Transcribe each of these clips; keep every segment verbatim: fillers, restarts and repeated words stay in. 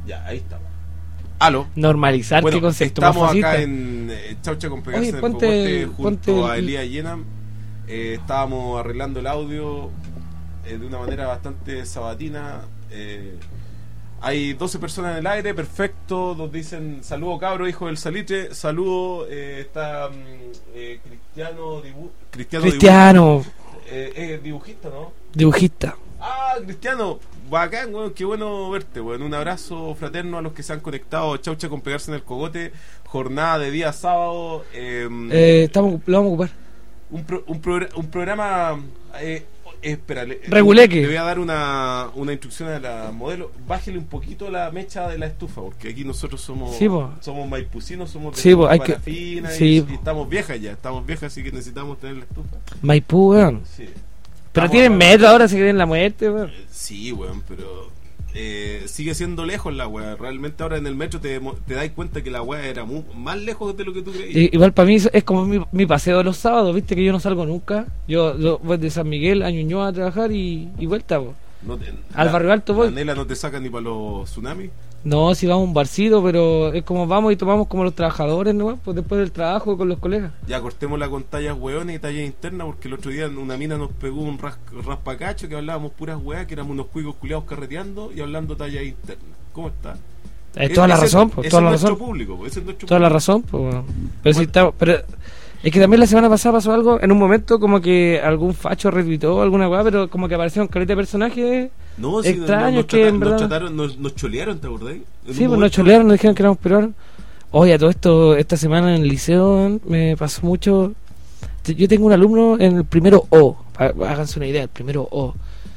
Ya, ahí estamos. Aló. Normalizar, bueno, qué concepto estamos más fascista. acá en eh, Chaucha con Pegarse en el ponte, Cogote junto ponte a el... Elías Yenam. Eh, estábamos arreglando el audio eh, de una manera bastante sabatina. Eh, hay doce personas en el aire, perfecto. Nos dicen saludo cabro, hijo del salitre. Saludo, eh, está eh, Cristiano dibu Cristiano, Cristiano. Dibu eh, eh, dibujista, ¿no? Dibujista. Ah, Cristiano, bacán, weón, qué bueno verte, weón. Un abrazo fraterno a los que se han conectado. Chaucha con Pegarse en el Cogote. Jornada de día sábado. Eh, eh, estamos, lo vamos a ocupar. Un, pro, un, progr un programa. Eh, espera, le, Reguleque. Le voy a dar una, una instrucción a la modelo. Bájele un poquito la mecha de la estufa, porque aquí nosotros somos sí, somos maipucinos, somos de sí, hay que, fina sí, y, y estamos viejas ya. Estamos viejas, así que necesitamos tener la estufa. Maipú, weón. Sí. Pero tienen metro ahora, si quieren la muerte, weón. Sí, weón, pero eh, sigue siendo lejos la weá. Realmente ahora en el metro te, te das cuenta que la weá era muy, más lejos de lo que tú creías. Igual para mí es como mi, mi paseo de los sábados, viste que yo no salgo nunca. Yo, yo voy de San Miguel a Ñuñoa a trabajar y, y vuelta, weón. No te, al la, Barrio Alto voy. ¿La Nela no te saca ni para los tsunamis? No, si vamos a un barcito, pero es como vamos y tomamos como los trabajadores, ¿no? Pues después del trabajo con los colegas. Ya cortémosla con tallas hueones y tallas internas, porque el otro día una mina nos pegó un ras, raspacacho que hablábamos puras hueás, que éramos unos cuicos culiados carreteando y hablando tallas internas. ¿Cómo está? Es toda la razón, pues, toda la razón. Público, ese es nuestro toda público. la razón, pues. Pero bueno. Si está, pero es que también la semana pasada pasó algo, en un momento como que algún facho retuitó alguna weá, pero como que aparecieron caleta de personajes no, sí, extraños nos, nos que trataron, en verdad... nos, trataron, nos, nos cholearon, ¿te acordás? Sí, pues nos cholearon, nos dijeron que éramos peruanos. Oye, a todo esto, esta semana en el liceo me pasó mucho. Yo tengo un alumno en el primero O, háganse una idea, el primero O,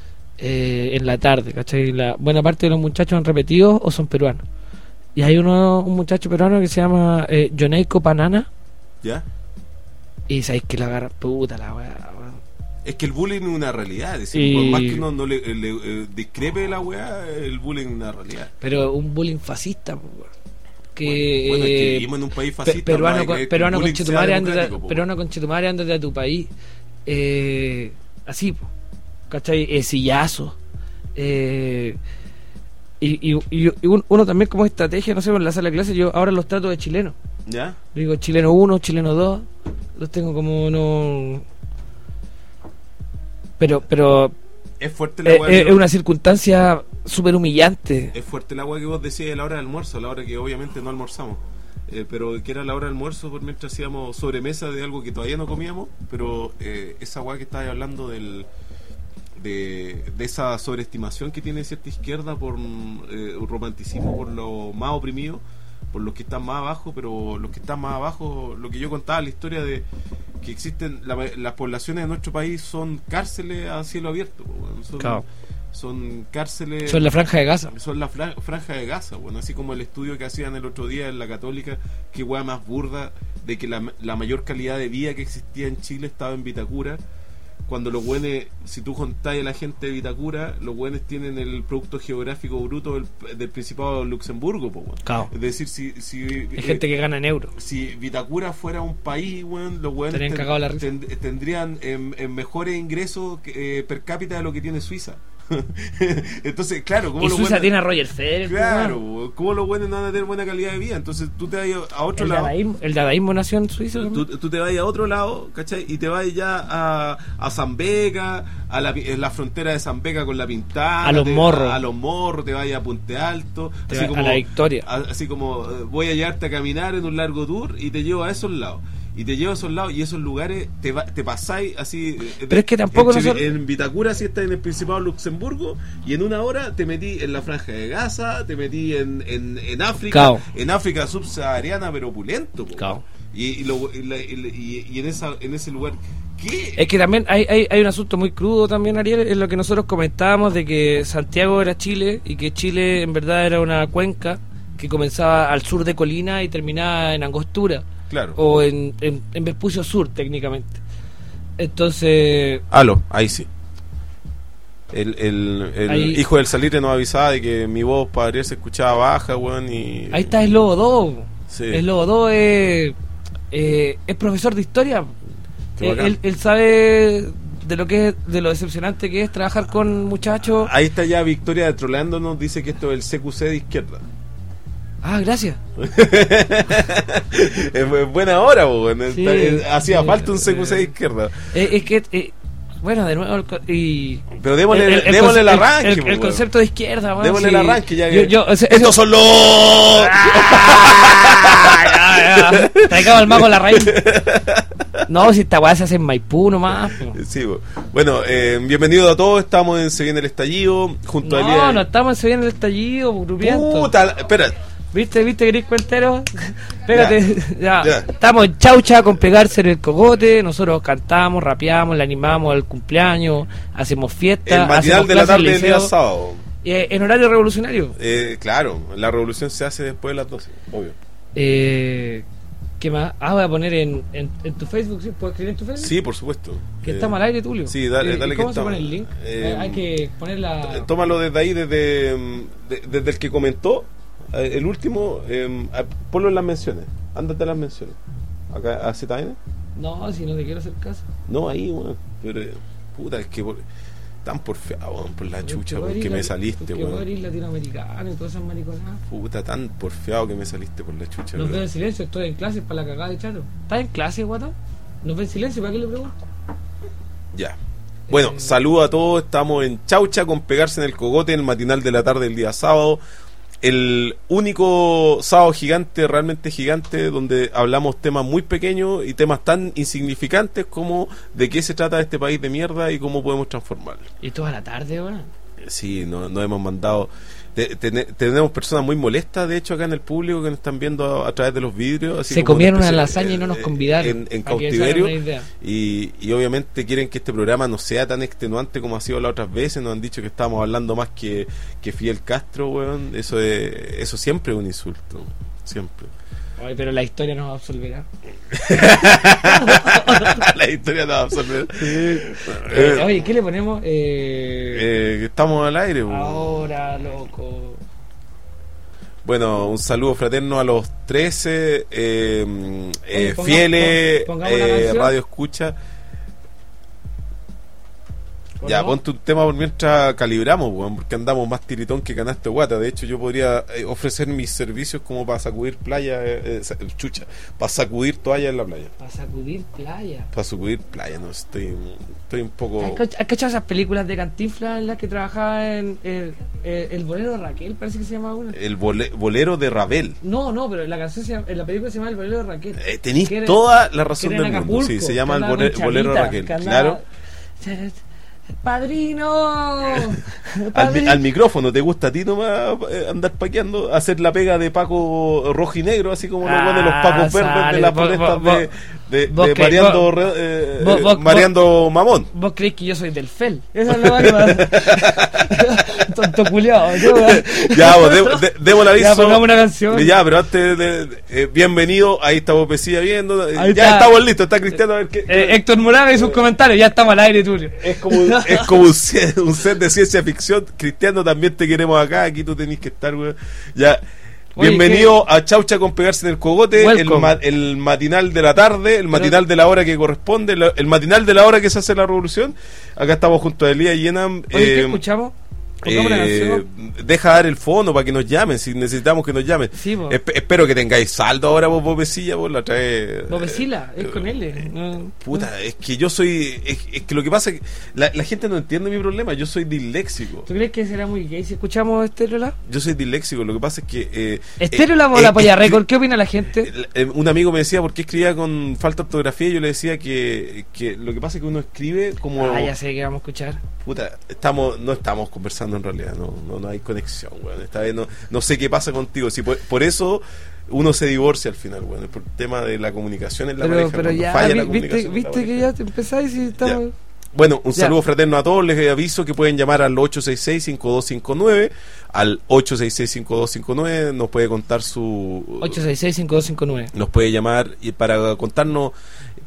eh, en la tarde, ¿cachai? La buena parte de los muchachos han repetido o son peruanos. Y hay uno, un muchacho peruano que se llama eh, Yoneiko Panana. ¿Ya? Y sabéis que la agarra puta la weá. Es que el bullying es una realidad. Es decir, y... por más que uno no le, le eh, discrepe de la weá, el bullying es una realidad. Pero un bullying fascista, weá. Que, bueno, bueno, es que vivimos en un país fascista. Pe peruano con, peruano con Chetumare, ándate, po, peruano con Chetumare, ándate a tu país. Eh, así, po, ¿cachai? Eh, sillazo. Eh, y, y, y uno también como estrategia, no sé, en la sala de clase, yo ahora los trato de chilenos. ¿Ya? Digo chileno uno, chileno dos, los tengo como no... Pero, pero... Es fuerte la eh, eh, es una circunstancia súper humillante. Es fuerte el agua que vos decías a la hora del almuerzo, a la hora que obviamente no almorzamos. Eh, pero que era la hora del almuerzo por mientras hacíamos sobremesa de algo que todavía no comíamos. Pero eh, esa agua que estabas hablando del... De, de esa sobreestimación que tiene cierta izquierda por eh, un romanticismo por los más oprimidos, por los que están más abajo, pero los que están más abajo, lo que yo contaba, la historia de que existen, la, las poblaciones de nuestro país son cárceles a cielo abierto, bueno, son, claro. son cárceles... Son la franja de Gaza. Son la fra, franja de Gaza, bueno, así como el estudio que hacían el otro día en la Católica, que hueá más burda, de que la, la mayor calidad de vida que existía en Chile estaba en Vitacura, cuando los buenos, si tú contás a la gente de Vitacura, los buenos tienen el producto geográfico bruto del, del Principado de Luxemburgo, po, bueno. Claro. Es decir, si, si hay eh, gente que gana en euros. Si Vitacura fuera un país, bueno, los buenos ten, ten, tendrían en, en mejores ingresos eh, per cápita de lo que tiene Suiza. Entonces, claro, como y Suiza buenos, tiene a Roger Federer. Claro, como los buenos no van a tener buena calidad de vida. Entonces tú te vas a otro el lado. Dadaísmo, el dadaísmo nació en Suiza. Tú, tú te vas a otro lado, ¿cachai? Y te vas ya a, a Zambeca, a la, en la frontera de Zambeca con la Pintana, a los te, morros, a, a los morros, te vas a Puente Alto, te así va, como, a la Victoria. A, así como voy a llevarte a caminar en un largo tour y te llevo a esos lados. Y te llevo a esos lados y esos lugares te, va, te pasáis así. Pero de, es que tampoco en, nosotros... en Vitacura si estás en el Principado de Luxemburgo y en una hora te metí en la franja de Gaza, te metí en, en, en África, Cao. en África subsahariana pero opulento. Cao. Y, y, lo, y, y, y en esa en ese lugar ¿qué? Es que también hay, hay, hay un asunto muy crudo también, Ariel, en lo que nosotros comentábamos de que Santiago era Chile y que Chile en verdad era una cuenca que comenzaba al sur de Colina y terminaba en Angostura. Claro. O en, en, en Vespucio Sur, técnicamente. Entonces... Aló, ahí sí. El, el, el ahí... hijo del Salitre nos avisaba de que mi voz para se escuchaba baja, weón, y... Ahí está el Lobo dos. Sí. El Lobo dos es, eh, es profesor de historia. Él, él, él sabe de lo que es, de lo decepcionante que es trabajar con muchachos. Ahí está ya Victoria de Troleando, nos dice que esto es el C Q C de izquierda. Ah, gracias. Es buena hora, weón. Sí, Hacía sí, falta un sí. C Q C de izquierda. Eh, es que, eh, bueno, de nuevo, el co- y... Pero démosle el, el, el, démosle el conce- arranque, el, el, weón. el concepto de izquierda, weón, Démosle sí. el arranque, ya. Yo, yo, o sea, ¡Estos eso- son los! Ah, ya, ya. Traigamos al mago a la raíz. No, si esta weá se hace en Maipú nomás. po. Sí, bo. Bueno, eh, bienvenidos a todos. Estamos en Se Viene el Estallido. Junto a No, Elías. no estamos en Sevilla en el estallido, grupiento. Puta, espera. ¿Viste, viste, Gris Cuentero? Pégate, ya. ya. Estamos en Chaucha con pegarse en el cogote. Nosotros cantamos, rapeamos, le animamos al cumpleaños, hacemos fiestas. El matinal hacemos de la clases tarde en del día liceo, sábado. eh, en horario revolucionario. Eh, claro, la revolución se hace después de las doce, obvio. Eh, ¿Qué más? Ah, voy a poner en, en, en tu Facebook, ¿sí? ¿Puedo escribir en tu Facebook? Sí, por supuesto. Que Eh, estamos al aire, Tulio. sí, dale- Eh, dale ¿y que ¿Cómo se estamos. pone el link? Eh, Eh, hay que poner la... Eh, Tómalo desde ahí, desde, mm, de- desde el que comentó, eh, el último, eh, ah, ponlo en las menciones, ándate a las menciones. Acá, a Z N. No, si no te quiero hacer caso. No, ahí, weón. Pero, eh, puta, es que por, tan porfiado, weón, por la chucha, Porque weón, que vos me eres saliste, porque vos weón. eres latinoamericano y todas esas mariconadas. Puta, tan porfiado que me saliste por la chucha, Nos weón. ven en silencio, estoy en clase para la cagada de Chato. ¿Estás en clase, guata? Nos ven en silencio, ¿para qué le pregunto? Ya. Bueno, Eh, saludos a todos. Estamos en Chaucha con Pegarse en el Cogote, en el matinal de la tarde del día sábado. El único sábado gigante, realmente gigante, donde hablamos temas muy pequeños y temas tan insignificantes como de qué se trata este país de mierda y cómo podemos transformarlo. Y toda la tarde, weón. Sí, nos no hemos mandado. te- te- tenemos personas muy molestas, de hecho, acá en el público que nos están viendo a, a través de los vidrios. Así Se como comieron una especie- lasaña y no nos eh, convidaron. En, en para que se cautiverio. hagan una idea. Y, y obviamente quieren que este programa no sea tan extenuante como ha sido las otras veces. Nos han dicho que estábamos hablando más que, que Fidel Castro, weón. Eso, es, eso siempre es un insulto. Siempre. Ay, pero la historia nos absolverá. La historia no va a absolver. Eh, Eh, oye, ¿qué le ponemos? Eh, eh, estamos al aire, weón. ahora, loco. Bueno, un saludo fraterno a los trece eh, eh, Oye, ponga- fieles, pon- pongamos la eh, canción. radio escucha. ¿O Ya, no? ponte un tema por mientras calibramos, weón, porque andamos más tiritón que canasto de guata. De hecho, yo podría eh, ofrecer mis servicios como para sacudir playa, eh, eh, sa- chucha, para sacudir toalla en la playa. Para sacudir playa. Para sacudir playa, no, estoy, estoy un poco... ¿Has cach- has cachado esas películas de Cantinflas en las que trabajaba en el, el, el bolero de Raquel? Parece que se llama una. El bole- bolero de Ravel. No, no, pero la canción se llama- en la película se llama El bolero de Raquel. Eh, tenéis Que era- toda la razón que era del en mundo. Sí, Acapulco, se llama que el andaba bole- con bolero de Chavita, Raquel. que andaba- Claro. ¡Padrino! Al, mi- ¡Padrino! al micrófono, ¿te gusta a ti nomás eh, andar paqueando? Hacer la pega de Paco rojo y negro, así como lo Ah, ponen los Pacos verdes sale. de las Vos- protestas vos- de, de, vos de que- Mariando, vos- Re- eh, vos- vos- Mariando Mamón. ¿Vos crees que yo soy del F E L? Esa es la más. Tonto culiao. yo, weón. Ya, pues, de- de- demos el Ya, aviso. pongamos una canción. Ya, pero antes de. de- eh, bienvenido, ahí está Bopecilla viendo. eh, Ahí ya está. estamos listos, está Cristiano a ver qué. Eh, Héctor Moraga y sus comentarios. Ya estamos al aire, Tulio. Es como, es como un, set, un set de ciencia ficción. Cristiano, también te queremos acá. Aquí tú tenés que estar, weón. Ya. Oye, Bienvenido a Chaucha con Pegarse en el Cogote, el, Welcome. ma- el matinal de la tarde, el matinal de la hora que corresponde, la- el matinal de la hora que se hace la revolución. Acá estamos junto a Elías y Enam. Oye, ¿qué eh, escuchamos? Pongamos una eh, canción. deja dar el fondo para que nos llamen, si necesitamos que nos llamen. Sí, po. Espe- espero que tengáis saldo ahora vos, Bopecilla, vos la trae. Bobecila, es eh, con L. No, Puta, es que yo soy. Es, es que lo que pasa es que la, la gente no entiende mi problema. Yo soy disléxico. ¿Tú crees que será muy gay si escuchamos Estéreo Lab? Yo soy disléxico. Lo que pasa es que. Eh, Estéreo eh, Lab o eh, la Polla escri- Record, ¿qué opina la gente? eh, eh, Un amigo me decía por qué escribía con falta de ortografía. Y yo le decía que, que lo que pasa es que uno escribe como. Ah, ya sé que vamos a escuchar. Puta, estamos, no estamos conversando en realidad. No, no, no hay conexión, weón. Esta vez no, no sé qué pasa contigo. Si por, por eso uno se divorcia al final, weón. Por el tema de la comunicación en la Pero, pareja. pero cuando ya, falla vi- la viste, comunicación en la viste que pareja. ya te empezáis y estamos... Ya. Bueno, un Ya. saludo fraterno a todos. Les aviso que pueden llamar al ocho seis seis, cinco dos cinco nueve, al ocho seis seis, cinco dos cinco nueve. Nos puede contar su ocho seis seis, cinco dos cinco nueve. nos puede llamar y para contarnos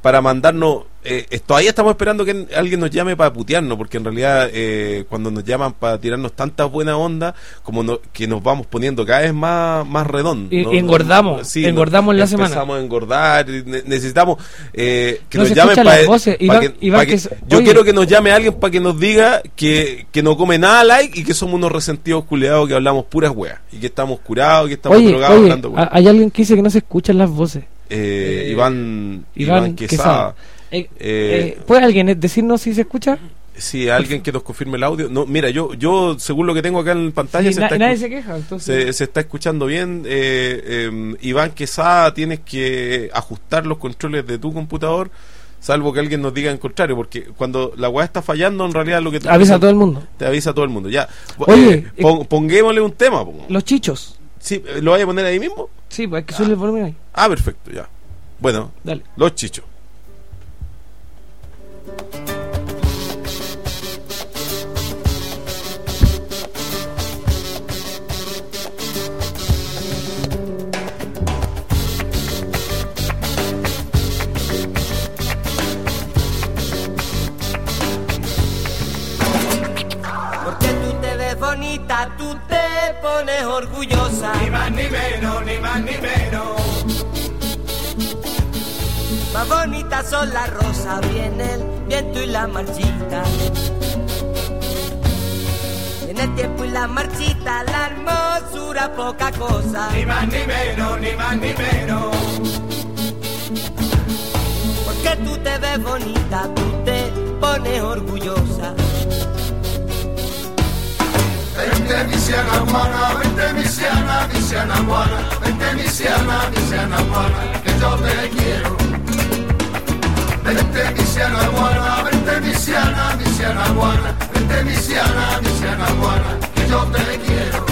para mandarnos, eh, todavía estamos esperando que alguien nos llame para putearnos, porque en realidad eh, cuando nos llaman para tirarnos tantas buenas ondas, como no, que nos vamos poniendo cada vez más, más redondos. Y, ¿no? y engordamos, sí, engordamos en la semana. Empezamos a engordar, ne- necesitamos eh, que No nos se llamen escuchan para... las voces, Iván- que, Iván pa' que- que- yo oye. quiero que nos llame alguien para que nos diga que, que no come nada like y que somos unos resentidos culiados que hablamos puras weas, y que estamos curados, que estamos Oye, drogados oye, hablando weas. a- hay alguien que dice que no se escuchan las voces. Eh, eh, Iván, Iván Iván Quesada. Quesada. Eh, Eh, eh, ¿Puede alguien decirnos si se escucha? Sí, alguien que nos confirme el audio. No, mira, yo, yo según lo que tengo acá en pantalla, Sí, se, na- está nadie escu- se queja, entonces. se, se está escuchando bien. Eh, eh, Iván Quesada, tienes que ajustar los controles de tu computador, salvo que alguien nos diga en contrario, porque cuando la weá está fallando, en realidad lo que tú Avisa a piensas- todo el mundo. te avisa a todo el mundo. Ya, Oye, eh, pon- pongámosle un tema. po. Los chichos. Sí, ¿lo vaya a poner ahí mismo? Sí, pues hay que subirle el volumen ahí. Ah, perfecto, ya. Bueno, Dale. los chichos. Porque tú te ves bonita, tú te pones orgullosa. Ni más ni menos, ni más ni menos. Más bonitas son las rosas, viene el viento y la marchita. Viene el tiempo y la marchita, la hermosura poca cosa. Ni más ni menos, ni más ni menos. Porque tú te ves bonita, tú te pones orgullosa. Vente misiana guana, vente misiana, misiana guana, vente misiana, misiana guana, que yo te quiero. Vente misiana guana, vente misiana, misiana guana, vente misiana, misiana guana, que yo te quiero.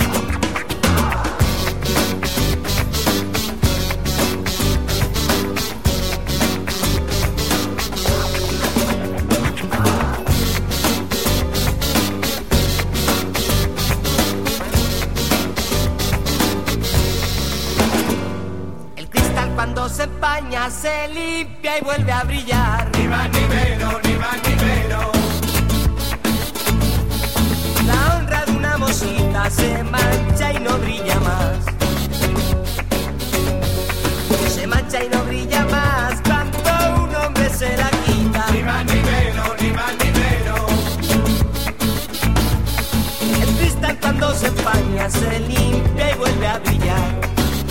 El cristal cuando se empaña se limpia y vuelve a brillar. Ni más ni menos, ni más ni menos. La honra de una mosquita se mancha y no brilla más. Se mancha y no brilla más cuando un hombre se la quita. Ni más ni menos, ni más ni menos. El cristal cuando se empaña se limpia y vuelve a brillar.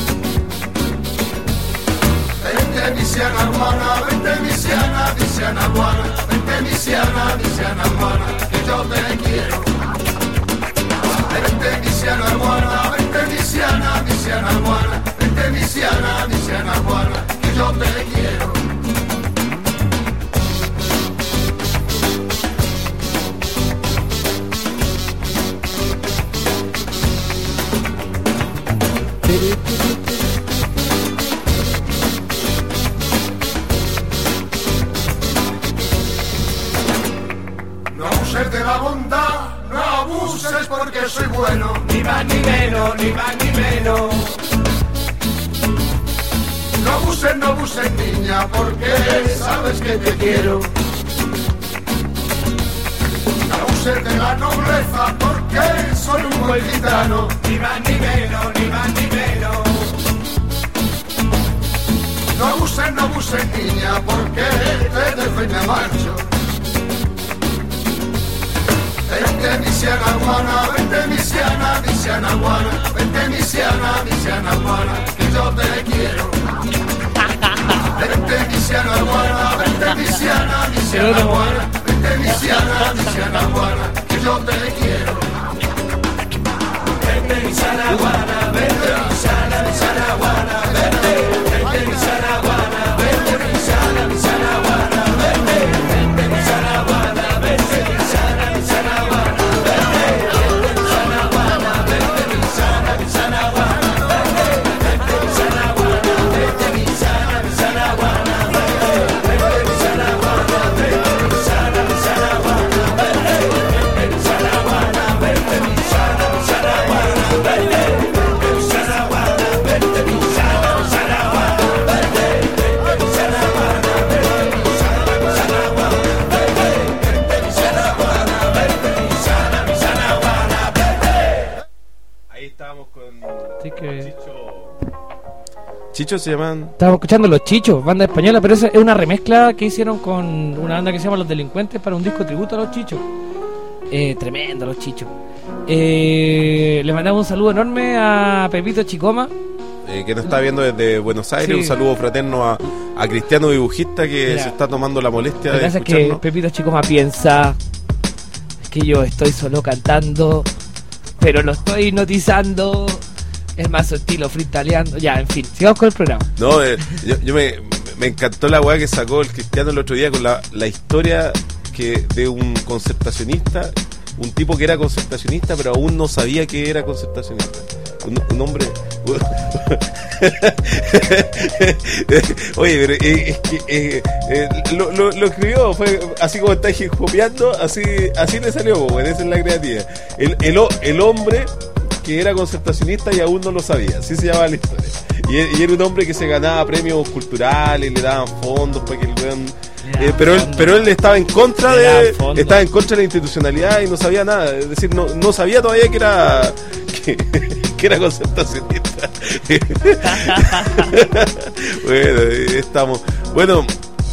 Vente misiana guana, vente misiana, misiana guana, vente misiana, misiana guana, que yo te quiero. Vente misiana guana, vente misiana, misiana guana, vente misiana, misiana guana, que yo te quiero. No abuses de la bondad, no abuses porque soy bueno. Ni más ni menos, ni más ni menos. No abuses, no abuses niña, porque sabes que te quiero. No abuses de la nobleza, porque soy un buen gitano. Ni más ni menos, ni más ni menos. No abuses, no abuses niña, porque te dejo y me marcho. Vente misiana guana, vente misiana, misiana guana, vente misiana, misiana guana, que yo te quiero. Vente misiana guana, vente misiana, misiana guana, vente misiana, misiana guana, que yo te quiero. Vente misiana guana, vente misiana, misiana guana, vente, vente misiana guana, vente misiana, misiana guana, vente, vente misiana guana, vente misiana, misiana guana. Así que... Chicho se llaman. Estábamos escuchando Los Chichos, banda española, pero esa es una remezcla que hicieron con una banda que se llama Los Delincuentes para un disco tributo a Los Chichos. Eh, tremendo Los Chichos. Eh, le mandamos un saludo enorme a Pepito Chicoma. Eh, que nos está viendo desde Buenos Aires. Sí. Un saludo fraterno a, a Cristiano Dibujista, que Mira, se está tomando la molestia Lo que de pasa es que escucharnos. Pepito Chicoma piensa que yo estoy solo cantando, pero lo estoy hipnotizando. Es más su estilo freestyleando. Ya, en fin, sigamos con el programa. No, eh, yo, yo me, me encantó la weá que sacó el Cristiano el otro día con la, la historia que de un concertacionista, un tipo que era concertacionista, pero aún no sabía que era concertacionista. Un, un hombre. Oye, pero eh, es que eh, eh, lo, lo, lo escribió, fue así como está hip-hopeando, así, así le salió, bueno, esa es la creatividad. El, el, el hombre que era concertacionista y aún no lo sabía, así se llamaba la historia. Y, y era un hombre que se ganaba premios culturales, le daban fondos para que el weón. Eh, pero él, pero él estaba en contra de, estaba en contra de la institucionalidad y no sabía nada, es decir, no, no sabía todavía que era que, que era concertacionista. Bueno, estamos, bueno.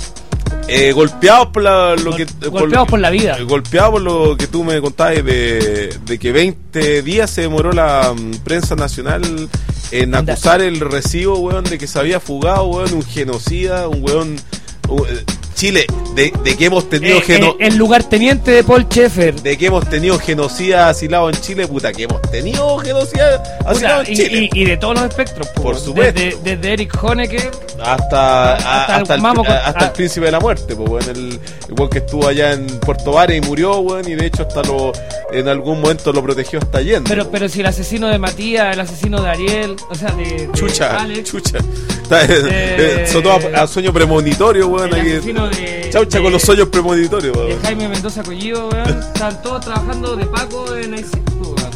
Eh, golpeados por la, lo que golpeados por, por la vida, eh, golpeados por lo que tú me contabas de, de que veinte días se demoró la um, prensa nacional en acusar el recibo, weón, de que se había fugado, weón, un genocida, un weón, un, Chile, de, de que hemos tenido eh, geno... eh, el lugarteniente de Paul Schaeffer, de que hemos tenido genocida asilado en Chile, puta, que hemos tenido genocida asilado en y, Chile. Y, y de todos los espectros, por supuesto. Desde, desde Eric Honecker hasta, hasta, a, hasta, el, vamos con, hasta a, el príncipe de la muerte, pues, bueno, el igual que estuvo allá en Puerto Varas y murió, bueno, y de hecho hasta lo en algún momento lo protegió hasta Allende. Pero, pero si el asesino de Matías, el asesino de Ariel, o sea, de, de chucha, Alex, chucha. Está, eh, sonó a, a sueño premonitorio, weón. El aquí, asesino de, chaucha de, con los sueños premonitorios, de weón. Jaime Mendoza Collido, weón. Están todos trabajando de Paco en Aysén, weón.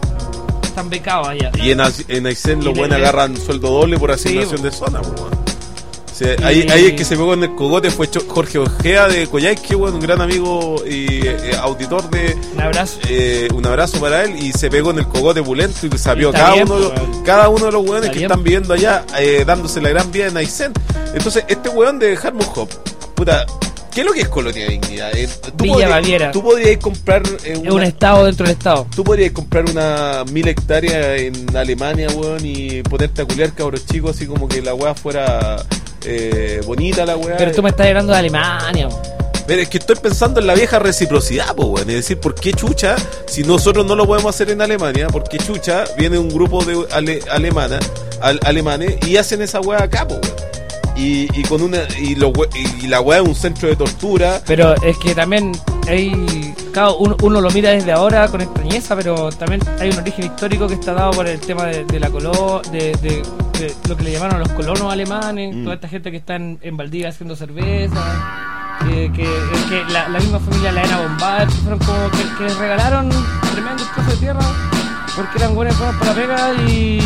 Están becados allá. Y en, en Aysén los de, buenos de, agarran sueldo doble por asignación sí, de zona, weón. O sea, ahí, ahí el que se pegó en el cogote fue Jorge Ojea de Coyhaique, bueno, un gran amigo y eh, auditor de... Un abrazo. Eh, un abrazo para él, y se pegó en el cogote pulento y sabió Está cada, bien, uno, pues, cada uno de los weones Está que bien. están viviendo allá, eh, dándose la gran vida en Aysén. Entonces, este weón de Harmon Hop, puta... ¿Qué es lo que es Colonia Dignidad? Eh, tú Villa podrías, Baviera. Tú podrías comprar... Eh, una, Es un estado dentro del estado. Tú podrías comprar una mil hectáreas en Alemania, weón, y ponerte a culiar cabros chicos así como que la weá fuera eh, bonita la weá. Pero tú me estás hablando de Alemania, weón. Pero es que estoy pensando en la vieja reciprocidad, po, weón. Es decir, ¿por qué chucha, si nosotros no lo podemos hacer en Alemania, por qué chucha viene un grupo de ale, alemana, al, alemanes y hacen esa weá acá, po, weón? Y, y con una y, lo, y la weá es un centro de tortura. Pero es que también hay, claro, uno, uno lo mira desde ahora con extrañeza, pero también hay un origen histórico que está dado por el tema de, de la colo, de, de, de lo que le llamaron los colonos alemanes, mm. toda esta gente que está en, en Valdivia haciendo cerveza, que, que, que la, la misma familia la era bombada, que fueron como que, que les regalaron tremendos trozos de tierra porque eran buenos para la pega, y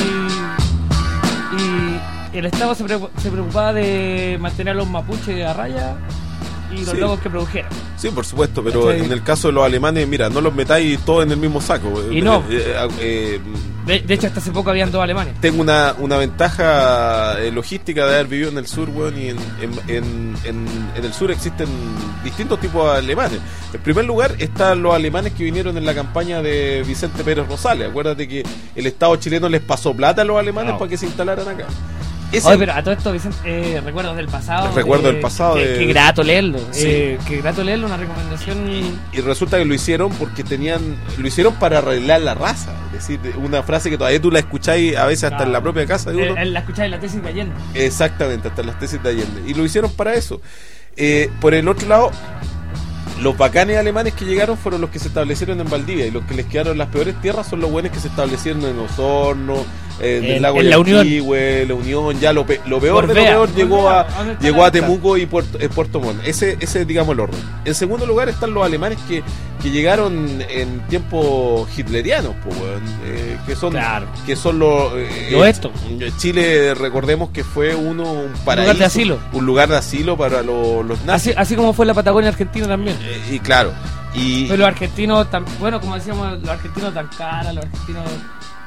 y el Estado se, pre- se preocupaba de mantener a los mapuches a raya y los sí. lobos que produjeran. Sí, por supuesto, pero Sí. en el caso de los alemanes, mira, no los metáis todos en el mismo saco. Y no. Eh, eh, De, de hecho, hasta hace poco habían dos alemanes. Tengo una, una ventaja eh, logística de haber vivido en el sur, weón, y en, en, en, en, en el sur existen distintos tipos de alemanes. En primer lugar están los alemanes que vinieron en la campaña de Vicente Pérez Rosales. Acuérdate que el Estado chileno les pasó plata a los alemanes no. para que se instalaran acá. Ese, Oye, pero a todo esto, Vicente, eh, recuerdos del pasado. Recuerdos eh, del pasado. Qué de... que grato leerlo. Sí. Eh, qué grato leerlo, una recomendación. Y, y resulta que lo hicieron porque tenían, lo hicieron para arreglar la raza. Es decir, una frase que todavía tú la escucháis a veces hasta claro. en la propia casa de uno. Eh, la escucháis en la tesis de Allende. Exactamente, hasta en las tesis de Allende. Y lo hicieron para eso. Eh, por el otro lado, los bacanes alemanes que llegaron fueron los que se establecieron en Valdivia, y los que les quedaron las peores tierras son los buenos que se establecieron en Osorno, en el, el lago en la Unión, la Unión, ya lo, pe- lo peor Gorbea, de lo peor llegó Gorbea, a llegó a Temuco y Puerto, eh, Puerto Montt. Ese ese digamos el orden. En segundo lugar están los alemanes que, que llegaron en tiempos hitlerianos, pues, bueno, eh, que son claro. que son los eh, lo esto. Chile, recordemos que fue uno un paraíso, lugar de asilo. un lugar de asilo para los, los nazis. Así, así como fue la Patagonia argentina también. Eh, y claro, y pero los argentinos, tan, bueno, como decíamos, los argentinos tan caras, los argentinos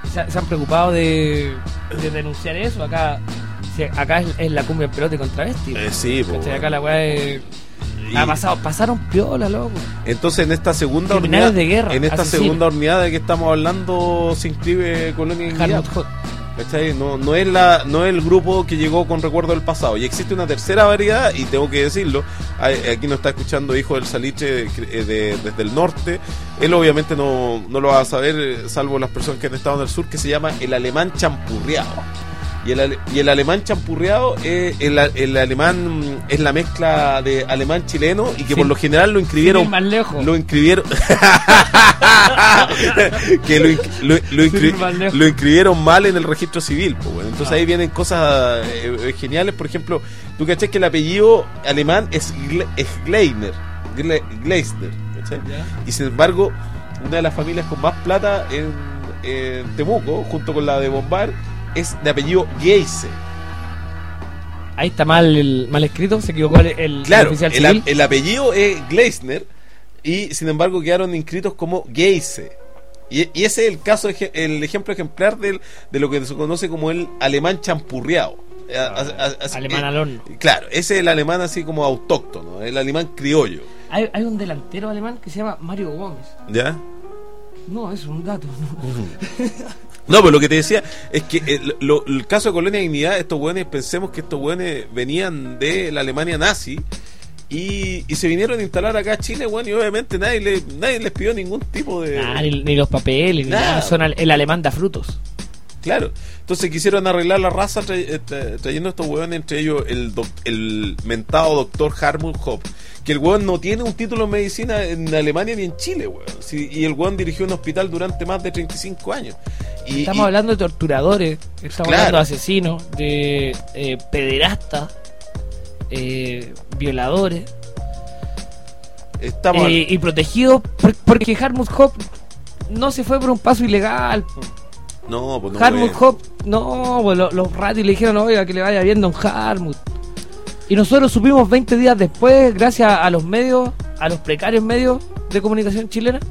se, se han preocupado de, de denunciar eso. Acá sí, acá es, es la cumbia en pelota y con travesti. Eh, sí, po, ¿Cachai? Acá la weá es... Y- Ha pasado, pasaron piola, loco. Entonces en esta segunda Criminales horneada, de guerra, en esta asesinos. segunda horneada de que estamos hablando se inscribe Colonia Dignidad. Helmut Hot. ¿Cachai? No, no es la, no es el grupo que llegó con recuerdo del pasado. Y existe una tercera variedad, y tengo que decirlo. Hay- Aquí nos está escuchando Hijo del Salitre eh, de- desde el norte. Él obviamente no, no lo va a saber, eh, salvo las personas que han estado en el sur, que se llama el alemán champurreado. Y el, ale- y el alemán champurreado, eh, el, a- el alemán mm, es la mezcla de alemán chileno, y que Sí. por lo general lo Sin inscribieron ir más lejos. lo inscribieron que lo, inc- lo, lo inscri- Sin ir más lejos. lo inscribieron mal en el registro civil, pues, bueno. Entonces Ah. ahí vienen cosas eh, eh, geniales. Por ejemplo, tú cachás que el apellido alemán es, Gle- es Gleisner Gle- Gleisner, ¿cachai? Ya. Y sin embargo, una de las familias con más plata en, en Temuco, junto con la de Bombar, es de apellido Geise. Ahí está mal el, mal escrito, se equivocó el, el- el Claro, oficial el, a- civil. el apellido es Gleisner, y sin embargo quedaron inscritos como Geise. Y, y ese es el caso, eje- el ejemplo ejemplar del, de lo que se conoce como el alemán champurreado. Eh, a- a- así- Alemán eh, al horno. Claro, ese es el alemán así como autóctono, el alemán criollo. Hay, hay un delantero alemán que se llama Mario Gómez. ¿Ya? No, es un dato. ¿no? No, pero lo que te decía es que el, lo- el caso de Colonia Dignidad, estos buenos, pensemos que estos buenos venían de la Alemania nazi y, y se vinieron a instalar acá a Chile, bueno, y obviamente nadie, le, nadie les pidió ningún tipo de... Ah, ni, ni los papeles, ni Nada. nada. Son al- el alemán da frutos. Claro, entonces quisieron arreglar la raza tra- eh, tra- trayendo a estos hueones, entre ellos el, doc- el mentado doctor Helmut Hopp, que el hueón no tiene un título en medicina en Alemania ni en Chile, hueón. Sí, y el hueón dirigió un hospital durante más de treinta y cinco años. Y, Estamos y- hablando de torturadores, estamos Claro. hablando de asesinos, de eh, pederastas, eh, violadores, estamos eh, y protegidos por- porque Helmut Hopp no se fue por un paso ilegal. po. No, pues no. Helmut fue. Hopp, no, pues lo- los ratis le dijeron, oiga, que le vaya bien don Helmut. Y nosotros supimos veinte días después, gracias a los medios, a los precarios medios de comunicación chilena,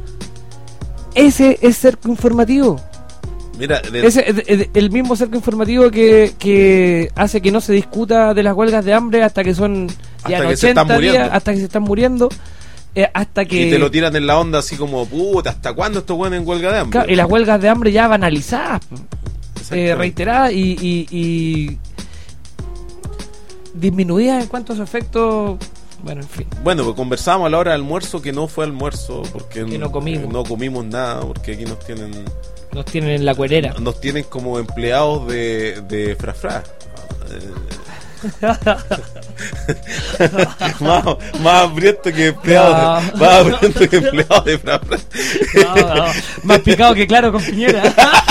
ese es cerco informativo. Mira, de- Ese es es el mismo cerco informativo que, que hace que no se discuta de las huelgas de hambre hasta que son ya Hasta en que se están ochenta días, muriendo. hasta que se están muriendo, eh, hasta que... y te lo tiran en la onda así como, puta, ¿hasta cuándo estos buenos en huelga de hambre? Claro, y las huelgas de hambre ya banalizadas, po. Exactamente. eh, reiteradas y, y, y disminuidas en cuanto a su efecto. Bueno, en fin. Bueno, pues conversamos a la hora del almuerzo que no fue almuerzo porque Que no comimos. no comimos nada porque aquí nos tienen Nos tienen en la cuerera. nos tienen como empleados de, de Frafra. más, más hambriento que empleado de, No. más hambriento que empleado de Frafra. No, no, más picado que claro con Piñera.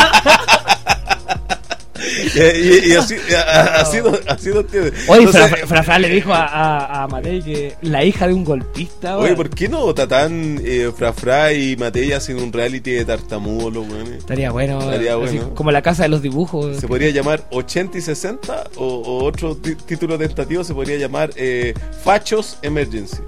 y, y- y así, a- así, nos- así nos tienen. Oye, Entonces, Fra, Fra- Fra le dijo a, a, a Matei que la hija de un golpista. Oye, weón. ¿por qué no Tatán, eh, Frafra y Matei hacen un reality de tartamudos, los weones? Estaría bueno. Estaría así bueno. como la casa de los dibujos. Se podría llamar ochenta y sesenta o, o otro ti- título tentativo se podría llamar eh, Fachos Emergency.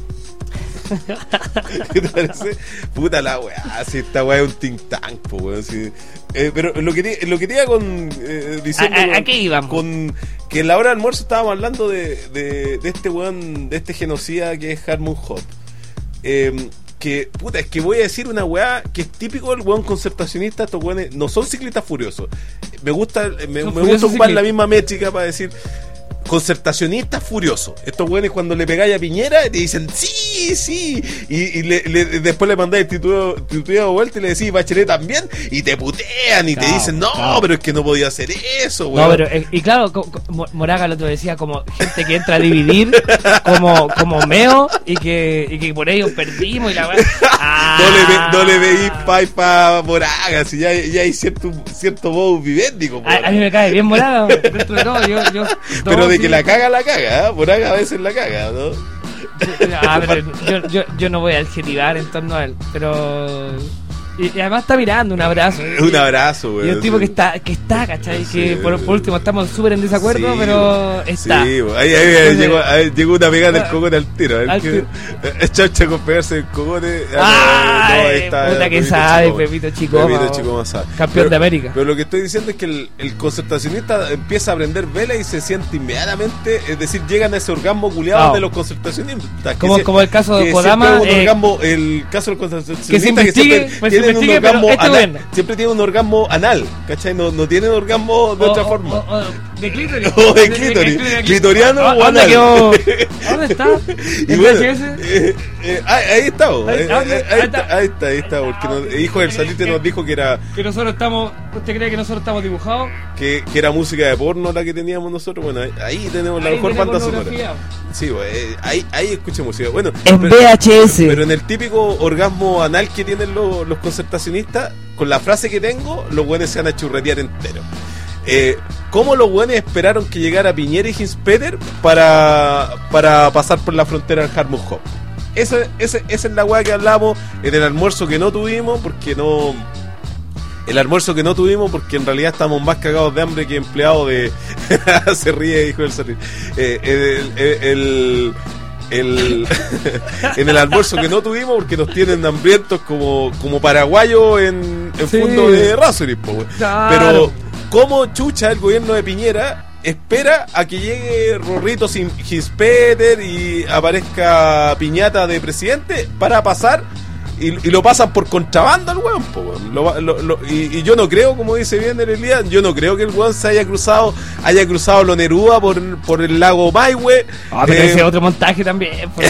¿Qué te parece? Puta la weá, si esta weá es un think tank, po, weón. Si, eh, pero lo que, te- lo que te iba con, eh, diciendo ¿A- a- con- a qué íbamos? con que en la hora del almuerzo estábamos hablando de, de, de este weón, de este genocida que es Helmut Hopp. Eh, que, puta, es que voy a decir una weá que es típico del weón concertacionista. Estos weones no son ciclistas furiosos. Me gusta, me, me gusta furiosos ocupar la ciclistas. misma métrica para decir concertacionista furioso. Estos güeyes cuando le pegáis a Piñera te dicen sí, sí, y, y le- le- después le mandáis titubeado titubeado vuelta y le decís Bachelet también, y te putean y te Claro, dicen no, claro. pero es que no podía hacer eso, No, weón. pero, eh, y claro, co- co- Mo- Moraga el otro decía como gente que entra a dividir como, como meo y que, y que por ellos perdimos y la weá. Ah. No le, ve- no le veís paipa Moraga, si ya, ya hay cierto, cierto modo vivéndico, A, a mí me cae bien Moraga, dentro de todo. Yo, yo, pero todo, de sí. que la caga, la caga, ¿eh? Moraga a veces la caga, ¿no? Ah, pero yo, yo, yo no voy a adjetivar en torno a él, pero Y, y además está mirando, un abrazo. Un abrazo, güey. Y un tipo sí. que está, que está, ¿cachai? Sí, que por, por último estamos súper en desacuerdo, sí, pero está. Sí, güey. Ahí, ahí, ahí llegó, ahí llegó una pegada del cogote al tiro. A ver Al qué- tiro. Es chacha con pegarse el cogote. ¡Ay! no, ahí está, Puta que Pepito sabe, Chicoma. Pepito Chicoma, Pepito oh. Chicoma sabe. Campeón Pero- de América. Pero lo que estoy diciendo es que el, el concertacionista empieza a prender vela y se siente inmediatamente, es decir, llegan a ese orgasmo culiado No. de los concertacionistas. Como- que como el caso de que Kodama, siempre hubo un eh, orgasmo, el caso del concertacionista que se investigue, siempre pues se tienen un investigue, pero orgasmo este anal, bueno. siempre tiene un orgasmo anal, ¿cachai? No, no tienen orgasmo de O- otra o- forma. o- o de clítoris. O de clítoris. Clitoriano ¿A- a o ¿Dónde anal. quedó? ¿Dónde está? Y ¿El bueno, V H S? eh, eh, ahí, ahí está, bo. Ahí- Eh, ah, eh, ahí, ahí está, está. ahí está, ahí está, porque nos- el hijo del Salite nos dijo que era Que nosotros estamos. ¿Usted cree que nosotros estamos dibujados? que, que era música de porno la que teníamos nosotros. Bueno, ahí, ahí tenemos la Ahí mejor tenemos banda sonora. pornografía. Sí, bo, eh, ahí, ahí escuché música. Bueno, En pero, V H S. pero en el típico orgasmo anal que tienen los, los concertacionistas, con la frase que tengo, los buenos se van a churretear entero. Eh, ¿Cómo los buenos esperaron que llegara Piñera y Hinspeter para, para pasar por la frontera al Harmon Hop? Esa, esa, esa es la weá que hablamos en el almuerzo que no tuvimos, porque no. El almuerzo que no tuvimos, porque en realidad estamos más cagados de hambre que empleados de. Se ríe, hijo del Sarri. Eh, el. el, el el- en el almuerzo que no tuvimos porque nos tienen hambrientos como, como paraguayos en, en Sí. fondo de Razoris, po, weón. Claro. Pero ¿cómo chucha el gobierno de Piñera espera a que llegue Rorrito sin Hinspeter y aparezca Piñata de presidente para pasar y, y lo pasan por contrabando al weón, po, weón. Lo- lo- lo- y, y yo no creo, como dice bien el Elías, yo no creo que el weón se haya cruzado haya cruzado lo Neruda por, por el lago Maihue. Ah, pero eh, ese otro montaje también. Pues.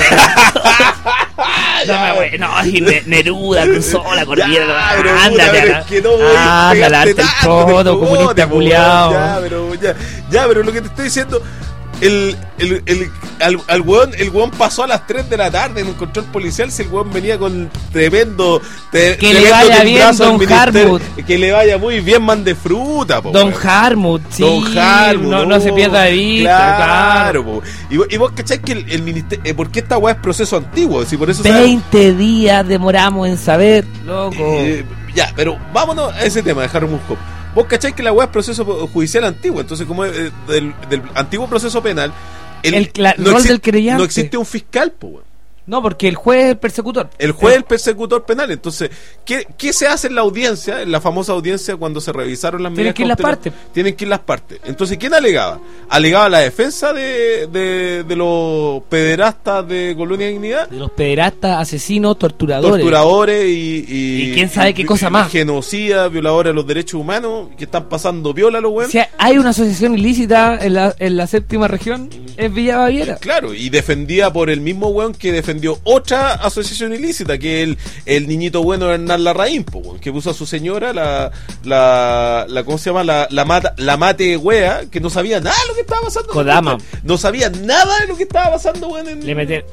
No, me voy- no, si Ne- Neruda cruzó la cordillera. Ya, pero puta, Ándate, pero acá. es que no voy a Ándale, pegarte arte el tanto, codo, te comunista jodes, po, culiao. Ya, pero ya, ya, pero lo que te estoy diciendo, el, el, el, al, al weón, el weón pasó a las tres de la tarde en un control policial si el weón venía con tremendo, te- Que le tremendo vaya bien, timbrazo al don ministerio, Harmut. que le vaya muy bien, man de fruta, po, Don weón. Harmut, sí. Don Harmut, no, no se pierda de vista, claro, claro. po. Y, vos- y vos cachás que el, el ministerio, eh, ¿por qué esta weá es proceso antiguo? Si por eso se- veinte días demoramos en saber, loco. Eh, ya, pero vámonos a ese tema de Harmon Hop. Vos cacháis que la weá es proceso judicial antiguo, entonces como es, eh, del, del antiguo proceso penal, El cla- rol exi- del creyente. no existe un fiscal, po, weón. No, porque el juez es el persecutor. El juez es el persecutor penal. Entonces, ¿qué, ¿qué se hace en la audiencia, en la famosa audiencia cuando se revisaron las Tienen medidas que ir las cautelares? partes. Tienen que ir las partes. Entonces, ¿quién alegaba? Alegaba la defensa de, de, de los pederastas de Colonia Dignidad, De los pederastas, asesinos, torturadores. torturadores y, y, Y quién sabe qué cosa más. genocidas, violadores de los derechos humanos, que están pasando viola a los weones. Si hay una asociación ilícita en la, en la séptima región, es Villa Baviera. Claro, y defendida por el mismo weón que defendió otra asociación ilícita, que es el, el niñito bueno de Hernán Larraín, po, weón, que puso a su señora, la, la, la ¿cómo se llama? La, la, mata, la mate wea, que no sabía nada de lo que estaba pasando. Kodama. No sabía nada de lo que estaba pasando, weón. En Le mete...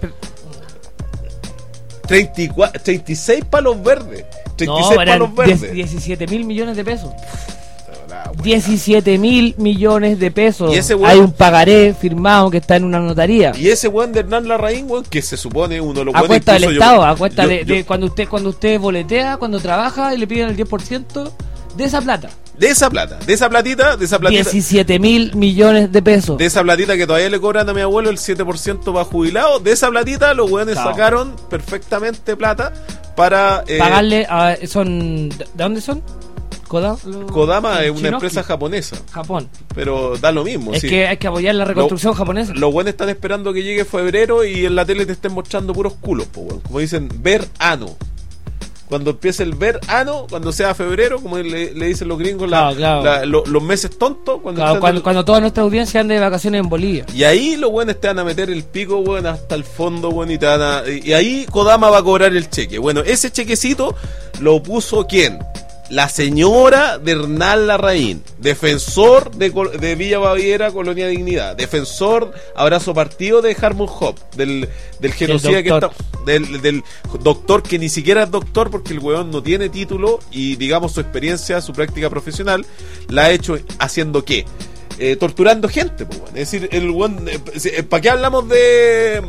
treinta y cuatro, treinta y seis palos verdes. treinta y seis No, eran palos verdes. diecisiete mil millones de pesos. diecisiete mil millones de pesos. Y ese weón- Hay un pagaré firmado que está en una notaría. Y ese weón de Hernán Larraín, weón, que se supone uno de los A weones, cuesta del incluso yo- Estado, a cuesta yo- de, yo- de cuando usted cuando usted boletea, cuando trabaja y le piden el diez por ciento de esa plata. de esa plata, de esa platita, de esa platita. diecisiete mil millones de pesos. De esa platita que todavía le cobran a mi abuelo el siete por ciento para jubilado, de esa platita los weones Claro. sacaron perfectamente plata para... eh, Pagarle a... son ¿De dónde son? Koda- lo- Kodama es una Shinoki, empresa japonesa, Japón. pero da lo mismo. Es sí. que hay que apoyar la reconstrucción japonesa. Los buenos están esperando que llegue febrero y en la tele te estén mostrando puros culos, po, weón. Como dicen, verano. Cuando empiece el verano, cuando sea febrero, como le, le dicen los gringos, la- Claro, claro. la- lo- los meses tontos. Cuando Claro, están cuando, en- cuando toda nuestra audiencia ande de vacaciones en Bolivia. Y ahí los buenos te van a meter el pico, weón, hasta el fondo, weón, y te van a... Y ahí Kodama va a cobrar el cheque. Bueno, ese chequecito lo puso ¿quién? La señora de Hernán Larraín, defensor de, Col- de Villa Baviera, Colonia Dignidad, defensor, abrazo partido de Harmon Hop, del, del genocida que está, doctor. del, del doctor que ni siquiera es doctor porque el weón no tiene título y digamos su experiencia, su práctica profesional, la ha hecho haciendo ¿qué? Eh, torturando gente, pues, weón. Es decir, el weón, eh, ¿para qué hablamos de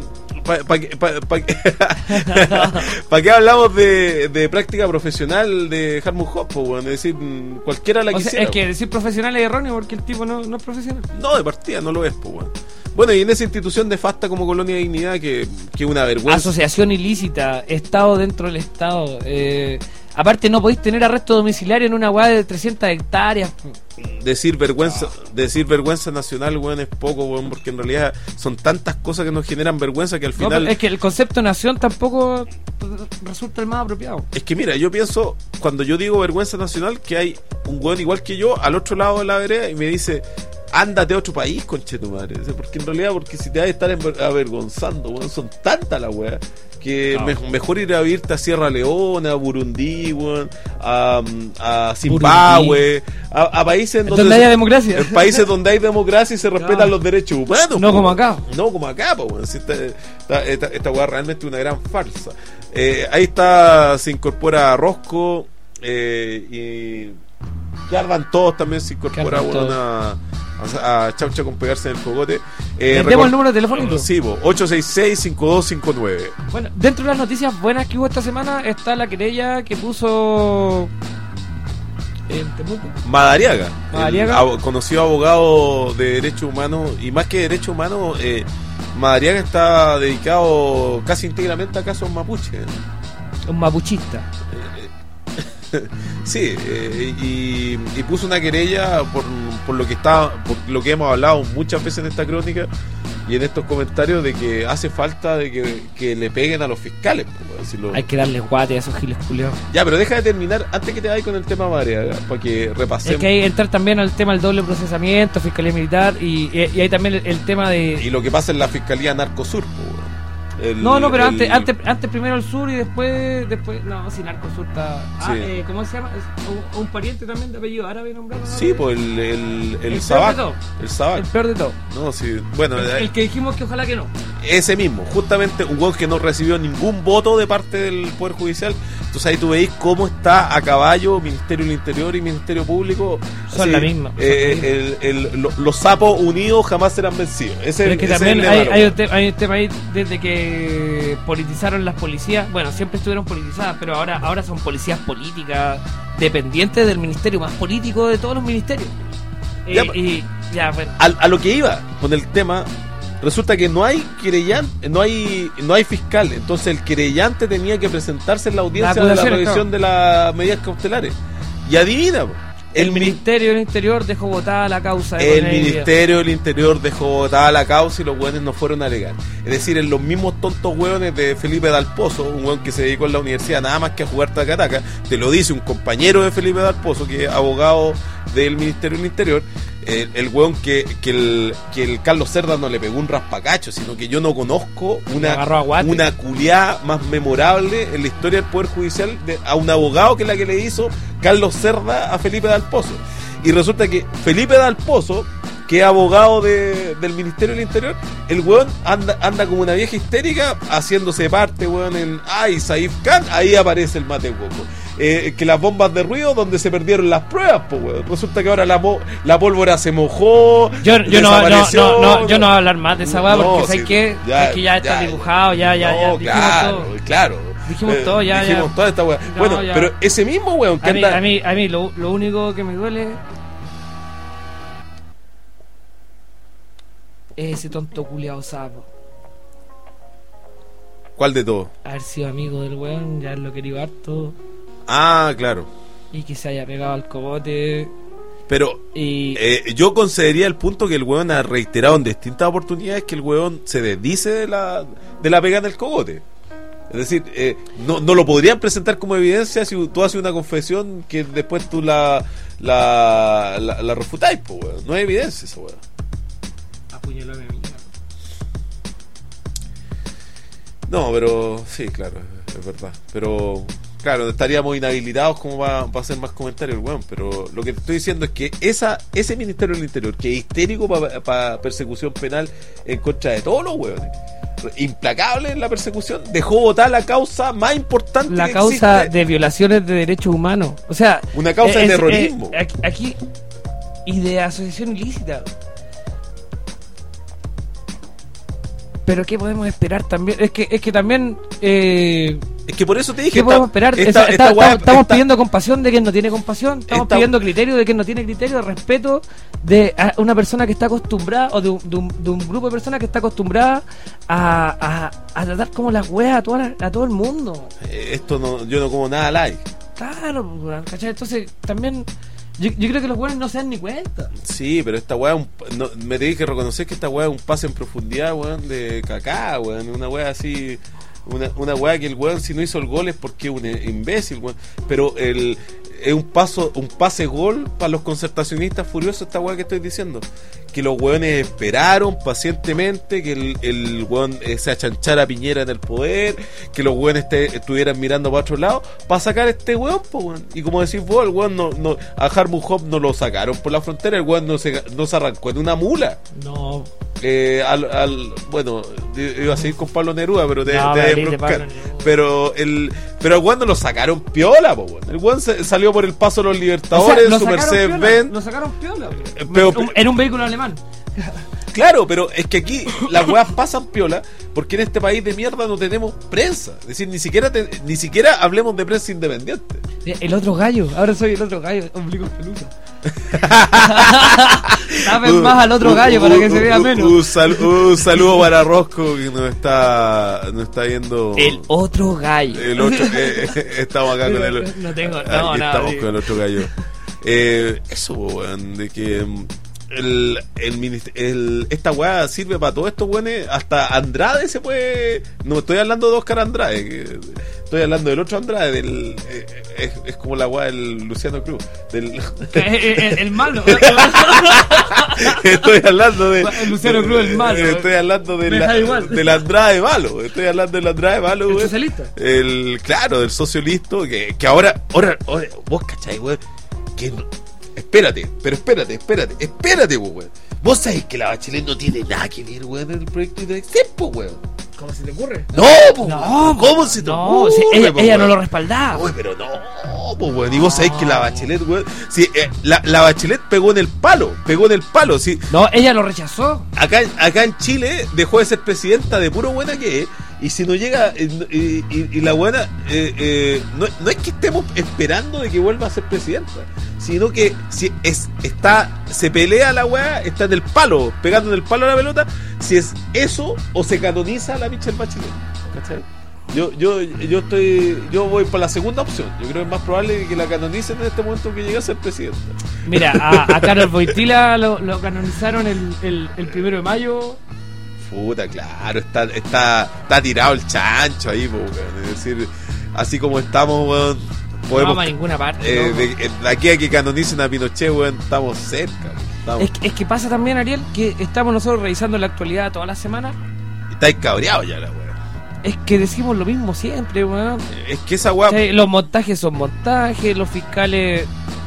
¿Para pa, pa, pa, pa, pa qué hablamos de, de práctica profesional de Harmon Hop? Bueno, es decir, cualquiera la O sea, quisiera. es que decir profesional es erróneo porque el tipo no, no es profesional. No, de partida no lo es, pues, bueno. Bueno, y en esa institución nefasta como Colonia de Dignidad, que es una vergüenza. Asociación ilícita, Estado dentro del Estado. Eh, aparte, no podéis tener arresto domiciliario en una weá de trescientas hectáreas. Decir vergüenza, decir vergüenza nacional, weón, es poco, weón, porque en realidad son tantas cosas que nos generan vergüenza que al No, final... es que el concepto nación tampoco resulta el más apropiado. Es que mira, yo pienso, cuando yo digo vergüenza nacional, que hay un weón igual que yo al otro lado de la vereda y me dice, ándate a otro país, conchetumadre. O sea, porque en realidad, porque si te vas a estar avergonzando, weón, son tantas las weas que No. me, mejor ir a vivirte a Sierra Leona, a Burundi, weón, a, a Zimbabue, a, a países en donde, Donde haya democracia. en países donde hay democracia y se respetan Claro. los derechos humanos. No po, como weón. acá. No como acá, po, weón. Si esta, esta, esta, esta weá realmente es una gran farsa. Eh, ahí está, se incorpora Rosco eh, y Jarvan todos también se incorpora, Jarvan weón, todos. a, a, a Chaucha con pegarse en el cogote. Eh, ¿Les demos record- el número telefónico? Sí, po, ocho seis seis, cinco dos cinco nueve. Bueno, dentro de las noticias buenas que hubo esta semana está la querella que puso en Temuco. Madariaga, Madariaga. el abo- conocido abogado de derechos humanos, y más que derechos humanos, eh, Madariaga está dedicado casi íntegramente a casos mapuche. ¿eh? Un mapuchista. Sí, eh, y, y puso una querella por, por lo que está, por lo que hemos hablado muchas veces en esta crónica y en estos comentarios de que hace falta de que, que le peguen a los fiscales, por decirlo. Hay que darle guate a esos giles culiados. Ya, pero deja de terminar antes que te vayas con el tema Madariaga, para que repasemos. Es que hay que entrar también al tema del doble procesamiento, fiscalía militar y, y, y hay también el, el tema de... Y lo que pasa en la Fiscalía Narcosur, po, weón. El- No, no, pero el- antes, antes, antes primero el sur y después, después, no, si Narcosur está... Ah, Sí. eh, ¿cómo se llama? Es un, un pariente también de apellido árabe nombrado. Sí, pues el, el, el, El peor de Sabac. todo. El Sabac. El peor de todo. No, sí, bueno, El, eh, el que dijimos que ojalá que no. ese mismo, justamente un weón que no recibió ningún voto de parte del Poder Judicial. Entonces ahí tú veis cómo está a caballo Ministerio del Interior y Ministerio Público. Son la misma, son eh, la el- el- lo- los sapos unidos jamás serán vencidos. Ese, Pero es que ese también el hay, lema, hay, ¿no? un te- hay un tema ahí desde que politizaron las policías. Bueno, siempre estuvieron politizadas, pero ahora, ahora son policías políticas, dependientes del ministerio más político de todos los ministerios. Eh, Ya, y ya, bueno. a, a lo que iba con el tema, resulta que no hay querellante, no hay, no hay fiscal, entonces el querellante tenía que presentarse en la audiencia La de la acusación, revisión de las medidas cautelares. Y adivina, po, El, el, mi- Ministerio del Interior dejó votada la causa de el Cornelio. Ministerio del Interior dejó botada la causa y los hueones no fueron a alegar. Es decir, en los mismos tontos hueones de Felipe Dalpozo, un hueón que se dedicó en la universidad nada más que a jugar tacataca, te lo dice un compañero de Felipe Dalpozo, que es abogado del Ministerio del Interior, el, el hueón que, que, el, que el Carlos Cerda no le pegó un raspacacho, sino que yo no conozco Le una, agarró a guate. una culiá más memorable en la historia del Poder Judicial de, a un abogado que la que le hizo Carlos Cerda a Felipe Dalpozo. Y resulta que Felipe Dalpozo, que es abogado de, del Ministerio del Interior, el weón anda, anda como una vieja histérica haciéndose parte, weón, en ay, Saif Khan, ahí aparece el mate hueco. Eh, que las bombas de ruido donde se perdieron las pruebas, pues, weón. Resulta que ahora la, mo- la pólvora se mojó. Yo, yo, no, no, desapareció. no, no, yo no voy a hablar más de esa weá No, porque sí, sé que ya, ya, que ya está ya, dibujado, ya, ya, ya. No, dijimos claro, todo. claro. Dijimos todo, ya, Dijimos ya. toda esta weá. No, Bueno, ya. pero ese mismo weón que A mí, anda. a mí, a mí lo, lo único que me duele es ese tonto culiao sapo. ¿Cuál de todos? Haber sido amigo del weón, ya lo quería harto. Ah, claro. Y que se haya pegado al cogote. Pero Y eh, yo concedería el punto que el weón ha reiterado en distintas oportunidades que el weón se desdice de la, de la pegada del cogote. Es decir, eh, no, no lo podrían presentar como evidencia si tú haces una confesión que después tú la la, la, la refutáis, pues, weón. No hay evidencia esa weón. apuñaló a mi amiga. No, pero sí, claro, es verdad. Pero claro, estaríamos inhabilitados como para hacer más comentarios el weón. Pero lo que te estoy diciendo es que esa ese Ministerio del Interior, que es histérico para persecución penal en contra de todos los weones, implacable en la persecución, dejó votar la causa más importante La que causa existe. de violaciones de derechos humanos. O sea, Una causa de es- terrorismo. eh, aquí, aquí- y de asociación ilícita. pero ¿qué podemos esperar también? Es que es que también eh, Es que por eso te dije. ¿qué esta- podemos esperar? esta- Esa- esta está- weá- estamos estamos esta- pidiendo compasión de quien no tiene compasión, estamos Esta- pidiendo criterio de quien no tiene criterio, respeto de a una persona que está acostumbrada, o de un, de un, de un grupo de personas que está acostumbrada a, a, a tratar como las weas a, toda la- a todo el mundo. Eh, Esto no, yo no como nada like. Claro, weón, ¿cachai? Entonces también yo, yo creo que los weones no se dan ni cuenta. Sí, pero esta weá, es un- no, me tenéis que reconocer que esta weá es un pase en profundidad, weón, de cacá, weón. Una weá así, una, una weá que el weón, si no hizo el gol es porque es un imbécil, weón. Pero el, es un paso, un pase gol para los concertacionistas furiosos, esta weá que estoy diciendo. Que los weones esperaron pacientemente que el, el weón eh, se achanchara a Piñera en el poder, que los weones este- estuvieran mirando para otro lado, para sacar a este weón, po, weón. Y como decís vos, el weón no, no, a Harmon Hop no lo sacaron por la frontera, el weón no se, no se arrancó en una mula. No, Eh, al, al, bueno, iba a seguir con Pablo Neruda, pero te, No, te Gabriel de embroncar. Pablo Neruda. Pero el pero el weón no lo sacaron piola, po, weón. El weón se- salió por el paso de los Libertadores, lo su sacaron Mercedes piola, Benz. Lo sacaron piola. Eh, pero- Un- era un vehículo alemán. Claro, pero es que aquí las weas pasan piola porque en este país de mierda no tenemos prensa. Es decir, ni siquiera te- ni siquiera hablemos de prensa independiente. El otro gallo, ahora soy el otro gallo, ombligo pelusa. Tapen más al otro gallo para que se vea Un- menos. Un, sal- un saludo para Rosco que nos está, nos está viendo. El otro gallo. El otro, eh, eh, estamos acá con el. No tengo, aquí no, nada. estamos sí. con el otro gallo. Eh, eso, weón, de que mm, el, el, minist- el esta weá sirve para todo esto, weón. Hasta Andrade se puede. No estoy hablando de Oscar Andrade, que- estoy hablando del otro Andrade, del, eh, es, es como la weá del Luciano Cruz. Del, El, el- el malo. estoy hablando de. El Luciano Cruz, el malo. Estoy hablando de Me la, da igual. del Andrade malo. Estoy hablando del Andrade malo, El weón. socialista. El, claro, del socialista, que, que ahora, ahora, ahora, vos cachai, weón, que no- espérate, pero espérate, espérate, espérate, po, weón. Vos sabés que la Bachelet no tiene nada que ver, weón, en el proyecto de Extempo, weón. ¿Cómo se te ocurre? No, po, weón. ¿Cómo se te No, ocurre, si ella, po, ella no weón? lo respaldaba. Uy, pero no, po, weón. Y vos sabés que la Bachelet, weón, si, eh, la, la Bachelet pegó en el palo, pegó en el palo, si, No, ella lo rechazó. acá, acá en Chile dejó de ser presidenta de puro buena que es. Y si no llega, eh, y, y- y la buena, eh, eh, no, no es que estemos esperando de que vuelva a ser presidenta, sino que si es, está, se pelea la weá, está en el palo, pegando en el palo a la pelota, si es eso o se canoniza a la Michelle Bachelet. ¿Cachai? Yo, yo, yo estoy, yo voy por la segunda opción. Yo creo que es más probable que la canonicen en este momento que llegue a ser presidenta. Mira, a, a Carol Boitila lo, lo canonizaron el, el, el primero de mayo. Puta, claro, está, está, está tirado el chancho ahí, po, weón. Es decir, así como estamos, weón, No podemos. vamos a ninguna parte. eh, no. de, eh, de aquí a que canonicen a Pinochet, weón, estamos cerca, weón. Estamos, Es, que- es que pasa también, Ariel, que estamos nosotros revisando la actualidad toda la semana. estáis cabreados ya, la weón. Es que decimos lo mismo siempre, weón. Es que esa weá. O sea, los montajes son montajes, los fiscales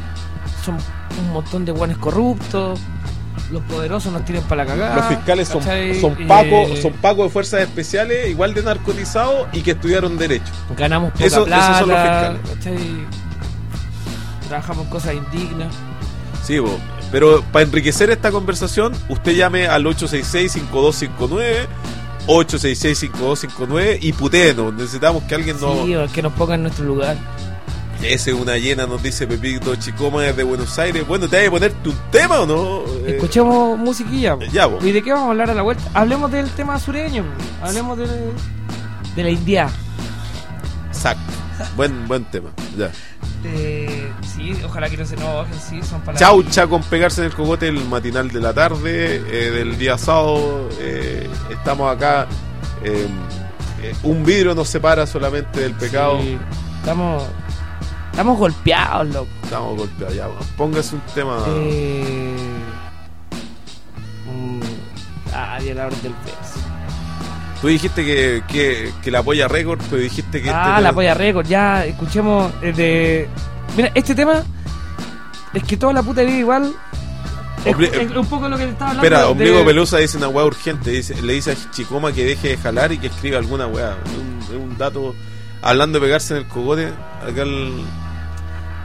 son un montón de guanes corruptos, los poderosos nos tienen para la cagada. Los fiscales son, ¿cachai? son Eh, pacos, son pacos de fuerzas especiales, igual de narcotizados y que estudiaron derecho. Ganamos poca Eso- esos plata, son los fiscales. ¿cachai? Trabajamos en cosas indignas. Sí, bo. Pero para enriquecer esta conversación, usted llame al ocho seis seis, cinco dos cinco nueve, ocho seis seis, cinco dos cinco nueve y putéenos. Necesitamos que alguien nos... Sí, o que nos ponga en nuestro lugar. Ese es una llena, nos dice Pepito Chicoma desde Buenos Aires. Bueno, ¿te vas a ponerte un tema o no? Eh, Escuchemos musiquilla. po. ya, po. ¿Y de qué vamos a hablar a la vuelta? Hablemos del tema sureño. po. Hablemos de, de la India. Exacto. Buen, buen tema. Ya. Eh, sí, ojalá que no se enojen, sí, son palabras. Chaucha con pegarse en el cogote el matinal de la tarde eh, del día sábado. Eh, estamos acá. eh, eh, un vidrio nos separa solamente del pecado. Sí, estamos, estamos golpeados, loco. Estamos golpeados. Ya, bueno, póngase un tema. Eh, mm, ah, y a la hora del beso. Tú dijiste que, que, que la apoya récord, pero dijiste que. Ah, este la tema- polla récord, ya, escuchemos eh, de... Mira, este tema es que toda la puta vida igual... Es, Obli- es un poco lo que te estaba hablando. Espera, de- Ombligo Pelusa dice una weá urgente. Dice, le dice a Chicoma que deje de jalar y que escriba alguna weá. Es un, es un dato. Hablando de pegarse en el cogote, acá el.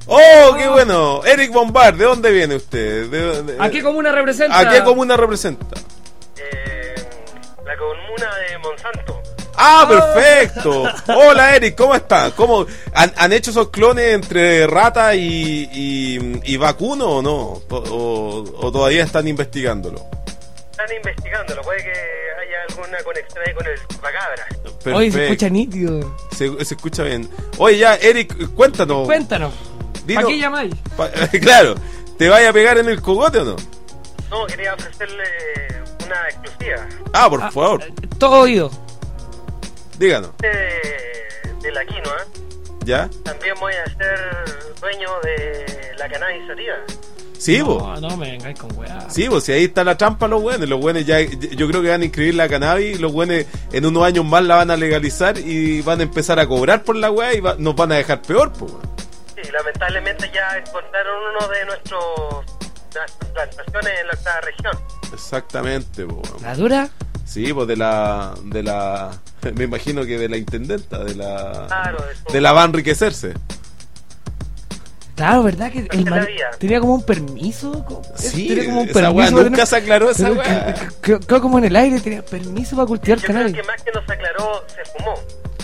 ¡Oh, qué bueno! Eric Bombard, ¿de dónde viene usted? ¿De, de, ¿A qué comuna representa? ¿A qué comuna representa? Eh, la comuna de Monsanto. ¡Ah, perfecto! Hola, Eric, ¿cómo estás? ¿Cómo, han, ¿Han hecho esos clones entre rata y, y, y vacuno o no? ¿O, o todavía están investigándolo? Están investigándolo, puede que haya alguna conexión ahí con el chupacabra. Perfecto. Oye, se escucha nítido. Se, se escucha bien. Oye, ya, Eric, cuéntanos. Cuéntanos. Dinos- ¿Para qué llamáis? Pa- claro, ¿te vaya a pegar en el cogote o no? No, quería ofrecerle una exclusiva. Ah, por Ah, favor, eh, Todo oído. díganos. De, de la quinoa, ¿Ya? también voy a ser dueño de la cannabis sativa. Sí, vos. No, no me vengáis con weá. Sí, pues si ahí está la trampa los buenos. Los buenos ya, yo creo que van a inscribir la cannabis. Los buenos en unos años más la van a legalizar y van a empezar a cobrar por la weá y va- nos van a dejar peor, pues. weón. Sí, lamentablemente ya encontraron uno de nuestros nuestras plantaciones en nuestra región. Exactamente, pues. weón. ¿La dura? Sí, pues de la, de la, me imagino que de la intendenta, de la, Claro, de su- de la va a enriquecerse. Claro, ¿verdad? Que el Esa man- vía. tenía como un permiso. co- Sí, tenía como un esa weá para nunca tener- se aclaró esa pero weá. que- que- Creo creo como en el aire tenía permiso para cultivar Yo creo cannabis. que más que nos aclaró, se fumó.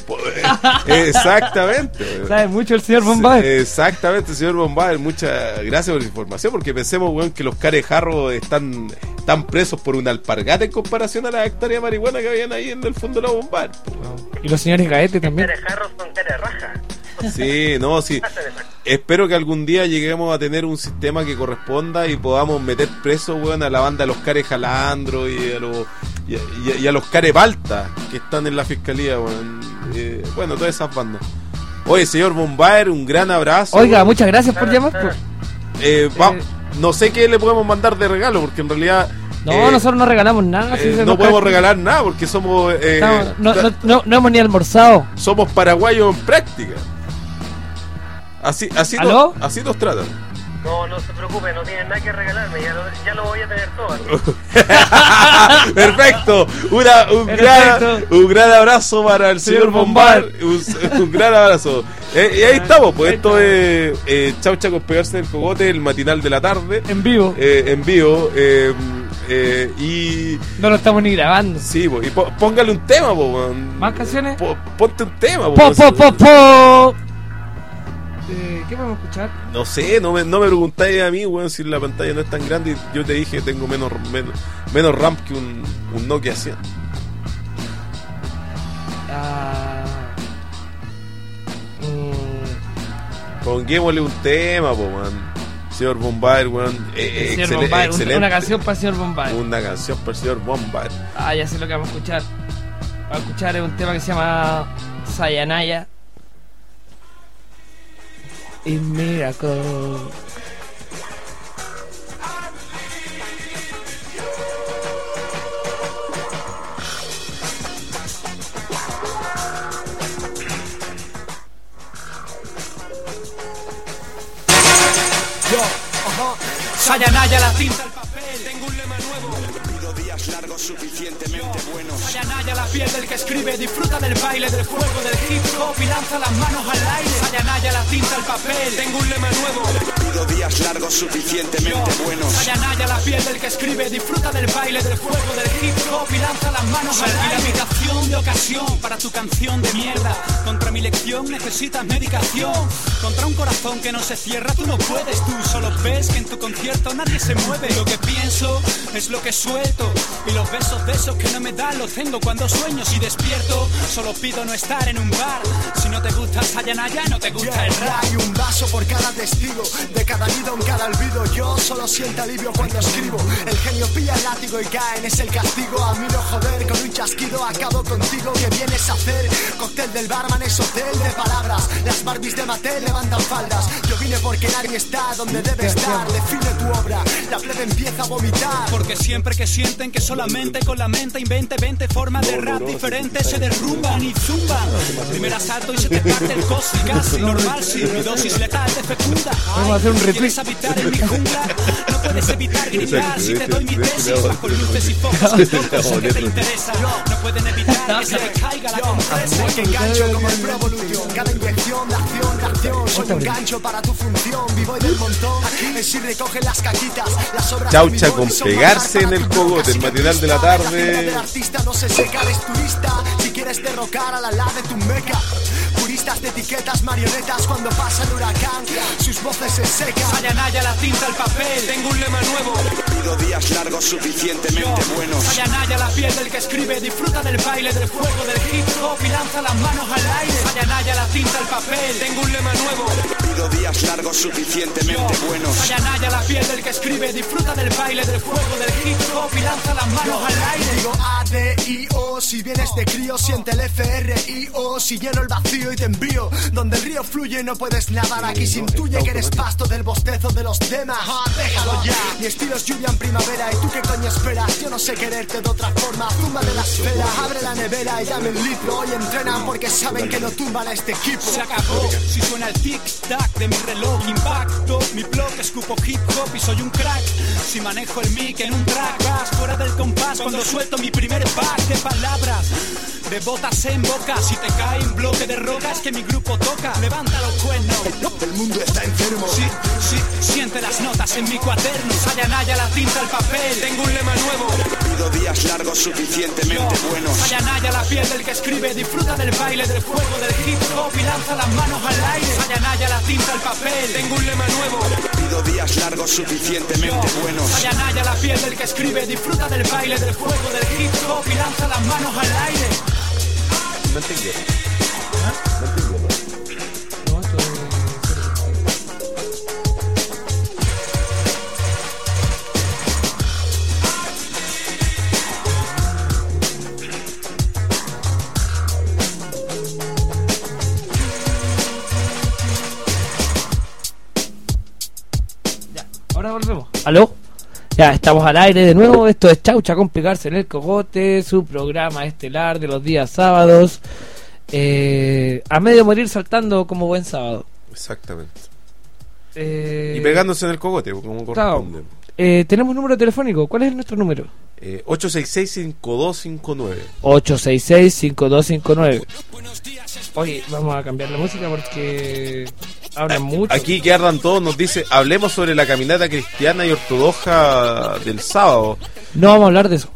Exactamente. weón. Sabe mucho el señor Bombay. Exactamente, señor Bombay, muchas gracias por la información, porque pensemos, weón, que los carejarros están, están presos por una alpargata en comparación a las hectáreas de marihuana que habían ahí en el fondo de la Bombay. Y los señores Gaete también. Carejarros con cara raja. Sí, no, sí. Hacen esas cosas. Espero que algún día lleguemos a tener un sistema que corresponda y podamos meter presos, weón, a la banda de los cares jalandro y a los y a, y a- y a los cares balta que están en la fiscalía, weón. Eh, bueno, todas esas bandas. Oye, señor Bombaer, un gran abrazo. Oiga, muchas gracias por llamar. pues. Eh, va- eh, no sé qué le podemos mandar de regalo, porque en realidad No, eh, nosotros no regalamos nada. eh, si se no nos podemos cae- regalar nada porque somos eh, Estamos- no, ta- no, no, no hemos ni almorzado. somos paraguayos en práctica. Así, así, ¿Aló? nos, así nos tratan. No, no se preocupe, no tienen nada que regalarme, ya lo, ya lo voy a tener todo. Perfecto, Una, un, Perfecto. Gran, un gran abrazo para el señor Señor Bombar. Un, un gran abrazo. Eh, y ahí estamos, pues Ahí esto es eh, Chaucha con pegarse en el cogote, el matinal de la tarde, En vivo. eh, en vivo. eh, eh, y No lo estamos ni grabando. sí, po, y po- póngale un tema, po, man. ¿Más canciones? Po- ponte un tema, po, Po, no po, sé. po, po. Eh, ¿Qué podemos escuchar? No sé, no me, no me preguntáis a mí, weón, si la pantalla no es tan grande. Y yo te dije, tengo menos menos, menos RAM que un, un Nokia cien. Ah, mm, Pongámosle un tema, po, man. Señor Bombay, weón. Eh, eh, señor excele- Bombay, un- excelente. una canción para el señor Bombay. Una canción para el señor Bombay. Ah, ya sé lo que vamos a escuchar. Vamos a escuchar un tema que se llama Sayanaya. Y Miracle. Sayanaya la tinta, el papel, tengo un lema nuevo. Pido días largos suficientemente buenos. Sayanaya la piel del que escribe, disfruta del baile, del juego, del hip hop y lanza las manos al aire. Sayanaya la tinta, el papel, tengo un lema nuevo. Pido días largos suficientemente buenos. Sayanaya la piel del que escribe, disfruta del baile, del juego, del hip hop y lanza las manos al aire. La habitación de ocasión para tu canción de mierda. Contra mi lección necesitas medicación. Contra un corazón que no se cierra, tú no puedes, tú solo ves que en tu concierto nadie se mueve. Lo que pienso es lo que suelto. Y los besos de esos que no me dan los tengo cuando sueño. Si despierto, solo pido no estar en un bar. Si no te gusta Sayanaya, no te gusta el rap. Hay un vaso por cada testigo, de cada nido en cada olvido. Yo solo siento alivio cuando escribo. El genio pilla el látigo y caen, es el castigo. A mí no joder, con un chasquido acabo contigo. ¿Qué vienes a hacer? Cóctel del barman es hotel de palabras. Las Barbies de Mattel levantan faldas. Yo vine porque nadie está donde debe estar. Define tu obra, la plebe empieza a vomitar. Porque siempre que siento advierten que solamente con la mente invente veinte formas de rap diferentes, se derrumban y zumban. Primer asalto y se te parte el cosi, casi normal, si mi dosis letal te fecunda. Vamos a hacer un retweet. ¿Quieres habitar en mi jungla? No puedes evitar gritar si te doy mi tesis. Bajo luces y focos y focos que te interesa. No pueden evitar que se le caiga la compresa. Porque engancho como el Pro Evolution. Cada inyección de acción, de acción. Soy un gancho para tu función. Vivo del montón. Aquí si recogen las caquitas, las obras Chaucha con pegarse en el cogote, el matinal de la tarde. El artista no se seca, eres turista. Si quieres derrocar a la la de tu meca. Puristas de etiquetas, marionetas. Cuando pasa el huracán, sus voces se secan. Sayanaya, la tinta, el papel. Tengo un lema nuevo. Pido días largos suficientemente buenos. Sayanaya, la piel del que escribe. Disfruta del baile, del fuego, del hip hop y lanza las manos al aire. Sayanaya, la tinta, el papel. Tengo un lema nuevo. Pido días largos suficientemente buenos. Sayanaya, la piel del que escribe. Disfruta del baile, del fuego, del hip hop y lanza las manos al aire. Digo A, D, I, O. Si vienes de crío, siente el F, R, I, O. Si lleno el vacío y te envío. Donde el río fluye no puedes nadar. Aquí se intuye que eres pasto del bostezo de los demás. Ah, déjalo ya. Mi estilo es lluvia en primavera. ¿Y tú qué coño esperas? Yo no sé quererte de otra forma. Zumba de la esfera, abre la nevera y dame el litro. Hoy entrenan porque saben que no tumban a este equipo. Se acabó, si suena el tic-tac de mi reloj. Impacto, mi blog, escupo hip hop y soy un crack. Si manejo el mic en un track, vas fuera del compás cuando suelto mi primer pack de palabras. De botas en boca, si te cae un bloque de rocas que mi grupo toca, levanta los cuernos. El mundo está enfermo. Sí, sí, siente las notas en mi cuaderno. Sayanaya, la tinta, el papel. Tengo un lema nuevo. Pido días largos suficientemente buenos. Sayanaya, la piel del que escribe. Disfruta del baile, del fuego, del hip hop y lanza las manos al aire. Sayanaya, la tinta, el papel. Tengo un lema nuevo. Pido días largos suficientemente buenos. Sayanaya, la piel del que escribe. Disfruta del baile, del fuego, del hip hop y lanza las manos al aire. No entiendo. No entiendo. No, esto es- Ya, ahora volvemos. ¿Aló? Ya, estamos al aire de nuevo. Esto es Chaucha con pegarse en el cogote, su programa estelar de los días sábados. Eh, a medio morir saltando como buen sábado. Exactamente. Eh, Y pegándose en el cogote, como corresponde. eh, tenemos número telefónico. ¿Cuál es nuestro número? Eh, ocho seis seis, cinco dos cinco nueve. ocho seis seis, cinco dos cinco nueve. Oye, vamos a cambiar la música porque hablan mucho. Aquí que ardan todos nos dice, hablemos sobre la caminata cristiana y ortodoxa del sábado. No vamos a hablar de eso.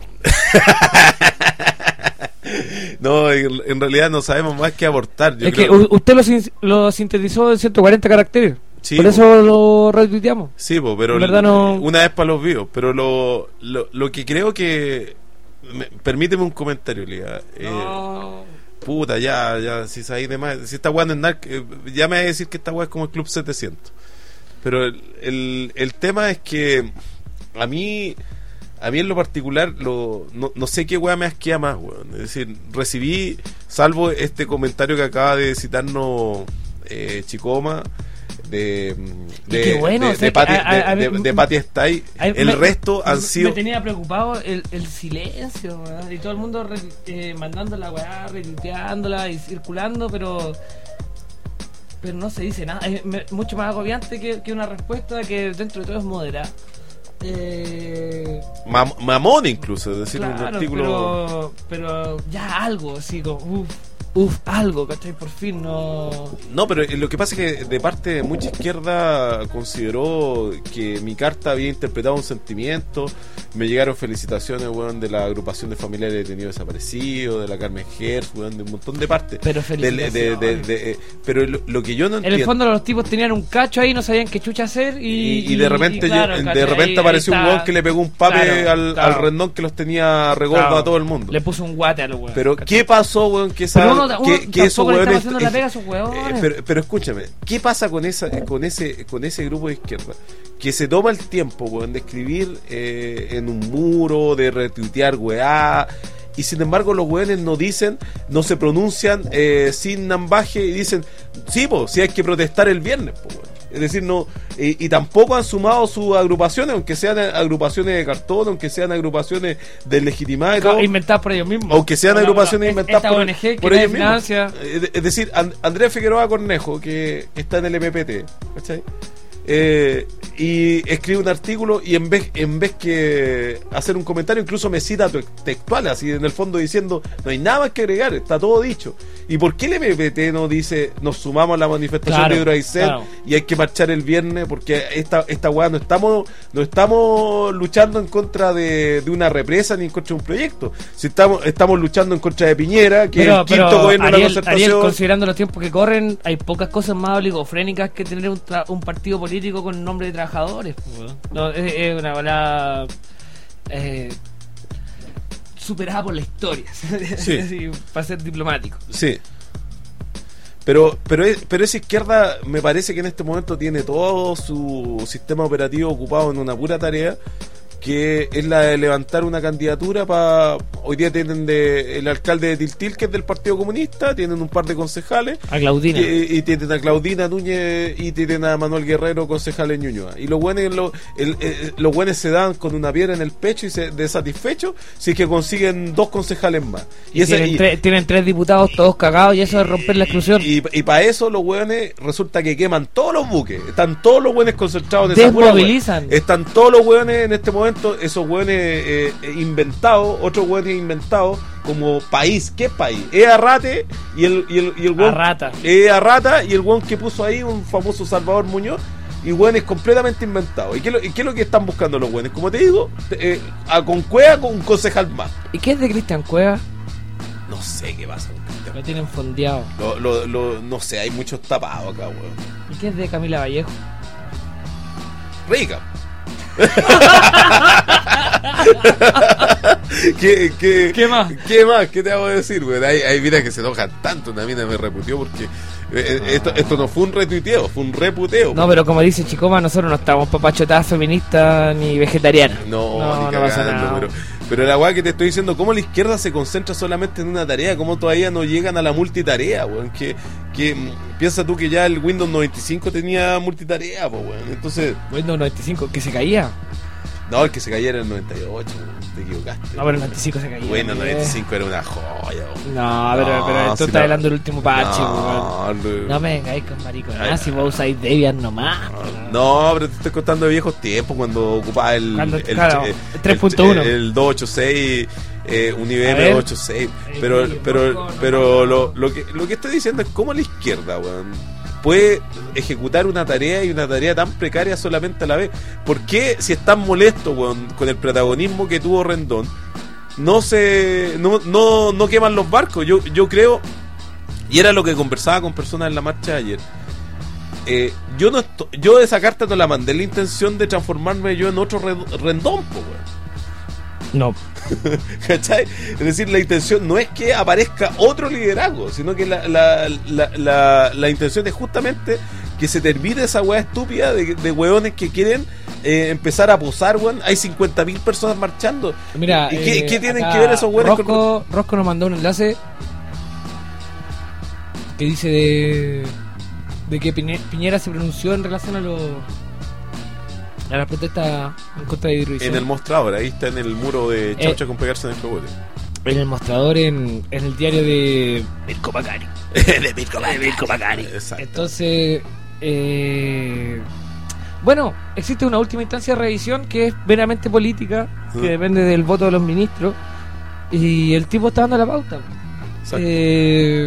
No, en, en realidad no sabemos más que abortar. Yo Es que creo- u- usted lo, sin- lo sintetizó en ciento cuarenta caracteres. Sí, Por po. eso lo retuiteamos. Sí, po, pero En verdad no- una vez para los vivos. Pero lo, lo, lo que creo que... me- permíteme un comentario, Liga. Eh, No. Puta, ya, ya, si sabéis de más. Si esta weá no es nada, eh, ya me voy a decir que esta weá es como el Club setecientos. Pero el, el, el tema es que a mí, a mí en lo particular, lo, no, no sé qué weá me asquea más, weón. Es decir, recibí, salvo este comentario que acaba de citarnos eh, Chicoma, de, de, qué bueno, de, o sea, de Patti- que a- a- a de- mí- de- de Patti Stay. Ay, El me- resto han me- sido... Me tenía preocupado el, el silencio, weón, y todo el mundo re- eh, mandando la weá, retuiteándola y circulando, pero pero no se dice nada. Es me- mucho más agobiante que, que una respuesta que dentro de todo es moderada. Eh, mam- mamón incluso, es decir, un claro, artículo... pero, pero ya algo, así como, uff, uff, algo, ¿cachai? Por fin no... No, pero lo que pasa es que de parte de mucha izquierda consideró que mi carta había interpretado un sentimiento. Me llegaron felicitaciones, weón, de la agrupación de familiares de detenidos desaparecidos, de la Carmen Hertz, weón, de un montón de partes. Pero Del- de- de- felicitaciones. de- eh, pero lo, lo que yo no En entiendo... el fondo los tipos tenían un cacho ahí, no sabían qué chucha hacer y... y, y de repente y claro, yo- ¿cachai? de repente Ahí- apareció ahí un está. weón que le pegó un pape Claro, al, claro. al rendón que los tenía regordo Claro. a todo el mundo. Le puso un guate a los weones. Pero ¿cachai? ¿qué pasó, weón? Que, esa, Pero uno- uno que, que esos tampoco le está weones- haciendo la pega a esos weones. Eh, pero, pero escúchame, ¿qué pasa con esa, con ese, con ese grupo de izquierda? Que se toma el tiempo, weón, de escribir eh, en un muro, de retuitear weá, y sin embargo los weones no dicen, no se pronuncian eh, sin nambaje y dicen, sí, po, si hay que protestar el viernes, po, weón. Es decir, no y, y tampoco han sumado sus agrupaciones, aunque sean agrupaciones de cartón, aunque sean agrupaciones deslegitimadas y todo, inventadas por ellos mismos. aunque sean No, no, agrupaciones no, inventadas esta por, O N G por que ellos nadie mismos. financia. Es es decir, And- Andrés Figueroa Cornejo, que, que está en el M P T, ¿cachai? Eh, y escribe un artículo y en vez en vez que hacer un comentario, incluso me cita te- textual, así en el fondo diciendo no hay nada más que agregar, está todo dicho. ¿Y por qué el M P T no dice nos sumamos a la manifestación Claro, de Hidroaicén claro. y hay que marchar el viernes? Porque esta esta weá no estamos no estamos luchando en contra de, de una represa ni en contra de un proyecto. Si estamos estamos luchando en contra de Piñera, que Pero, es el quinto pero gobierno de la Ariel, concertación. Ariel, considerando los tiempos que corren, hay pocas cosas más oligofrénicas que tener un, tra- un partido político con nombre de trabajadores. pues. No, es, es una balada eh, superada por la historia, Sí. Así, para ser diplomático. Sí. Pero, pero, es- pero esa izquierda me parece que en este momento tiene todo su sistema operativo ocupado en una pura tarea, que es la de levantar una candidatura para... Hoy día tienen de, el alcalde de Tiltil, que es del Partido Comunista, tienen un par de concejales, A Claudina. y, y tienen a Claudina Núñez y tienen a Manuel Guerrero, concejal en Ñuñoa. Y los buenos lo, el- eh, los buenos se dan con una piedra en el pecho y se de satisfechos si es que consiguen dos concejales más. Y ese- tienen, y- tre- tienen tres diputados todos cagados y eso es romper la exclusión. Y, y para eso los hueones resulta que queman todos los buques. Están todos los hueones concentrados en esa pura hueá. Desmovilizan. Están todos los hueones en este momento, esos hueones eh, eh, inventados, otros hueones inventados como país. ¿Qué país? Es Arrate y el, y el, y el hueón- Arrata. Es Arrata y el hueón que puso ahí, un famoso Salvador Muñoz. Y hueones completamente inventados. ¿Y qué, es lo- y qué es lo que están buscando los hueones? Como te digo, te- eh, a con cueva con un concejal más. ¿Y qué es de Cristian Cueva? No sé qué pasa con Cristian. Lo tienen fondeado. Lo, lo, lo- no sé, hay muchos tapados acá, hueón. ¿Y qué es de Camila Vallejo? Rica. ¿Qué, qué, ¿Qué más? ¿Qué más? ¿Qué te hago decir, güey? Hay, hay minas que se enojan tanto. Una mina me reputió porque eh, esto, esto no fue un retuiteo, fue un reputeo. No, pero como dice Chicoma, nosotros no estamos papachotadas feministas ni vegetarianas. No, no, ni no pasa cagando, nada. pero, pero la weá que te estoy diciendo, ¿cómo la izquierda se concentra solamente en una tarea? ¿Cómo todavía no llegan a la multitarea, weón? Que, que mm, piensa tú que ya el Windows noventa y cinco tenía multitarea, pues, weón. Entonces, Windows noventa y cinco, que se caía. no, el que se cayera era el noventa y ocho, weón. Te equivocaste. No, pero el noventa y cinco se caía. Bueno, el eh. noventa y cinco era una joya, weón. No, pero, No, pero esto si está la- hablando del último parche, weón. No, no, No me vengáis con mariconas, Ay, si vos usáis Debian nomás. no, pero te estoy contando de viejos tiempos cuando ocupaba el, Cuando- el, claro, el- el tres punto uno. el, el doscientos ochenta y seis, eh, un I B A M ver. doscientos ochenta y seis. Eh, Pero, sí, pero, poco, no pero pasa lo, nada. lo, que, lo que estoy diciendo es cómo la izquierda, weón, puede ejecutar una tarea y una tarea tan precaria solamente a la vez. ¿Por qué, si están molestos, weón, con el protagonismo que tuvo Rendón, no se no, no, no queman los barcos? Yo, yo creo, y era lo que conversaba con personas en la marcha de ayer, eh, yo no esto- yo esa carta no la mandé la intención de transformarme yo en otro Red- Rendón, po, weón. No. ¿Cachai? Es decir, la intención no es que aparezca otro liderazgo, sino que la, la, la, la, la intención es justamente que se termine esa weá estúpida de, de weones que quieren eh, empezar a posar, weón. Hay cincuenta mil personas marchando. Mira, ¿Y qué, eh, qué tienen acá que ver esos weones con... Rosco, Rosco nos mandó un enlace que dice de, de que Piñe- Piñera se pronunció en relación a los a las protestas en contra de Hidroaicén. En el mostrador, ahí está en el muro de Chaucha con pegarse en el cogote. En el mostrador en, en el diario de Mirko Macari. de Mirko Macari. Exacto. Entonces, eh, bueno, existe una última instancia de revisión que es meramente política, que Mm. depende del voto de los ministros, y el tipo está dando la pauta. Exacto. Eh,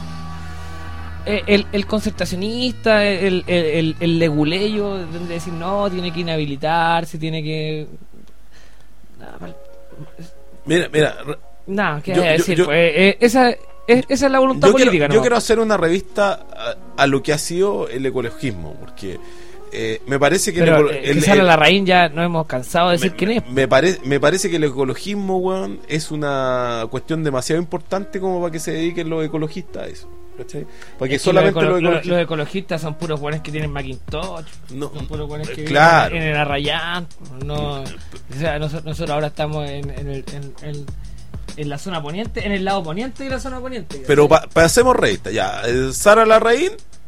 el, el concertacionista, el, el, el, el leguleyo, de decir no, tiene que inhabilitarse, tiene que... Nada, mal- Mira, mira, re- nada, ¿qué Yo- voy a yo- decir? yo- Pues, eh, esa, es, esa es la voluntad yo política, quiero, ¿no? yo quiero hacer una revista a, a lo que ha sido el ecologismo, porque eh, me parece que... el Pero eco- eh, el- que Sara el- Larraín ya no hemos cansado de decir me, quién es. me, pare- me parece que el ecologismo, weón, es una cuestión demasiado importante como para que se dediquen los ecologistas a eso. ¿Cachai? Para que Es que solamente los, los ecolo- los- ecologistas... los ecologistas son puros buenos que tienen Macintosh, No, son puros buenos que claro. viven en el Arrayán. No, o sea, nosotros, nosotros ahora estamos en, en, el- en- en- en la zona poniente, en el lado poniente de la zona poniente. Pero pa- pasemos revista, ya. eh, Sara Larraín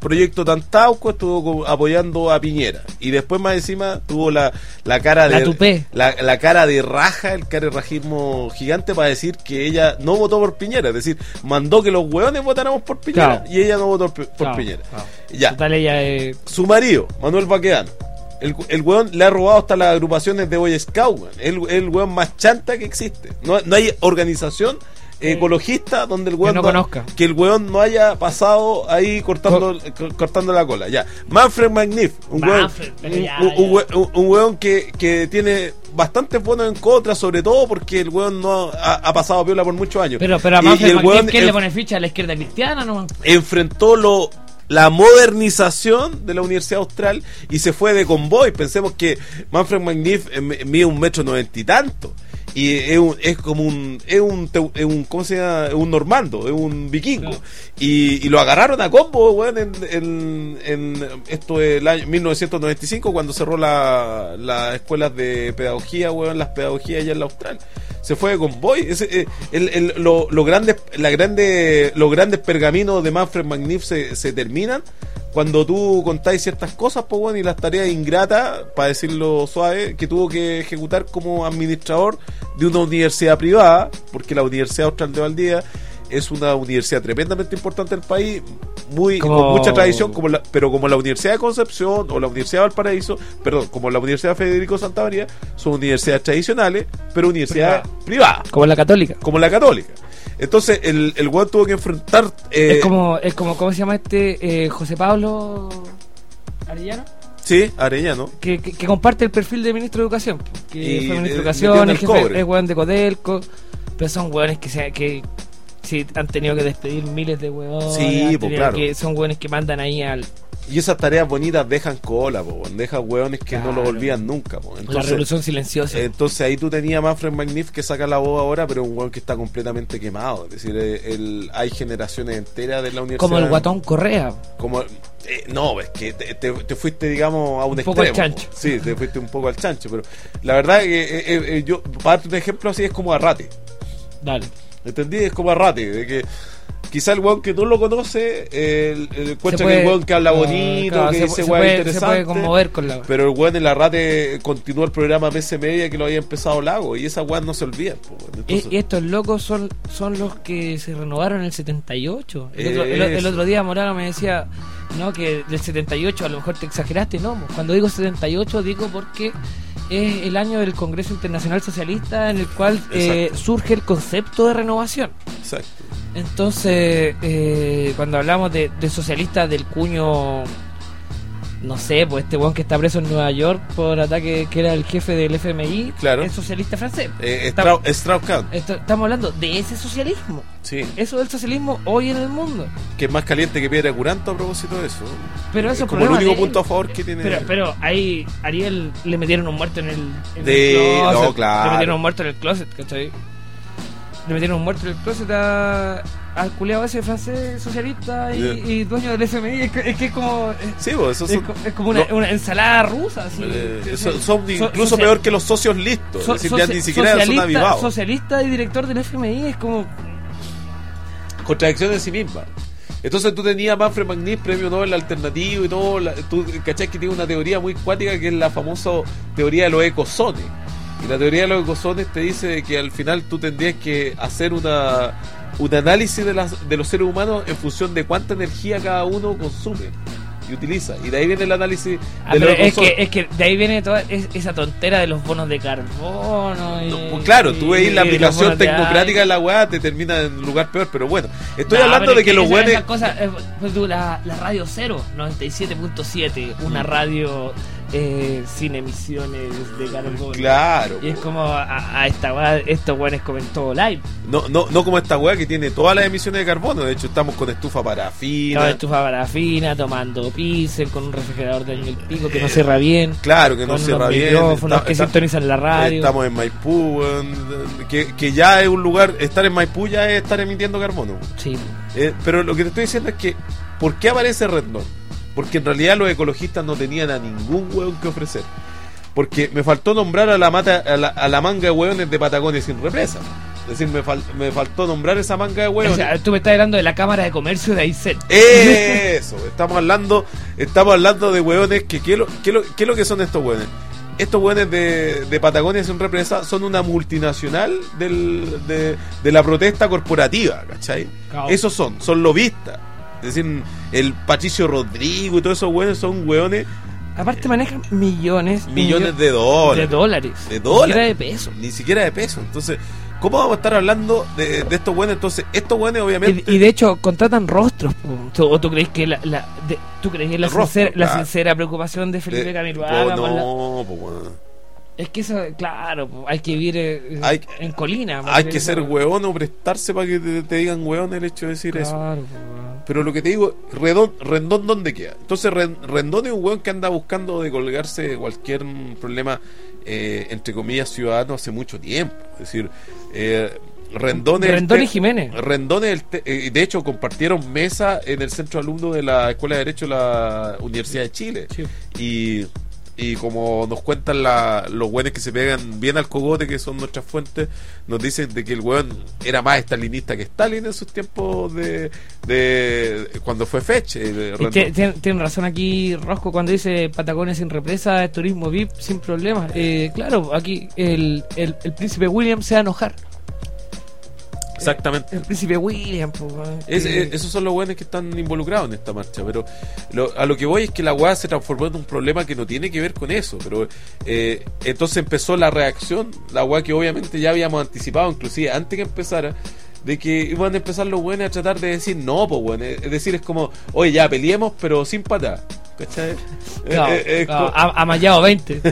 proyecto Tantauco, estuvo co- apoyando a Piñera. Y después más encima tuvo la, la cara La de tupé. la, la cara de raja, el carerrajismo gigante para decir que ella no votó por Piñera. Es decir, mandó que los hueones votáramos por Piñera Claro. y ella no votó por, por Claro, Piñera. claro. Ya. Total, ella es... Su marido, Manuel Baqueano. El, el weón le ha robado hasta las agrupaciones de Boy Scout, weón. El, el weón más chanta que existe. No, no hay organización eh, ecologista donde el weón no conozca. que el weón no haya pasado ahí cortando co- cortando la cola. Ya. Manfred Magnif, un weón, Manfred, pero un, ya, un- un ya. we- un- un weón que, que tiene bastantes buenos en contra, sobre todo porque el weón no ha, ha pasado piola por muchos años. Pero, pero a Y- Manfred y el Magnif, weón ¿quién enf- le pone ficha a la izquierda cristiana? No? enfrentó lo la modernización de la Universidad Austral y se fue de convoy. Pensemos que Manfred Magnif eh, mide un metro noventa y tanto y es, un, es como un es un, teu- es un ¿cómo se llama? Es un normando, es un vikingo. Claro. Y, y lo agarraron a combo, weón, en, en, en esto el año mil novecientos noventa y cinco cuando cerró la, las escuelas de pedagogía, weón, las pedagogías allá en la Austral. Se fue de convoy. Ese, eh, el, el, lo, lo grandes, la grande, los grandes pergaminos de Manfred Magnif se, se terminan cuando tú contáis ciertas cosas, pues bueno, y las tareas ingratas, para decirlo suave, que tuvo que ejecutar como administrador de una universidad privada, porque la Universidad Austral de Valdivia es una universidad tremendamente importante del país, muy Como- con mucha tradición, como la, pero como la Universidad de Concepción o la Universidad de Valparaíso, perdón, como la Universidad Federico Santa María, son universidades tradicionales, pero universidades privadas, Como la católica. como la católica. Entonces el, el weón tuvo que enfrentar eh, es como, es como, ¿cómo se llama este? Eh, José Pablo Arellano. sí, Arellano. Que, que, que comparte el perfil de ministro de Educación. Que Y, fue ministro eh, de Educación, metió en el el jefe cobre. es weón de Codelco. Pero son weones que, se, que sí, han tenido que despedir miles de weones. Sí, han pues, tenido claro. que son weones que mandan ahí al. Y esas tareas bonitas dejan cola, po, weón, dejan weones que no Claro. lo olvidan nunca. Po. la Entonces, revolución silenciosa. entonces ahí tú tenías a Manfred Magnif que saca la voz ahora, pero un weón que está completamente quemado. Es decir, eh, el, hay generaciones enteras de la universidad. como el guatón Correa. Como, eh, no, es que te, te- te fuiste, digamos, a un, Un poco extremo. al chancho. Sí, te fuiste un poco al chancho, pero la verdad es que eh, eh, eh, yo, para darte un ejemplo así, es como Arrate. Dale. ¿Entendí? Es como Arrate, de que quizá el weón que tú lo conoces, eh, el, el encuentra Se que el puede- weón que habla ah, bonito, claro, que se- dice se weón puede- se interesante. puede conmover con la- Pero el weón en la Arrate continuó el programa P C Media que lo había empezado Lago, y esas weas no se olvidan. Po, weón. Entonces, Y, y estos locos son, son los que se renovaron en el setenta y ocho. El otro, el- el Eso. otro día Morano me decía, no, que del setenta y ocho a lo mejor te exageraste. No, cuando digo setenta y ocho digo porque es el año del Congreso Internacional Socialista en el cual eh, Exacto. surge el concepto de renovación. Exacto. Entonces, eh, cuando hablamos de, de socialistas del cuño, no sé, pues este weón que está preso en Nueva York por ataque, que era el jefe del F M I, Claro. es socialista francés. Eh, Está- Strauss- Strauss-Kahn, esto- estamos hablando de ese socialismo. sí, Eso del socialismo hoy en el mundo. que es más caliente que piedra curanto a propósito de eso. Pero es eso es como el problema único de él. punto a favor que tiene. Pero, pero ahí Ariel le metieron un muerto en el, en De- el closet. no, claro. Le metieron un muerto en el closet, ¿cachai? Le metieron un muerto en el closet a, al culiado ese francés socialista y, Yeah. y dueño del F M I. Es que es, que es como. Es, Sí, pues, esos es son, co- es como una, no, una ensalada rusa. Así. eh, Sí, son, sí. son So- incluso social- peor que los socios listos. so- es decir, ya socia- ni siquiera son socialista, avivados. socialista y director del F M I es como. Contradicción en sí misma. Entonces tú tenías a Manfred Magnif, premio Nobel alternativo y todo. La, tú cachás que tiene una teoría muy cuática que es la famosa teoría de los ecozones. Y la teoría de los ecozones te dice que al final tú tendrías que hacer una un análisis de, las, de los seres humanos en función de cuánta energía cada uno consume y utiliza. Y de ahí viene el análisis Ah, de los pero es ecozones. que, es que de ahí viene toda es- esa tontera de los bonos de carbono. Y, No, pues claro, tú veis la y los aplicación bonos de tecnocrática aire. de la weá, te termina en un lugar peor, pero bueno. Estoy No, hablando pero de es que los esa- weones. esas cosas, eh, pues tú, la, la radio cero, noventa y siete punto siete, una radio eh, sin emisiones de carbono. Claro. Y es como a, a esta weá, estos weones comen todo live. No, no, no como esta weá que tiene todas las emisiones de carbono. De hecho, estamos con estufa parafina. Toda estufa parafina, tomando pizza con un refrigerador de año y pico que no cierra bien. Claro, que no con cierra unos bien. micrófonos Está- que está- sintonizan la radio. Estamos en Maipú, weón, que, que ya es un lugar. Estar en Maipú ya es estar emitiendo carbono. Sí. Eh, pero lo que te estoy diciendo es que, ¿por qué aparece Rednor? Porque en realidad los ecologistas no tenían a ningún hueón que ofrecer. Porque me faltó nombrar a la mata a la, a la manga de hueones de Patagonia sin represa. Es decir, me, fal- me faltó nombrar esa manga de hueones. O sea, tú me estás hablando de la Cámara de Comercio de Aysén. Eso, estamos hablando, estamos hablando de hueones que ¿qué es lo, qué lo, qué es lo que son estos hueones? Estos hueones de, de Patagonia son represa, son una multinacional del, de, de la protesta corporativa, ¿cachai? Claro. Esos son, son lobistas. Es decir, el Patricio Rodrigo y todos esos hueones son hueones. Aparte manejan millones Millones de dólares. De dólares. De dólares. Ni siquiera de pesos. Ni siquiera de pesos. Entonces, ¿cómo vamos a estar hablando de, de estos buenos? Entonces, estos buenos obviamente... Y, y de hecho contratan rostros, po. ¿Tú, ¿O tú crees que la, la, de, tú crees que la, El rostro, sincera, la claro. sincera preocupación de Felipe de- Camiroaga po, por la- no, pues bueno. Es que eso, claro, po, hay que vivir eh, Hay- en colina. Hay que ser hueón o prestarse para que te, te digan hueón el hecho de decir eso. Claro, po. Pero lo que te digo, Redón, Rendón, ¿dónde queda? Entonces, Ren- Rendón es un hueón que anda buscando de colgarse de cualquier problema, eh, entre comillas, ciudadano hace mucho tiempo. Es decir, eh, Rendón, es el Rendón te- y Jiménez. Rendón es el te- eh, de hecho, compartieron mesa en el centro alumno de la Escuela de Derecho de la Universidad de Chile. Sí. Y, y como nos cuentan la, los hueones que se pegan bien al cogote, que son nuestras fuentes, nos dicen de que el hueón era más estalinista que Stalin en sus tiempos de, de cuando fue Fech. eh, Y Rendón. tie- tiene, tiene razón aquí Rosco cuando dice Patagonia sin represa, es turismo V I P sin problemas. Eh, claro, aquí el, el, el príncipe William se va a enojar. Exactamente. El príncipe William, po, weón, Es- que- es- esos son los buenos que están involucrados en esta marcha, pero lo- a lo que voy es que la weá se transformó en un problema que no tiene que ver con eso, pero eh, entonces empezó la reacción, la weá que obviamente ya habíamos anticipado, inclusive antes que empezara, de que iban a empezar los buenos a tratar de decir no, pues bueno, es decir, es como, oye, ya peleemos, pero sin patada, ¿cachai? Claro, Eh, eh, es claro, co- a- amallado veinte.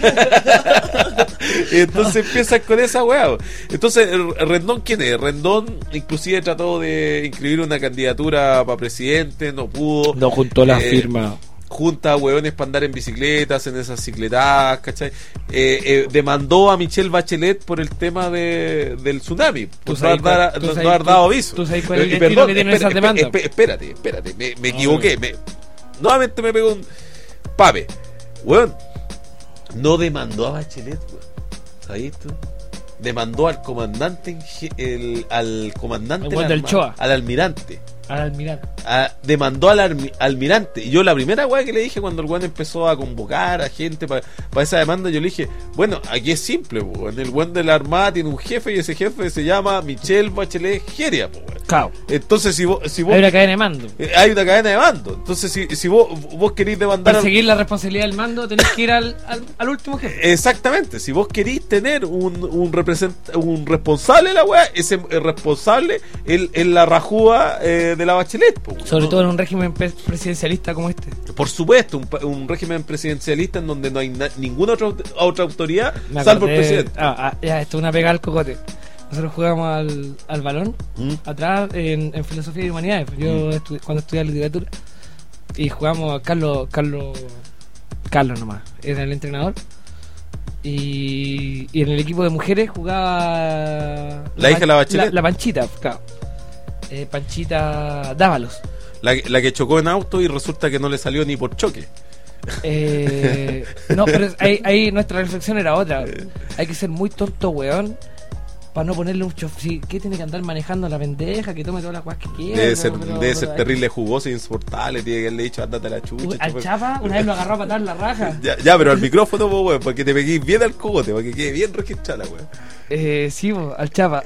Y entonces empiezan con esa weá. Entonces, el- el Rendón, ¿quién es? Rendón inclusive trató de inscribir una candidatura para presidente, no pudo. No juntó la Eh, firma. Junta a hueones para andar en bicicletas, en esas bicicletas, ¿cachai? Eh, eh, demandó a Michelle Bachelet por el tema de, del tsunami, por no sabes haber, dar- cuál- tú no sabes haber cuál- dado aviso. tú sabes cuál es el Eh, destino que tienen esas espera- demandas. espe- espérate, espérate, me, me No, equivoqué. Me, nuevamente me pegó un pape. Weón, no demandó a Bachelet, weón. ¿Sabes tú? Demandó al comandante, en je- el, al comandante, Al weón del arma- Choa. al almirante. Al almirante. A- demandó al armi- almirante. Y yo la primera weá que le dije cuando el weón empezó a convocar a gente para esa demanda, yo le dije, bueno, aquí es simple, po, weón. El weón de la Armada tiene un jefe y ese jefe se llama Michelle Bachelet Geria, po, weón. Cao. Entonces si vos, si vos Hay una cadena de mando. eh, hay una cadena de mando. Entonces si, si vos, vos querís demandar Para al- seguir la responsabilidad del mando tenés que ir al, al, al último jefe. Exactamente, si vos querís tener un, un, represent- un responsable de la weá, ese el responsable es es la rajúa eh, de la Bachelet, po, weón. Sobre todo en un régimen pre- presidencialista como este. Por supuesto, un, pa- un régimen presidencialista en donde no hay na- ninguna otra, aut- otra autoridad Me salvo el acordé- presidente. Ah, ah, ya, esto es una pega al cocote. Nosotros jugamos al, al balón ¿Mm? atrás en, en filosofía y humanidades. Yo estu- cuando estudié literatura y jugamos a Carlos, Carlos, Carlos nomás, era el entrenador. Y, y en el equipo de mujeres jugaba La hija de la Bachelet. La, la Panchita, claro. Eh, Panchita Dávalos. La, la que chocó en auto y resulta que no le salió ni por choque. Eh, no, pero ahí, ahí nuestra reflexión era otra. Hay que ser muy tonto, weón, para no ponerle un chofer. ¿Qué tiene que andar manejando la pendeja? Que tome todas las cosas que quiera. Debe ser, pero- debe pero- ser terrible jugoso e insoportable. Tiene que haberle dicho, andate a la chucha. Uy, al chofer. Chapa una vez lo agarró a patar la raja. Ya, ya, pero al micrófono, pues, weón, para que te peguéis bien al cogote, para que quede bien registrada, weón. Eh, sí, bo, al Chapa.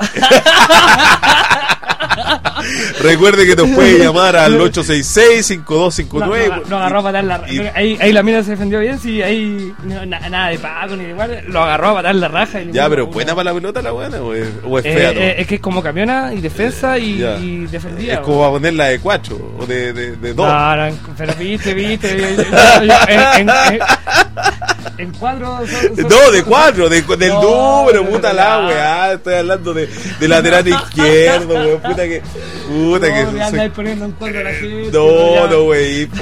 Recuerde que nos puede llamar al ocho seis seis, cinco dos cinco No, nueve. no, lo agarró a patar la raja. Y- Ahí, ahí la mina se defendió bien, sí, ahí no, na- nada de Paco ni de guardia. Lo agarró a patar la raja. Y le Ya, puso pero una- buena para la pelota la buena, o es, o es Eh, fea, ¿no? eh, es que es como camiona y defensa y, Ya. y defendía. Es bo. como para ponerla de cuatro o de, de, de dos. No, no, pero viste, viste. yo- yo- yo- en, en- en- en cuadro. son- son- No, de cuatro, de, del No, número, de puta verdad. la weá. Estoy hablando de, de lateral izquierdo, weón. Puta que. Puta No, que. me soy- andáis poniendo en cuadro a la gente. No, ya. no, wey, po.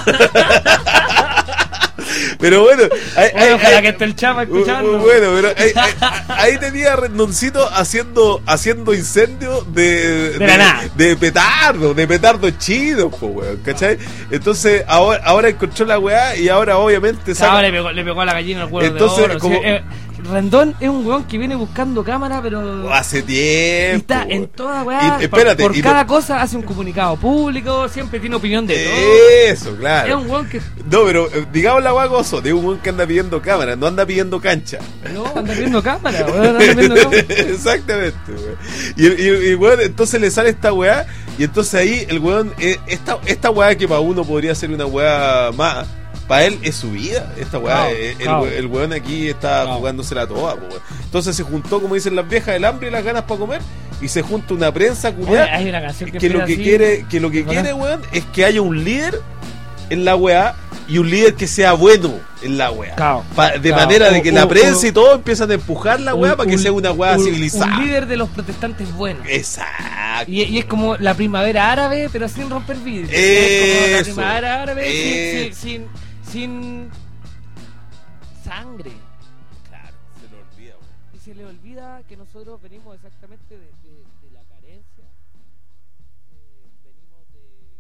Pero bueno, hay- Oye, hay- ojalá hay- que esté el Chapa Uh, escuchando. uh, Bueno, pero ahí, ahí- ahí tenía Rendoncito haciendo haciendo incendio de, De la nada. de petardo, de petardo chido, po, weón, ¿cachai? Entonces ahora, ahora encontró la weá y ahora obviamente Chapa saca- le pegó, le pegó a la gallina el huevo Entonces, de oro. como- Sí, eh, Rendón es un weón que viene buscando cámara, pero Hace y tiempo. está en toda weá. Y- espérate, por por y cada no- cosa hace un comunicado público, siempre tiene opinión de todo. Eso, claro. Es un weón que No, pero eh, digamos la weá gozo, de un weón que anda pidiendo cámara, no anda pidiendo cancha. no anda viendo cámara, weón, anda viendo cámara. Exactamente, weón. Y, y, y weón, entonces le sale esta weá, y entonces ahí el weón, eh, esta, esta weá que para uno podría ser una weá más, para él es su vida. Esta weá, Claro, eh, el, claro. el weón aquí está Claro. jugándosela toda, po, weón. Entonces se juntó, como dicen las viejas, el hambre y las ganas para comer, y se junta una prensa Oye, culiada hay una canción que, que lo empieza que así. quiere, que lo que Hola. quiere, weón, es que haya un líder en la weá y un líder que sea bueno en la weá. Claro, Pa- de claro. manera de que O- la o- prensa o- y todo empiezan a empujar la weá Un- para que un- sea una weá un- civilizada. Un líder de los protestantes buenos. Exacto. Y, y es como la primavera árabe, pero sin romper vidrio. Es como la Eso. primavera árabe Eh. sin, sin, sin, sin sangre. Claro, se lo olvida, weón. Y se le olvida que nosotros venimos exactamente de, de- de la carencia. Eh, venimos de.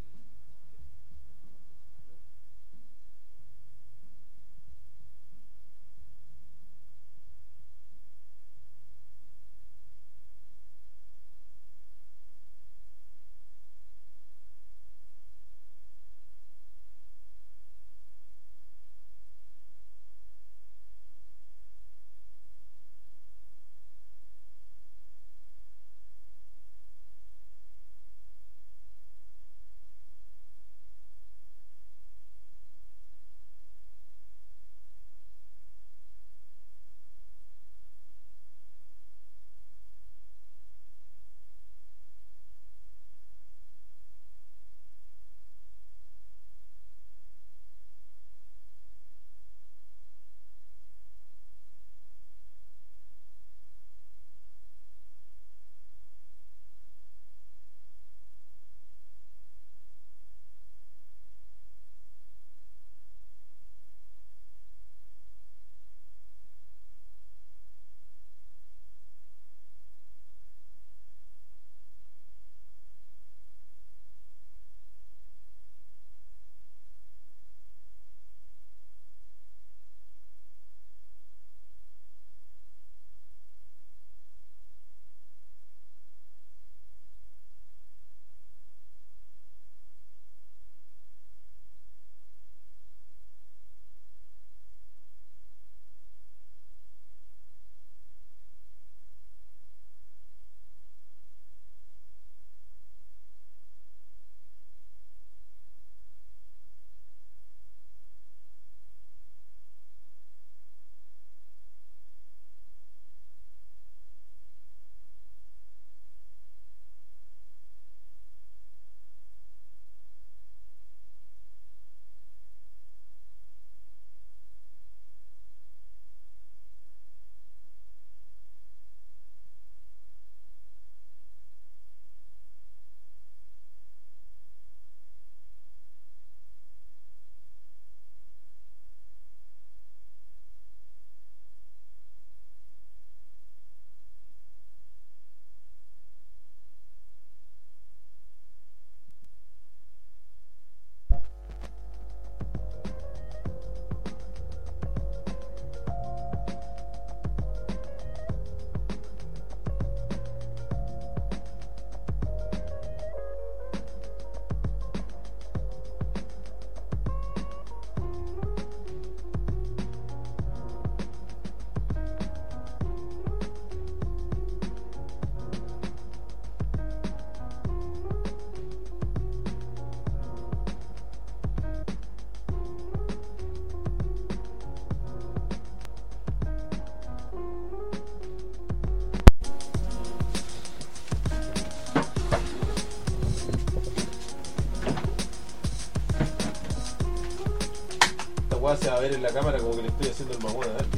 weá se va a ver en la cámara como que le estoy haciendo el mamón a alguien.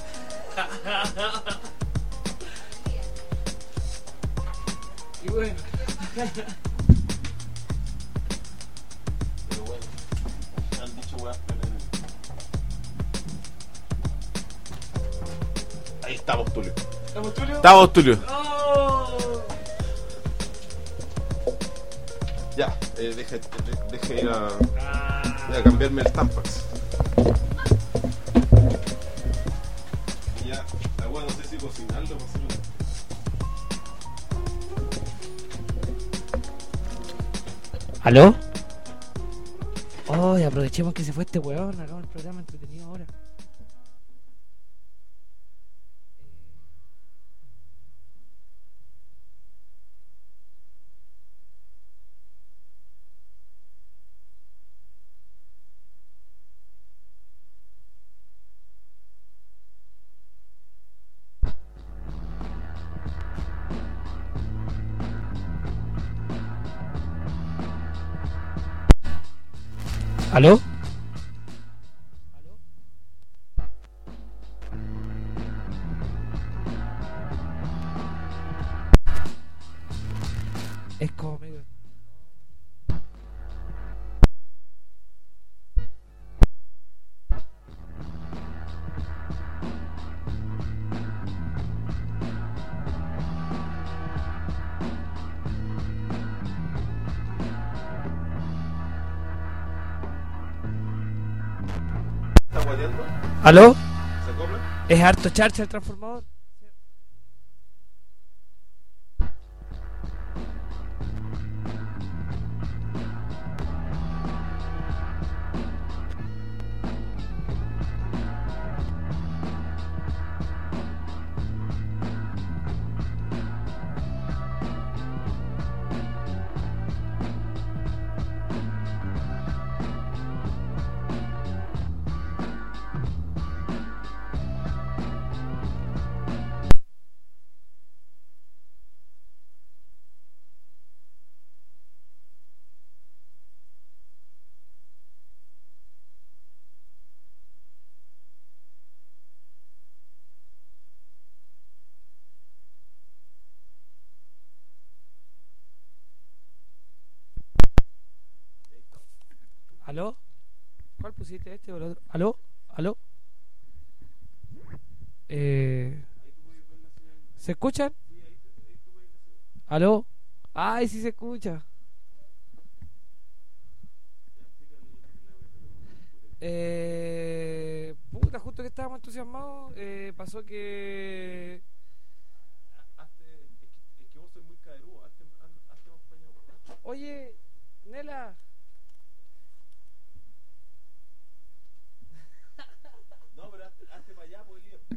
Y bueno. Pero bueno, han dicho weá. Ahí estamos, Tulio. ¿Estamos, Tulio? Estamos, Tulio. ¡Oh! Ya, eh, deje, deje ir a, a cambiarme el Tampax. Y ya, no sé si cocinarlo o hacerlo. ¿Aló? Oh, y aprovechemos que se fue este weón. Hagamos el programa entretenido ahora. ¿Aló? ¿Aló? Es como medio... ¿Aló? ¿Se acopla? ¿Es harto charcha el transformador? ¿Aló? ¿Cuál pusiste, este o el otro? ¿Aló? ¿Aló? Eh... ¿Se escuchan? ¿Aló? ¡Ay, sí se escucha! Eh... Puta, justo que estábamos entusiasmados, eh, pasó que... Es que vos sois muy caderudo, hazte más pañado. Oye, Nela... No, pero hazte, hazte para allá, pues, Elías.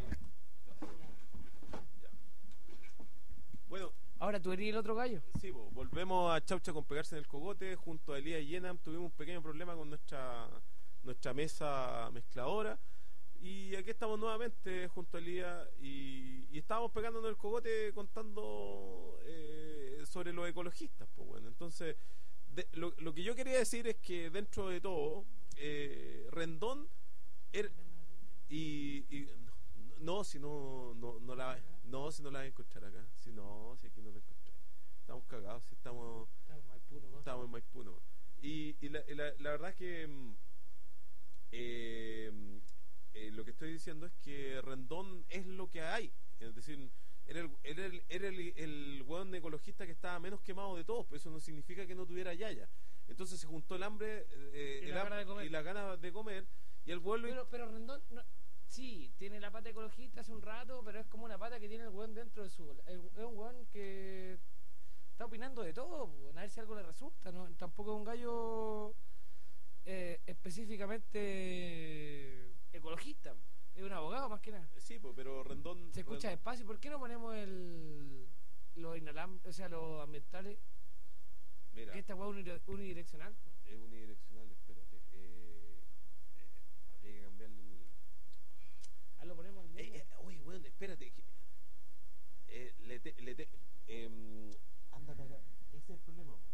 Bueno, ahora tú eres el otro gallo. sí, pues, volvemos a Chaucha con pegarse en el cogote. Junto a Elías y Yenam tuvimos un pequeño problema con nuestra nuestra mesa mezcladora. Y aquí estamos nuevamente junto a Elías. Y, y estábamos pegándonos el cogote contando eh, sobre los ecologistas. Pues bueno, entonces, de, lo, lo que yo quería decir es que dentro de todo, eh, Rendón. Er, y, y no, si no, no, no la no, si no la vas a encontrar acá. Si no, si aquí no la encontrar. Estamos cagados, si estamos Estamos en Maipú nomás. estamos en Maipú nomás. Y, y la, la, la verdad es que eh, eh, lo que estoy diciendo es que Rendón es lo que hay. Es decir, era el, era el, era el, el hueón ecologista que estaba menos quemado de todos, pero eso no significa que no tuviera yaya. Entonces se juntó el hambre eh, Y el la ham- gana de comer. y la ganas de comer. Y el hueón lo Pero, pero Rendón, no, sí, tiene la pata ecologista hace un rato, pero es como una pata que tiene el weón dentro de su... Es es un weón que está opinando de todo, po, a ver si algo le resulta, ¿no? Tampoco es un gallo eh, específicamente ecologista, es un abogado más que nada. Sí, pues, pero Rendón... Se escucha despacio, ¿por qué no ponemos el los inhalam, o sea, los ambientales? Mira, Que esta weá es unidireccional. es unidireccional, espérate. Eh, eh, habría que cambiarle el... Ah, lo ponemos al Eh, mismo. eh, oye, weón, espérate. Que, eh, le te, le te, eh, anda a cagar. Ese es el problema. Po.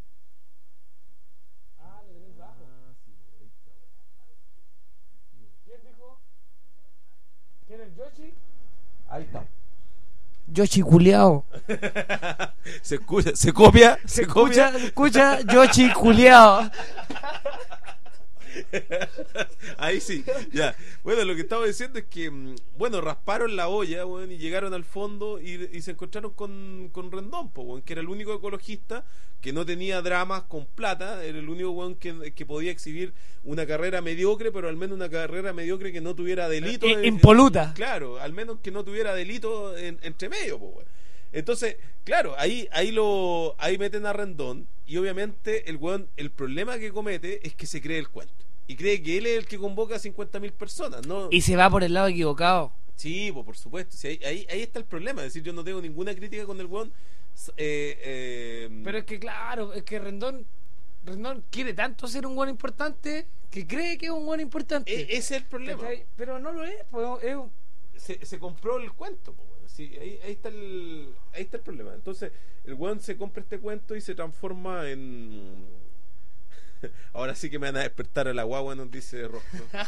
Ah, lo tenéis bajo. Ah, sí, po, ahí está. ¿Quién dijo? ¿Quién es el Yoshi? Ahí está. Yoshi culiao. Se escucha, se copia, se, Escucha, escucha, Yoshi culiao. Ahí sí, ya. Bueno, lo que estaba diciendo es que, mm, bueno, rasparon la olla, weón, y llegaron al fondo y, y se encontraron con, con Rendón, po, weón, que era el único ecologista que no tenía dramas con plata, era el único weón que, que podía exhibir una carrera mediocre, pero al menos una carrera mediocre que no tuviera delito. I- en- impoluta. Claro, al menos que no tuviera delito en, entre medio, po, weón. Entonces, claro, ahí ahí lo ahí meten a Rendón y obviamente el weón, el problema que comete es que se cree el cuento y cree que él es el que convoca a cincuenta mil personas, ¿no? Y se va por el lado equivocado. Sí, pues por supuesto, sí, ahí, ahí ahí está el problema, es decir, yo no tengo ninguna crítica con el weón. eh, eh, Pero es que claro, es que Rendón Rendón quiere tanto ser un buen importante que cree que es un buen importante. e- ese es el problema. ¿Cachai? Pero no lo es, pues, es un- Se, se compró el cuento, po, weón. Sí, ahí, ahí está el ahí está el problema. Entonces el weón se compra este cuento y se transforma en ahora sí que me van a despertar a la guagua, nos dice Rosco.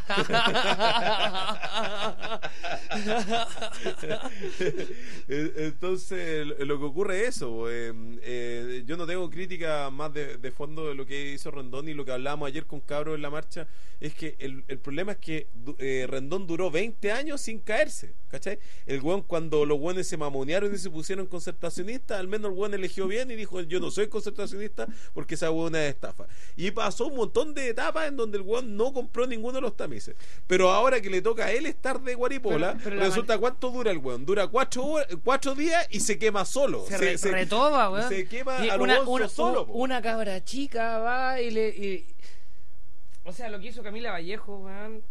Entonces lo que ocurre es eso, eh, eh, yo no tengo crítica más de, de fondo de lo que hizo Rendón, y lo que hablábamos ayer con Cabro en la marcha es que el, el problema es que eh, Rendón duró veinte años sin caerse, ¿cachai? El weón, cuando los weones se mamonearon y se pusieron concertacionistas, al menos el weón eligió bien y dijo: yo no soy concertacionista porque esa weona es estafa. Y pasó un montón de etapas en donde el weón no compró ninguno de los tamices, pero ahora que le toca a él estar de guaripola, Pero- pero la resulta cuánto dura el weón, dura cuatro horas, cuatro días y se quema solo, se, re- retoba, weón. se quema Y a lo una, bonzo una, solo, po. una cabra chica va y le... y- o sea, lo que hizo Camila Vallejo, weón.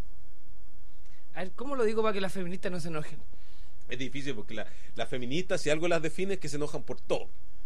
A ver, ¿cómo lo digo para que las feministas no se enojen? Es difícil porque la- las feministas, si algo las define, es que se enojan por todo.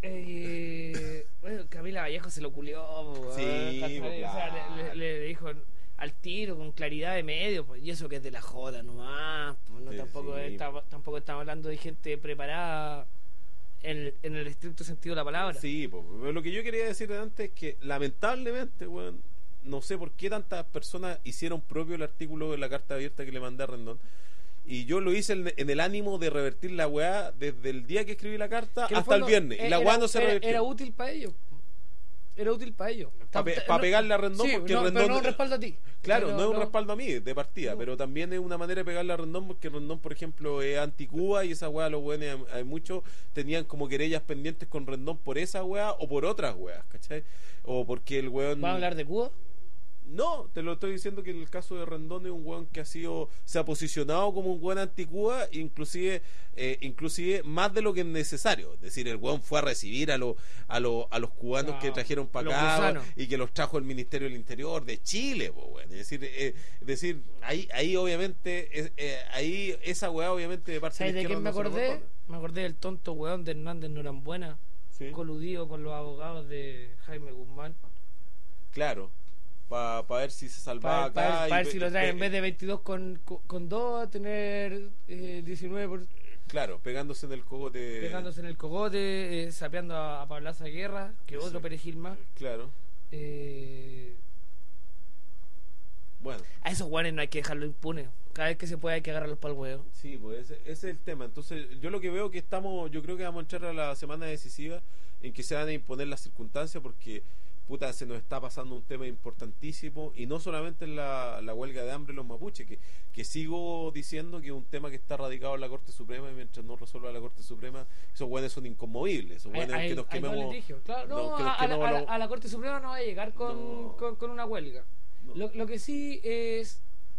Eh, bueno, Camila Vallejo se lo culió, weón, Sí, ¿cachai? O sea, claro. le, le- le dijo al tiro, con claridad de medio, pues, y eso que es de la joda nomás, pues, no, Sí, tampoco, sí. está- tampoco estamos hablando de gente preparada en el, en el estricto sentido de la palabra. Sí, po, pero lo que yo quería decir antes es que lamentablemente, weón, no sé por qué tantas personas hicieron propio el artículo de la carta abierta que le mandé a Rendón. Y yo lo hice en, en el ánimo de revertir la weá desde el día que escribí la carta Que en el hasta el fondo, viernes. Y la era- weá no se era, revirtió. era útil para ellos. Era útil para ellos. Para Tam- no- pegarle a Rendón, sí, porque no, Rendón. pero no un respaldo a ti. Claro, Pero no es un respaldo a mí, de partida, No. pero también es una manera de pegarle a Rendón, porque Rendón, por ejemplo, es anti-Cuba y esa weá, los weones, hay, hay muchos, tenían como querellas pendientes con Rendón por esa weá o por otras weas, ¿cachai? O porque el weón. ¿Vas a hablar de Cuba? No, te lo estoy diciendo que en el caso de Rendón es un weón que ha sido, se ha posicionado como un weón anti-Cuba, inclusive, eh, inclusive más de lo que es necesario. Es decir, el weón fue a recibir a, los a, los a los cubanos Ah, que trajeron para los acá gusanos. y que los trajo el Ministerio del Interior de Chile, po, weón. Es decir, eh, es decir, ahí, ahí obviamente, es- eh, ahí esa weá obviamente de parte ¿Sabes de de la quién izquierda me no se lo acordé? perdona. Me acordé del tonto weón de Hernández Norambuena, Sí, coludido con los abogados de Jaime Guzmán. claro, para pa ver si se salvaba Para acá. ver, y pa ver pe- si lo traen pe- en vez de veintidós con, con, con dos a tener eh, diecinueve por, Claro, pegándose en el cogote. pegándose en el cogote, eh, sapeando a, a Pablaza Guerra, que otro Sí. perejil más. Claro, Eh, bueno. a esos guanes no hay que dejarlo impune. Cada vez que se pueda hay que agarrarlos para el huevo. Sí, pues ese, ese es el tema. Entonces, yo lo que veo que estamos, yo creo que vamos a entrar a la semana decisiva en que se van a imponer las circunstancias, porque puta, se nos está pasando un tema importantísimo, y no solamente en la, la huelga de hambre de los mapuches, que, que sigo diciendo que es un tema que está radicado en la Corte Suprema, y mientras no resuelva la Corte Suprema, esos buenos son inconmovibles, esos buenos Hay- que nos hay dos quememos. litigios. Claro, no, no, que nos a, a la, quememos a la- la- a la Corte Suprema no va a llegar con, No. con, con una huelga. No. Lo, lo que sí es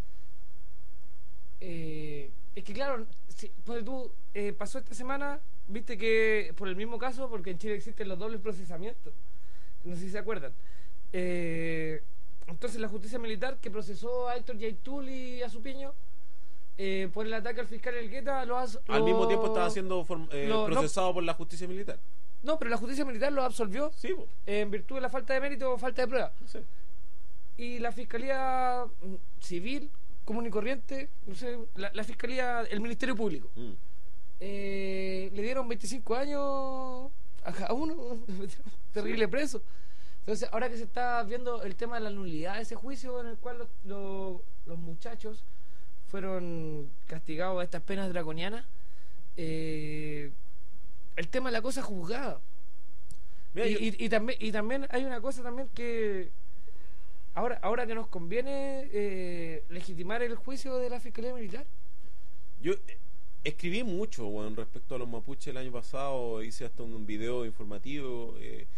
eh, es que claro, si, ponte tú, eh, pasó esta semana, viste que por el mismo caso, porque en Chile existen los dobles procesamientos, no sé si se acuerdan. Eh, entonces la justicia militar que procesó a Héctor Yaitul y a Supiño eh, por el ataque al fiscal Elgueta lo has- Al lo- mismo tiempo estaba siendo form- eh, lo- no- procesado por la justicia militar. no, pero la justicia militar lo absolvió Sí, pues, eh, en virtud de la falta de mérito o falta de prueba. no sé. Y la fiscalía mm, civil, común y corriente, no sé, la, la fiscalía, el Ministerio Público, Mm. eh, le dieron veinticinco años a cada uno, terrible preso. Entonces, ahora que se está viendo el tema de la nulidad de ese juicio en el cual los, los, los muchachos fueron castigados a estas penas draconianas, eh, el tema de la cosa juzgada. Mira, y, yo- y, y también, y también hay una cosa también que Ahora, ahora que nos conviene eh, legitimar el juicio de la Fiscalía Militar. Yo eh, escribí mucho, bueno, respecto a los mapuches el año pasado, hice hasta un video informativo eh,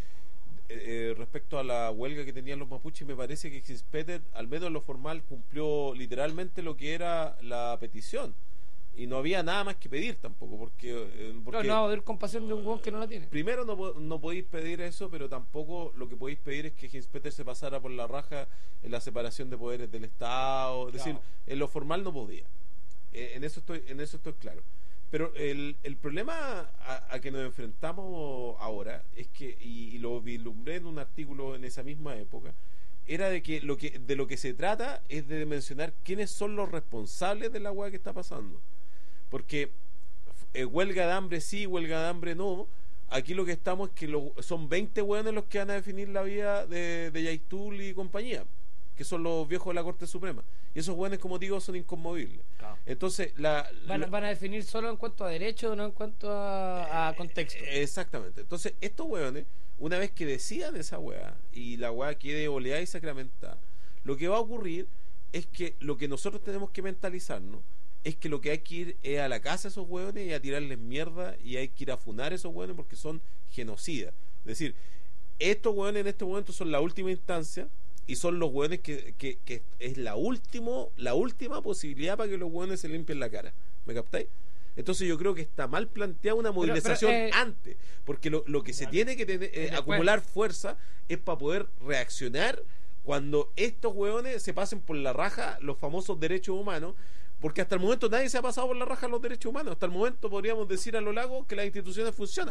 eh, respecto a la huelga que tenían los mapuches. Me parece que Hinspeter, al menos en lo formal, cumplió literalmente lo que era la petición. Y no había nada más que pedir tampoco, porque... Eh, porque No, no va a haber compasión de un hueón que no la tiene. Primero no, po- no podéis pedir eso, pero tampoco lo que podéis pedir es que Hinspeter se pasara por la raja en la separación de poderes del Estado. Es decir, Claro. en lo formal no podía. Eh, en eso estoy en eso estoy claro. Pero el, el problema a, a que nos enfrentamos ahora es que, y, y lo vislumbré en un artículo en esa misma época, era de que lo que de lo que se trata es de mencionar quiénes son los responsables de la hueá que está pasando. Porque eh, huelga de hambre sí, huelga de hambre no. Aquí lo que estamos es que lo, son veinte hueones los que van a definir la vida de, de Yaitul y compañía, que son los viejos de la Corte Suprema. Y esos hueones, como digo, son inconmovibles. Claro. Entonces, la, Van, a- la- van a definir solo en cuanto a derecho, no en cuanto a, a contexto. Eh, Exactamente. Entonces, estos hueones, una vez que decidan esa hueá y la hueá quede oleada y sacramentada, lo que va a ocurrir es que lo que nosotros tenemos que mentalizarnos es que lo que hay que ir es a la casa de esos hueones y a tirarles mierda, y hay que ir a funar a esos hueones porque son genocidas. Es decir, estos hueones en este momento son la última instancia y son los hueones que, que, que es la último, la última posibilidad para que los hueones se limpien la cara. ¿Me captáis? Entonces yo creo que está mal planteada una movilización pero, eh, antes, porque lo, lo que se tiene que tener, eh, Después. acumular fuerza es para poder reaccionar cuando estos hueones se pasen por la raja los famosos derechos humanos, porque hasta el momento nadie se ha pasado por la raja los derechos humanos. Hasta el momento podríamos decir a lo largo que las instituciones funcionan.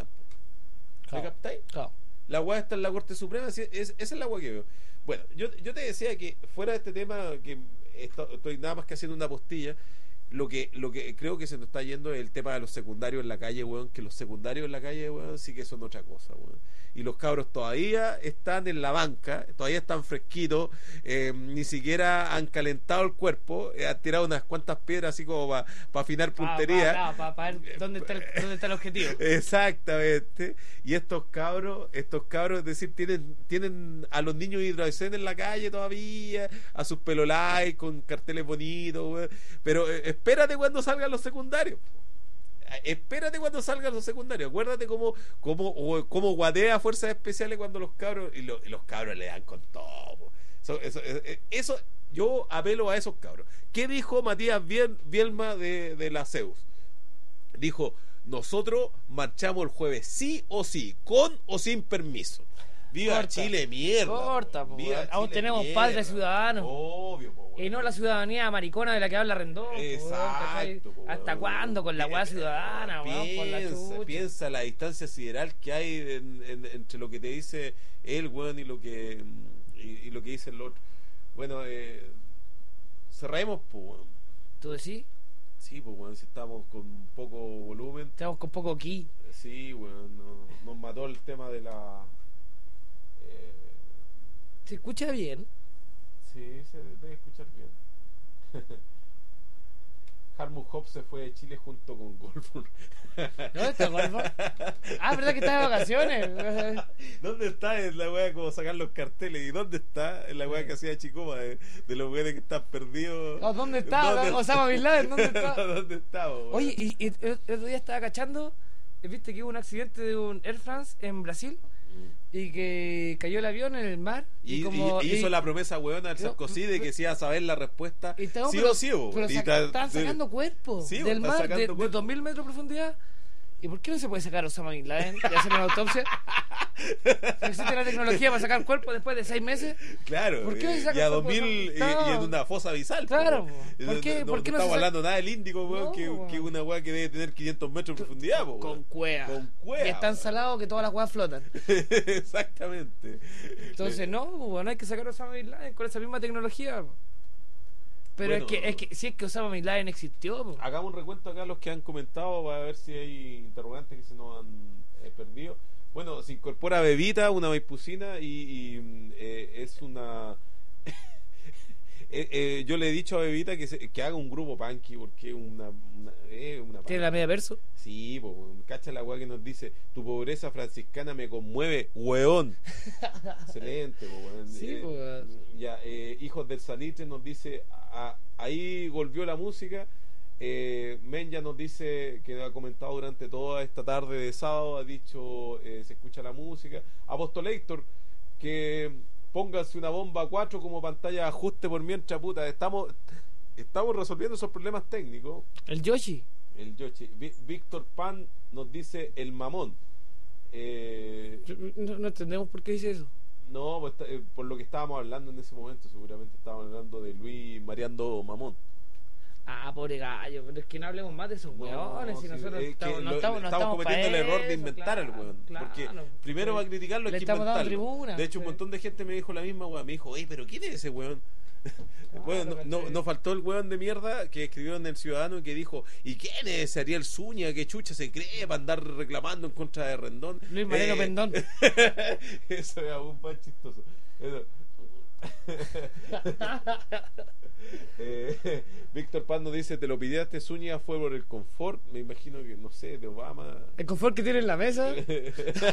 ¿Me Claro. captáis? Claro. La hueá está en la Corte Suprema, es, es- esa es la hueá que veo. Bueno, yo, yo te decía que fuera de este tema, que esto- estoy nada más que haciendo una postilla, lo que lo que creo que se nos está yendo es el tema de los secundarios en la calle, weón, que los secundarios en la calle, weón, sí que son otra cosa, weón. Y los cabros todavía están en la banca, todavía están fresquitos, eh, ni siquiera han calentado el cuerpo, eh, han tirado unas cuantas piedras así como para afinar puntería. Para ver dónde está, el, dónde está el objetivo. Exactamente. Y estos cabros, estos cabros, es decir, tienen, tienen a los niños hidroescen en la calle todavía, a sus pelolais con carteles bonitos, weón. Pero eh, espérate cuando salgan los secundarios. Espérate cuando salgan los secundarios. Acuérdate cómo, cómo, o- cómo guatea fuerzas especiales cuando los cabros, y, lo- y los cabros le dan con todo. po. Eso, eso, eh, eso, yo apelo a esos cabros. ¿Qué dijo Matías Biel- Bielma de, de la Zeus? Dijo: nosotros marchamos el jueves sí o sí, con o sin permiso. Viva Corta. Chile, mierda. Corta, po, Viva weón. Aún Chile, tenemos mierda. padres ciudadanos. Obvio, po, weón. Y no la ciudadanía maricona de la que habla Rendón. po, weón, ¿cachai? Exacto, po, ¿Hasta weón. cuándo con la Pi- weá ciudadana, weón? Por la Piensa, chucha. piensa la distancia sideral que hay en- en- entre lo que te dice él, weón, y lo que y, y lo que dice el otro. Bueno, eh, cerremos, pues, weón. ¿Tú decís? Sí, pues, weón, si estamos con poco volumen. Estamos con poco aquí. eh, Sí, weón, no- nos mató el tema de la... eh, ¿Se escucha bien? sí, se debe escuchar bien. Harmut Hobbs se fue de Chile junto con Goldberg. ¿Dónde está Golfo? Ah, ¿verdad que está de vacaciones? ¿Dónde está en la weá como sacar los carteles? ¿Y dónde está en la weá que hacía Chicoma de, de los weones que están perdidos? Oh, ¿dónde está? Osama Bin Laden, ¿dónde está? ¿Dónde está, weón? Oye, y, y el otro día estaba cachando, viste que hubo un accidente de un Air France en Brasil y que cayó el avión en el mar y, Y, como y- y hizo y- la promesa weona al No, Sarkozy de que se iba a saber la respuesta y estaba- sí pero- o sí, weón. pero Y saca- ta- estaban de- sacando cuerpos Sí, del están mar sacando de, de cuerpos. dos mil metros de profundidad. ¿Y por qué no se puede sacar a Osama Bin Laden y hacer una autopsia? ¿Existe la tecnología para sacar cuerpos después de seis meses? Claro, ¿Por qué eh, saca y a cuerpo? dos mil y, Claro. y en una fosa abisal. Claro, po, po. weón. ¿Por qué- no, por qué no estamos se sa- hablando nada del Índico, weón, No, que, weón. que es una weá que debe tener quinientos metros de profundidad, po, Con weón. cueva. Con cueva, Y es tan weón. salado que todas las huevas flotan. Exactamente. Entonces, no, pues, no hay que sacar a Osama Bin Laden con esa misma tecnología. po. Pero Bueno. es que, es que si es que Osama Bin Laden existió, po. Hagamos un recuento acá a los que han comentado para ver si hay interrogantes que se nos han eh, perdido. Bueno, se incorpora Bebita, una maipucina, y, y, mm, eh, es una eh, eh, yo le he dicho a Bebita que, se, que haga un grupo punky porque es una, una, eh, una ¿Tiene la media verso? Sí, po, weón. Cacha la weá que nos dice: tu pobreza franciscana me conmueve, weón. Excelente, po, weón. Sí, Eh, pues. ya, eh, Hijos del Salitre nos dice: a- ahí volvió la música. Eh, Menya nos dice que ha comentado durante toda esta tarde de sábado, ha dicho eh, se escucha la música. Apostolator, que pónganse una bomba cuatro como pantalla de ajuste por mientras, puta, estamos estamos resolviendo esos problemas técnicos. El Yoshi. El Yoshi. Vi- Víctor Pan nos dice el mamón. Eh, No, no entendemos por qué dice eso. no, pues, está- eh, por lo que estábamos hablando en ese momento, seguramente estábamos hablando de Luis Mariando Mamón. Ah, pobre gallo, pero es que no hablemos más de esos No, weones. Si sí, nosotros es que estamos, no lo- estamos, no estamos estamos cometiendo pa' el error de eso, inventar al claro, weón. Porque claro. primero va a criticarlo, hay Le que estamos dando inventarlo. tribuna, De hecho, un sí. montón de gente me dijo la misma weón. Me dijo, oye, pero ¿quién es ese weón? Bueno, no, no, ¿cachai? no faltó el weón de mierda que escribió en El Ciudadano y que dijo: ¿y quién es ese Ariel Zúñiga? ¿Qué chucha se cree para andar reclamando en contra de Rendón? Luis Mariano Eh, Pendón. Eso es aún más chistoso. Eso. eh, Víctor Paz nos dice: te lo pidiste Zúñiga fue por el confort, me imagino que no sé, de Obama. El confort que tiene en la mesa. Oye,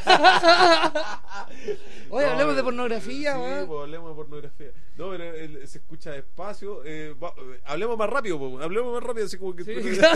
No, hablemos de eh, pornografía, sí, weón. pues, hablemos de pornografía. No, pero él se escucha despacio. Eh, va- eh, hablemos más rápido, pues, hablemos más rápido, así como que. Sí.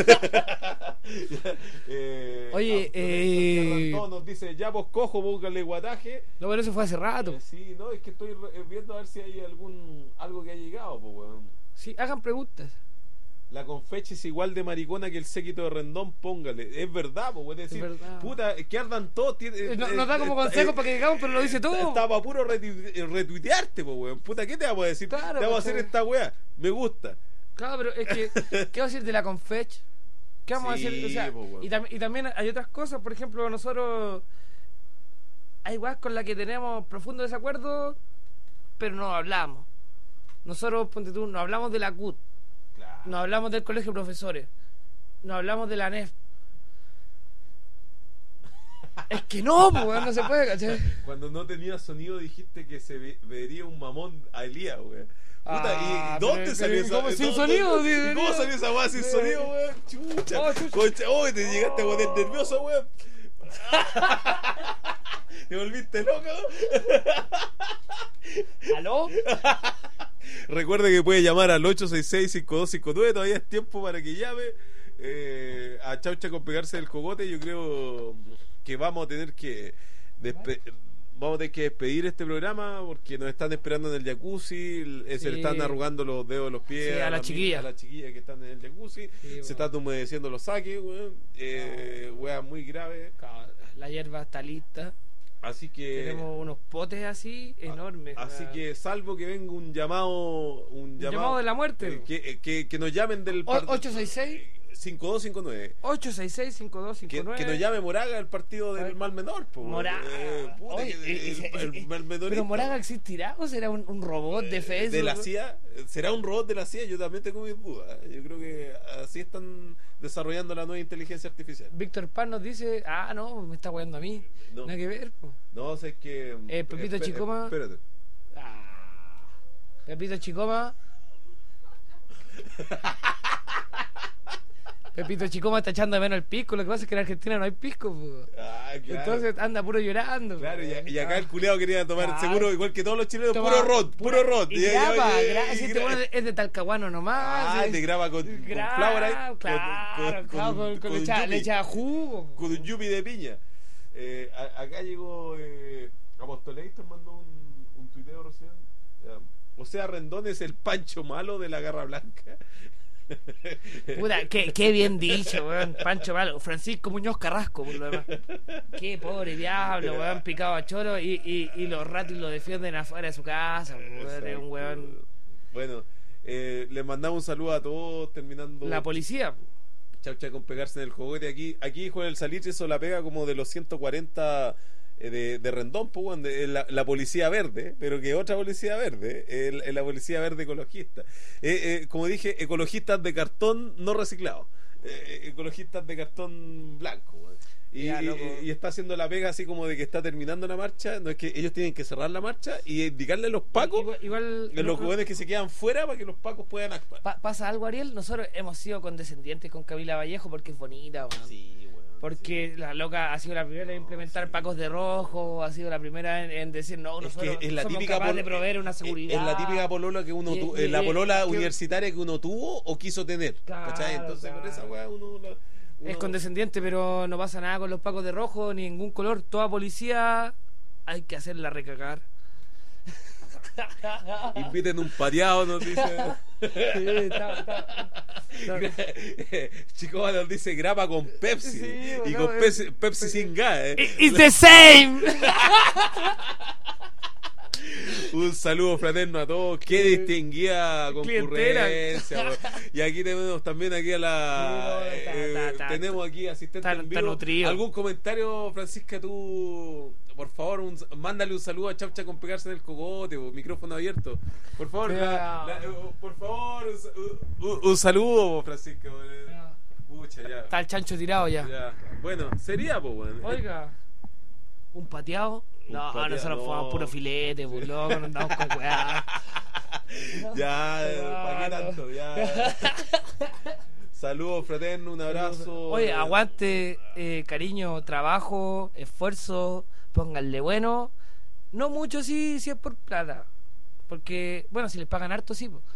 eh, Oye, no, eh, Randón nos dice: ya vos cojo, búscale guataje. No, pero eso fue hace rato. Eh, sí, no, es que estoy re- eh, viendo a ver si hay algún algo que ha llegado, pues, weón. Sí, hagan preguntas. La confeche es igual de maricona que el séquito de Rendón, póngale. Es verdad, pues, es decir, Es verdad. puta, que ardan todos. tiene- Eh, no- eh, Nos da como eh, consejos eh, para que llegamos, pero lo dice todo. Estaba puro retu- eh, retuitearte, pues, weón. Puta, ¿qué te vamos a decir? Claro, te vamos a ¿cachai? hacer esta weá. Me gusta. Claro, pero es que, ¿qué va a decir de la confech? ¿Qué vamos Sí, a decir? O sea, po, weón. y, tam- y también hay otras cosas, por ejemplo, nosotros hay weas con las que tenemos profundo desacuerdo, pero no hablamos. Nosotros, ponte tú, no hablamos de la C U T, Claro. no hablamos del colegio de profesores, no hablamos de la N E F. Es que no, pues, weón, no se puede, ¿cachai? Cuando no tenía sonido dijiste que se ve- vería un mamón a Elías, weón. Puta, Ah, ¿y dónde pero- salió pero esa ¿cómo sin ¿dónde- sonido? dónde- Sí, ¿y ¿Cómo venía. salió esa weá sin Sí. sonido, weón? Chucha. Oh, chucha. Concha, oh, te llegaste a poner nervioso, weón. ¿Te volviste loco? ¿Aló? Recuerde que puede llamar al ocho seis seis, cinco dos cinco nueve. Todavía es tiempo para que llame. Eh, a Chaucha con pegarse del cogote. Yo creo que vamos a tener que despe- vamos a tener que despedir este programa porque nos están esperando en el jacuzzi. eh, Se Sí. le están arrugando los dedos de los pies Sí, a la las chiquilla. a las chiquillas que están en el jacuzzi. Sí, Se bueno. están humedeciendo los saques, weón. Eh, weas muy grave. La hierba está lista. Así que Tenemos unos potes así enormes. Así weón. que salvo que venga un llamado un llamado, llamado de la muerte. eh, que, eh, que, que nos llamen del O- ocho seis seis cinco dos cinco nueve, ocho seis seis, cinco dos cinco que, nueve. que nos llame Moraga el partido del Ay. mal menor, po, weón. Moraga. Eh, puta, Oye, que- eh, el, eh, el eh, mal menorista. ¿Pero Moraga existirá o será un, un robot de Facebook? de la C I A, será un robot de la C I A. Yo también tengo mis dudas. Yo creo que así están desarrollando la nueva inteligencia artificial. Víctor Pan nos dice, ah, no, me está weando a mí. No. Nada que ver, po. No, sé que Eh, Pepito espe- Chicoma. Espérate. Ah. Pepito Chicoma. Pepito Chicoma está echando de menos el pisco. Lo que pasa es que en Argentina no hay pisco, po. Ah, claro. Entonces anda puro llorando. Claro, y, y acá Ah. el culeado quería tomar Claro. seguro, igual que todos los chilenos, Toma, puro ron, puro ron. Y ya- ya- graba, ya- graba. y Si este gra- bueno es de Talcahuano nomás. Ah, sí. te graba con, con Graba, flower ahí, con- claro, con, claro, con, con, le echa- yupi, le echa jugo. con un yupi de piña. Eh, a- acá llegó eh, Apostolator, mandó un, un tuiteo recién. Ya. O sea, Rendón es el Pancho malo de la Garra Blanca. Puta, qué, qué bien dicho, weón. Pancho Malo. Francisco Muñoz Carrasco, por lo demás. Qué pobre diablo, weón. Picado a choro y, y, y los ratis lo defienden afuera de su casa, weón. Es un weón. Bueno, eh, les mandamos un saludo a todos, terminando. La policía. Chau, chau, con pegarse en el juguete. Aquí, aquí Juan el Salitre hizo la pega como de los ciento cuarenta eh, de, de Rendón, pues, weón, de la, la policía verde, pero que otra policía verde, eh, eh, la policía verde ecologista. Eh, eh, como dije, ecologistas de cartón no reciclado. Eh, ecologistas de cartón blanco, weón. Y, Ya, y- loco. y está haciendo la pega así como de que está terminando la marcha. No es que ellos tienen que cerrar la marcha y indicarle a los pacos, Igual, igual a los no- jóvenes que se quedan fuera para que los pacos puedan actuar. pa- pasa algo, Ariel. Nosotros hemos sido condescendientes con Camila Vallejo porque es bonita, weón. Sí, weón. Porque la loca ha sido la primera en implementar pacos de rojo, ha sido la primera en, en decir, no, Es nosotros que es la somos típica capaces pol- de proveer una es- seguridad. Es la típica polola que uno Y- tu- y- eh, la y- polola que- universitaria que uno tuvo o quiso tener. Claro, ¿Cachai? Entonces por claro. esa weá uno, la- Es uno- condescendiente, pero no pasa nada con los pacos de rojo, ni ningún color. Toda policía hay que hacerla recagar. inviten un pateado, nos dice. Sí, está- está- está- Chico nos dice grapa con Pepsi. Sí, y bueno, con es- Pepsi, Pepsi sin gas. eh. It's the same. Un saludo fraterno a todos. Qué distinguida Clientela. concurrencia. weón. Y aquí tenemos también aquí a la. Sí, no, está- eh, está- está- tenemos aquí asistente está- en está vivo. nutrido. ¿Algún comentario, Francisca? Tú, por favor, un- mándale un saludo a Chapcha con pegarse en el cogote. po, Micrófono abierto. Por favor, Ya. la- la- eh, por favor, un, sa- un- un saludo, Francisca. weón. Pucha, ya. Está el chancho tirado ya. Ya. Bueno, sería, pues, bueno. Oiga, un pateado. Un No, pateado, nosotros no. fumamos puro filete, pues loco, no andamos con weá. Ya, ¿para qué tanto? Ya. Saludos fraterno, un abrazo. Oye, aguante, eh, cariño, trabajo, esfuerzo, pónganle bueno. No mucho sí, si es por plata. Porque, bueno, si les pagan harto, sí. po.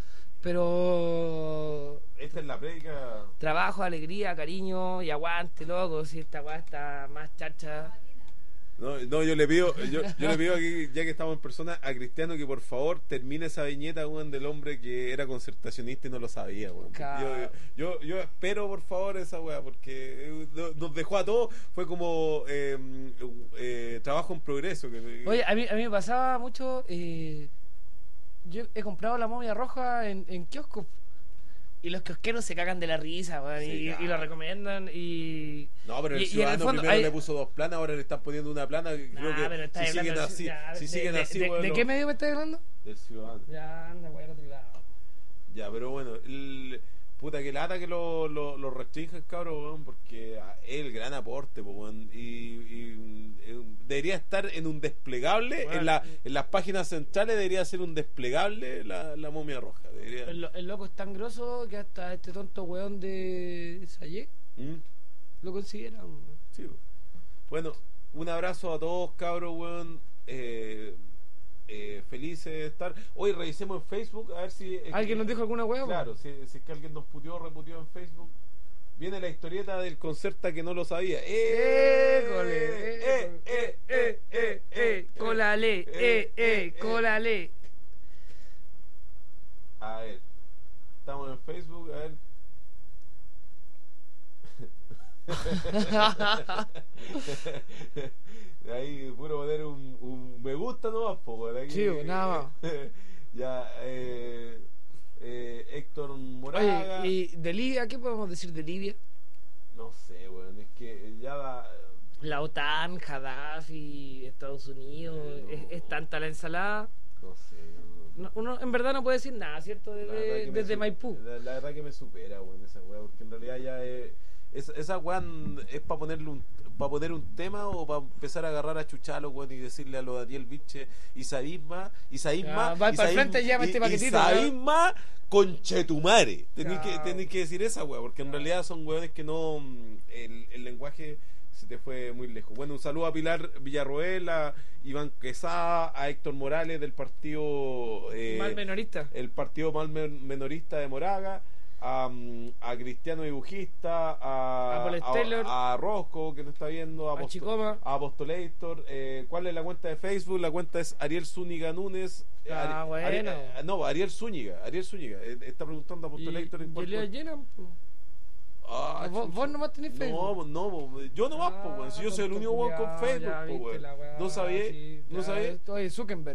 Pero Esta es la prédica. trabajo, alegría, cariño y aguante, loco. Si esta weá está más chacha. No, no, yo le pido, yo, yo le pido aquí, ya que estamos en persona, a Cristiano que por favor termine esa viñeta, weón, del hombre que era concertacionista y no lo sabía, weón. Yo, Claro. yo, yo espero, por favor, esa weá, porque eh, no- nos dejó a todos, fue como eh, eh, trabajo en progreso. Que, Oye, a mí, a mí me pasaba mucho. Eh, yo he comprado la momia roja en, en kioscos. Y los kiosqueros se cagan de la risa, weón, Sí, y, claro. y lo recomiendan. Y No, pero el y- y en el ciudadano fondo primero hay- le puso dos planas, ahora le están poniendo una plana. que Creo Nah, que pero estás si siguen hablando de- así, ya, si de- siguen de- así, de, weón, ¿de lo- qué medio me estás hablando? del ciudadano. Ya, anda, weón, otro lado. Ya, pero bueno, el, puta que lata que lo, lo, lo restrinjan, cabrón, weón, porque ah, es el gran aporte, po, weón, y, y, eh, debería estar en un desplegable, Bueno. en, la, en las páginas centrales debería ser un desplegable la, la momia roja. Debería, El, lo- el loco es tan grosso que hasta este tonto weón de Sayé ¿Mm? lo considera. weón. Sí, po. Bueno, un abrazo a todos, cabros, weón. Eh, eh, felices de estar. Hoy revisemos en Facebook a ver si. es ¿Alguien que- nos dijo alguna weá? Claro, si, si es que alguien nos puteó o reputeó en Facebook. Viene la historieta del concerta que no lo sabía. ¡Eh! École, ¡Eh! ¡Eh! ¡Eh! ¡Eh! ¡Eh! eh, colale, eh, eh, colale. A ver, estamos en Facebook, a ver. Ahí puro poner un, un me gusta nomás, po, weón, aquí. Sí, nada más. Ya, eh, eh, Héctor Moraga. Oye, ¿y de Libia? ¿Qué podemos decir de Libia? No sé, weón, es que ya da. La OTAN, Gaddafi, Estados Unidos, No. es, es tanta la ensalada. No sé. no- No- uno en verdad no puede decir nada, ¿cierto? la verdad Desde, que me desde su- Maipú. La, la verdad que me supera, weón, esa weá, porque en realidad ya es. es- esa weá es para ponerle un para poner un tema o para empezar a agarrar a Chuchalo, weón, y decirle a lo Daniel Viche y Sabisma, y Sabisma, Ya, va y para el Sabisma- frente, llévame este y- paquetito, y ya. Sabisma conchetumare. Tenéis que, Ya. tenéis que decir esa weá, porque en realidad son weones que no. mm, El, el lenguaje se te fue muy lejos. Bueno, un saludo a Pilar Villarroel, a Iván Quesada, a Héctor Morales del partido. eh, Mal menorista. el partido mal men- menorista de Moraga, a, mm, a Cristiano Dibujista, a, A Paul a, Taylor. a Rosco que no está viendo, a, A Aposto- Chicoma. a Apostolator. Eh, ¿Cuál es la cuenta de Facebook? La cuenta es Ariel Zúñiga Núñez. Eh, Ah, Ari- bueno. Ari- eh, no, Ariel Zúñiga. Ariel Zúñiga. Eh, está preguntando a Y, Apostolator en y cuál Elías cuenta. Llena, po. Ah, vos, chucha. vos nomás tenés Facebook. No, no, yo nomás, po, weón. Si yo soy el único weón con Facebook, Ya po, viste weón. la weá, No sabía, sí, no ya, sabía. Oye, Zuckerberg.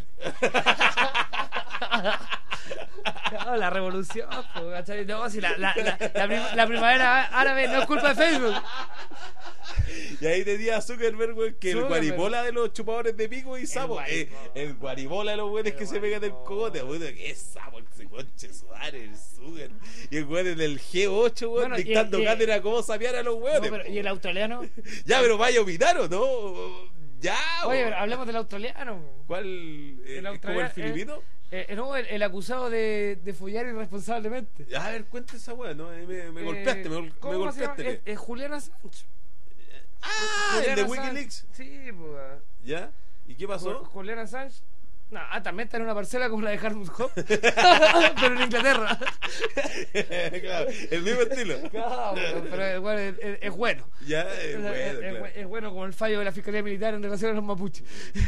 No, la revolución, po, ¿cachai? No, si la, la, la, la, prim- la primavera árabe no es culpa de Facebook. Y ahí tenía a Zuckerberg, weón, que el Zuckerberg. guaribola de los chupadores de pico y sapo. Eh, guaribola. el guaribola de los weones que se pegan del cogote, weón. Que es sapo, ese conche suare, el Zucker. Y el weón en el G ocho, weón, Bueno, y- dictando y- cátedra cómo sapear a los No, weones. pero, ¿y el australiano? Ya, pero vaya a opinar o no. Ya, Oye, weón. pero hablemos del australiano. ¿Cuál? Eh, El ¿Es como el australiano, filipino? Eh, eh, no, el, el acusado de, de follar irresponsablemente. A ver, cuenta esa weá, ¿no? Me, me Eh, golpeaste, me, gol- me ¿cómo se llama? golpeaste. Es, es Julian Assange. Ah, el Julian de Assange. Wikileaks. Sí, pues. ¿Ya? ¿Y qué Ju- pasó? Julian Assange. No, ah, también está en una parcela como la de Harmut Hope. Pero en Inglaterra. Claro, el mismo estilo. Claro, pero es, bueno, es, es- es bueno. Ya, es Es- bueno, es, claro. es- es bueno como el fallo de la Fiscalía Militar en relación a los mapuches.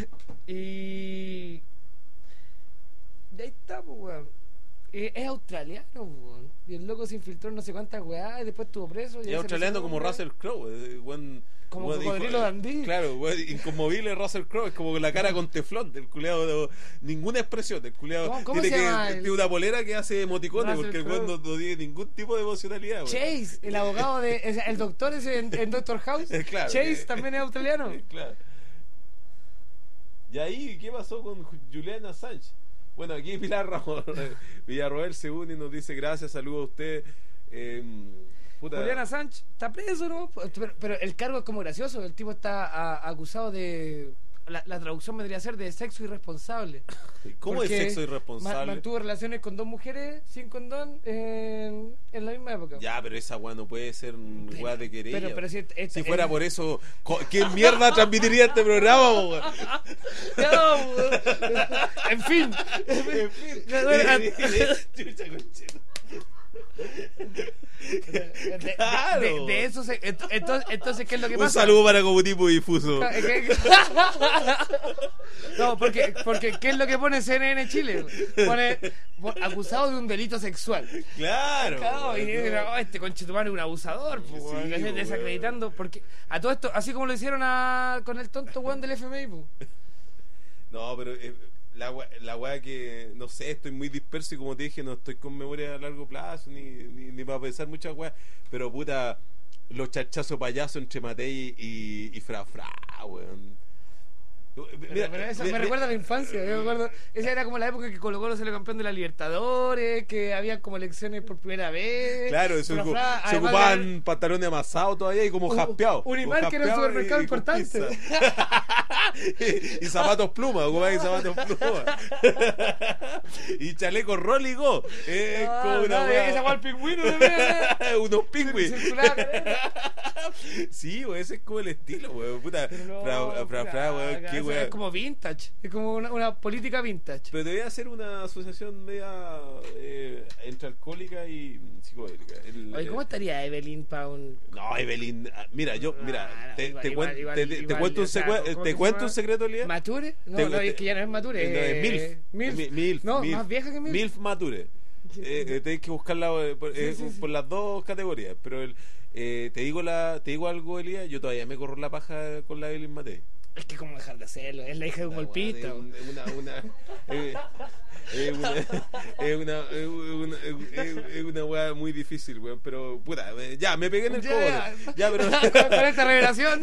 Y. Y ahí está, pues, weón. Eh, Es australiano, weón. Y el loco se infiltró en no sé cuántas weá y después estuvo preso. Y ahí se australiano puso como nombre. Russell Crowe. eh, buen- Como buen- Cocodrilo hijo- Dundee. Claro, buen inconmovible Russell Crowe. Es como la cara con teflón del culeado. de- ninguna expresión. El culeado ¿Cómo- cómo tiene, se que, llama el- tiene una polera que hace emoticones Russell porque el weón no, Crowe? no tiene ningún tipo de emocionalidad. weón. Chase, el abogado de. o sea, el doctor ese en, en Doctor House. Claro, Chase que- también es australiano. Claro. Y ahí, ¿qué pasó con Ju- Julian Assange? Bueno, aquí Pilar Ramón Villarroel se une y nos dice gracias, saludos a usted. Eh, puta, Julian Assange está preso, ¿no? Pero, pero el cargo es como gracioso. El tipo está a- acusado de. La, la traducción vendría a ser de sexo irresponsable. ¿Cómo es Porque sexo ma- irresponsable? Mantuvo relaciones con dos mujeres sin condón en, en la misma época. Ya, pero esa weá no puede ser un weá de querella. Pero, pero si, esta- si esta- fuera es- por eso, co- ¿quién mierda transmitiría este programa, po, weón? No, weón. En fin. En fin. Chucha, conchero. De, de- Claro. de- de eso se, ent- entonces, entonces, ¿qué es lo que Un pasa? saludo para Comunismo Difuso. Eh, que- No, porque, porque ¿qué es lo que pone C N N Chile? Pone po- acusado de un delito sexual. Claro. Claro, y no. dice, "Oh, este conchetumano es un abusador", po, Sí, weón, ¿cachai? po, Desacreditando, porque a todo esto, así como lo hicieron a, con el tonto weón del F M I, po. No, pero eh, la, wea- la weá que, no sé, estoy muy disperso y como te dije, no estoy con memoria a largo plazo ni, ni, ni para pensar muchas weas, pero puta, los charchazos payasos entre Matei y, y Fra Fra, weón. Pero, pero eso me recuerda a la infancia. Yo me acuerdo, esa era como la época que Colo Colo salió campeón de la Libertadores, que había como elecciones por primera vez. Claro, se, Fra ocu- Fra, se además ocupaban de- pantalones amasados todavía y como Un- jaspeados. Unimar, como que era un jaspeados supermercado y- y con importante. pizza. y zapatos pluma, ocupaban zapatos pluma. y chaleco Rolly Go. Es Ah, como una no, wea- esa weá al pingüino también, ¿eh? Unos pingüis. Circulaba, cadena. Sí, weón, ese es como el estilo, weón. Puta, Pero no, fra, fra, fra, caga, weón, qué eso weón. es como vintage, es como una, una política vintage. Pero te voy a hacer una asociación media eh, entre alcohólica y psicodélica. El- Oye, ¿cómo eh, estaría Evelyn para un... No, Evelyn, ah, mira, yo, mira, Ah, te, igual, te, igual, cuen- igual, te- te- te igual, cuento un, o sea, secue- ¿cómo te que cuento se un llama? secreto, Lía. ¿Mature? No, Te- no, te- es que ya no es Mature. No, es eh, MILF. Milf. Mi- MILF. No, MILF. más vieja que Milf. MILF Mature. Eh, eh, tenés que buscarla eh, por, eh, Sí, sí, sí. por las dos categorías. Pero el, eh, te digo la te digo algo, Elías, yo todavía me corro la paja con la Evelyn Matei. Es que como dejar de hacerlo, es la hija de un La golpista. weá de weón. un- Una, una, eh, es una, es una, es una, es- es una weá muy difícil, weón. Pero, puta, eh, ya, me pegué en el Ya, codo. ya. Ya, pero. con, con esta revelación.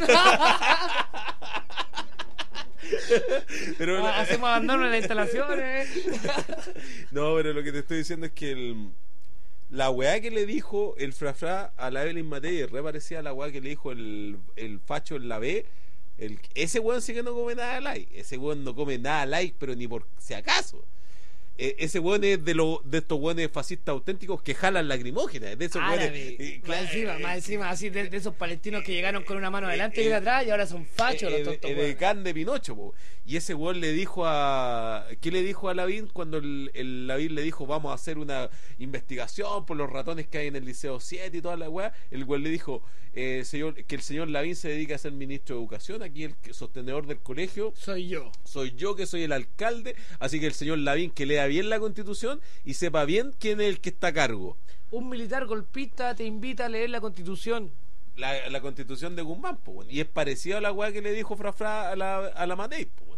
pero Ah, Hacemos abandono en las instalaciones. no, pero lo que te estoy diciendo es que el, la weá que le dijo el Frafra a la Evelyn Matei es re parecida a la weá que le dijo el, el facho en la B. El, ese weón sí que no come nada like. Ese weón no come nada like, pero ni por si acaso. Eh, ese weón es de, lo, de estos weones fascistas auténticos que jalan lacrimógenas. De esos weones. Árabe. eh, Más claro, encima, eh, más encima, así de, de esos palestinos que llegaron con una mano adelante y eh, otra atrás y ahora son fachos eh, los tontos. eh, de weones. can de Pinocho, po. Y ese weón le dijo a... ¿Qué le dijo a Lavín cuando el, el Lavín le dijo vamos a hacer una investigación por los ratones que hay en el Liceo siete y toda la weá? El weón le dijo eh, señor, que el señor Lavín se dedica a ser ministro de Educación, aquí el que- sostenedor del colegio Soy yo. soy yo que soy el alcalde, así que el señor Lavín que lea bien la Constitución y sepa bien quién es el que está a cargo. Un militar golpista te invita a leer la Constitución. La, la Constitución de Guzmán, po, weón. Y es parecido a la weá que le dijo Fra Fra a la, a la Matei, po, weón.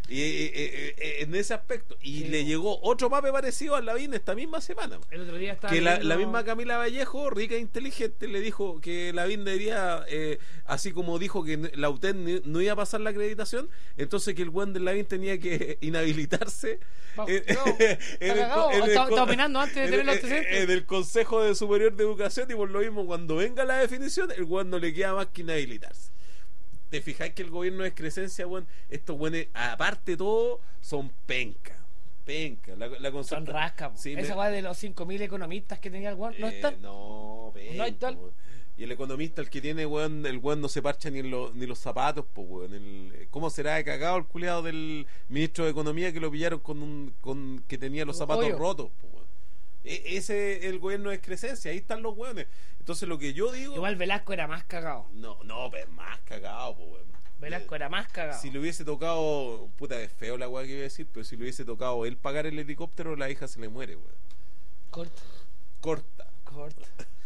Y, eh, eh, eh, en ese aspecto. Y Sí, le po. llegó otro mape parecido a Lavín esta misma semana. El otro día estaba Que la, viendo- la misma Camila Vallejo, rica e inteligente, le dijo que Lavín debería, eh, así como dijo que la U T E N no iba a pasar la acreditación, entonces que el buen de Lavín tenía que inhabilitarse. Pa- en- no, en está el cagado. co- en el Está- co- está opinando antes de en- tener los en- antecedentes. En el Consejo de Superior de Educación, y por lo mismo, cuando venga la definición, el buen no le queda más que inhabilitarse. ¿Te fijáis que el gobierno es crecencia, weón? Estos buenos, aparte de todo, son penca. Penca. La, la Son concerta- rasca. po. Sí, Esa me- weá de los cinco mil economistas que tenía el weón, no eh, está. No, penca, No hay tal. weón. Y el economista, el que tiene, weón, el weón no se parcha ni, en lo- ni los zapatos, pues, weón. El, ¿Cómo será de cagado el culiado del ministro de Economía que lo pillaron con un con que tenía los Un zapatos hoyo. rotos, pues, weón? E- ese el gobierno es crecencia, ahí están los weones. Entonces lo que yo digo... Igual Velasco era más cagado. No, no, pero es más cagado, pues, weón. Velasco era más cagado. Si le hubiese tocado, puta, es feo la weá que iba a decir, pero si le hubiese tocado él pagar el helicóptero, la hija se le muere, weón. Corta, Corta. corta.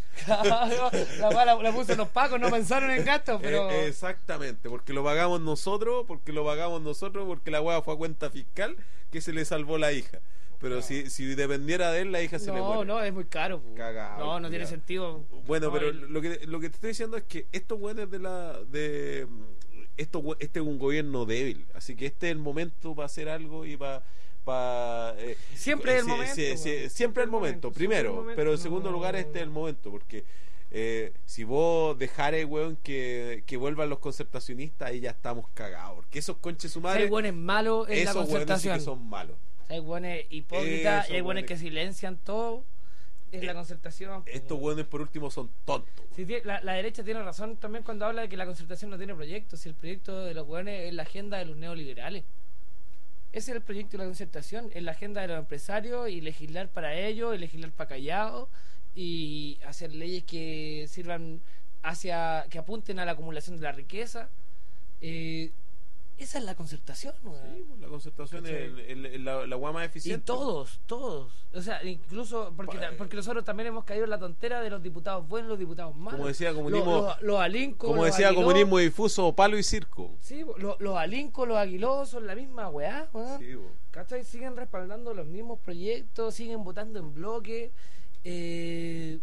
Claro, la weá la, la puso los pacos, no pensaron en gastos, pero. Eh, exactamente, porque lo pagamos nosotros, porque lo pagamos nosotros, porque la weá fue a cuenta fiscal que se le salvó la hija. Pero No. si, si dependiera de él, la hija se le no, muere. no, es muy caro. po. Cagao, no, no tiene culiao. sentido. Bueno, No, pero el- lo que lo que te estoy diciendo es que estos weones de la de esto we- este es un gobierno débil, así que este es el momento para hacer algo y para pa, eh, Siempre es el sí, momento, sí, sí, weón. siempre es el momento, primero, siempre el momento. pero en segundo No. lugar este es el momento, porque eh, si vos dejares, weón, que, que vuelvan los concertacionistas, ahí ya estamos cagados, porque esos conches su Si madre, hay buenos malos en la esos weones sí concertación. que son malos. Hay buenos hipócritas Esos y hay buenos weones- que silencian todo en la concertación. po. Estos weones por último son tontos. Sí, tie- la, la derecha tiene razón también cuando habla de que la concertación no tiene proyecto. Si el proyecto de los hueones es la agenda de los neoliberales. Ese es el proyecto de la concertación, es la agenda de los empresarios y legislar para ellos, y legislar para callados y hacer leyes que sirvan hacia, que apunten a la acumulación de la riqueza. Eh, esa es la concertación, weón. Sí, pues, la concertación es el- el- el- la, la weá más Y eficiente. todos, todos. O sea, incluso porque, Pa- porque nosotros también hemos caído en la tontera de los diputados buenos, los diputados malos. Como decía comunismo- Los, los, los alincos, Como los decía aguilós. comunismo difuso, palo y circo. Sí, los, los alincos, los aguilós son la misma weá, weón. Sí, bo. ¿Cachai? Siguen respaldando los mismos proyectos, siguen votando en bloque. Eh,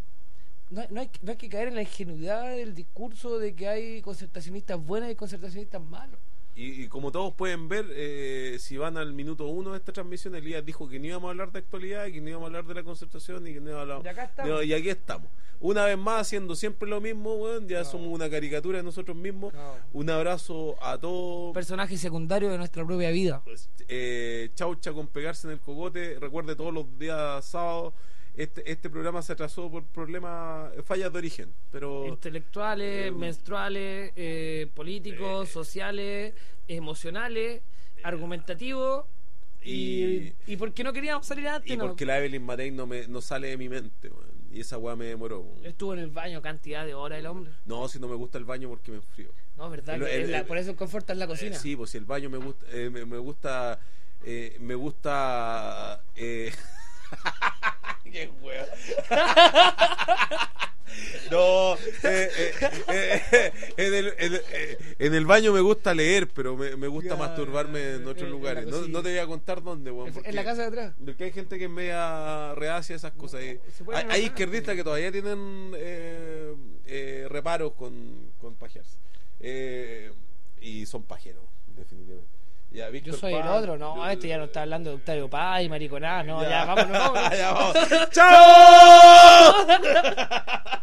no, hay- no, hay, no hay que caer en la ingenuidad del discurso de que hay concertacionistas buenos y concertacionistas malos. Y, y como todos pueden ver, eh, si van al minuto uno de esta transmisión, Elías dijo que no íbamos a hablar de actualidad, y que no íbamos a hablar de la concertación y que no íbamos a hablar... Y acá estamos. No, y aquí estamos. Una vez más haciendo siempre lo mismo, weón. Ya No. somos una caricatura de nosotros mismos. No. Un abrazo a todos. Personaje secundario de nuestra propia vida. Eh, chaucha con pegarse en el cogote. Recuerde, todos los días sábados este, este programa se atrasó por problemas, fallas de origen, pero Intelectuales, Eh, menstruales, eh, políticos, eh, sociales, emocionales, argumentativos. Y, y, y porque no queríamos salir antes, y no. porque la Evelyn Matei no, me, no sale de mi mente, weón. Y esa weá me demoró, weón. Estuvo en el baño cantidad de horas el hombre. No, si no me gusta el baño porque me enfrío. No, verdad, El- que el- es la- el- por eso el confort en la cocina. Eh, sí, pues si el baño me gusta, eh, me, me gusta, eh, me gusta, eh... qué wea. No, eh, eh, eh, eh, en, el, en, eh, en el baño me gusta leer, pero me, me gusta Ya, masturbarme en en- otros en la lugares. No, cocina. no te voy a contar dónde, weón. En- Porque, en la casa de atrás. porque hay gente que es media reacia a esas cosas. y- se puede hay, notar. hay izquierdistas que todavía tienen eh, eh, reparos con, con pajearse. Eh, y son pajeros, definitivamente. Ya, Víctor Yo soy el Paz, otro, no, yo- este ya no está hablando de Octavio Paz y mariconada, no, Ya. ya, vámonos, vámonos. Ya, vamos. ¡Chao!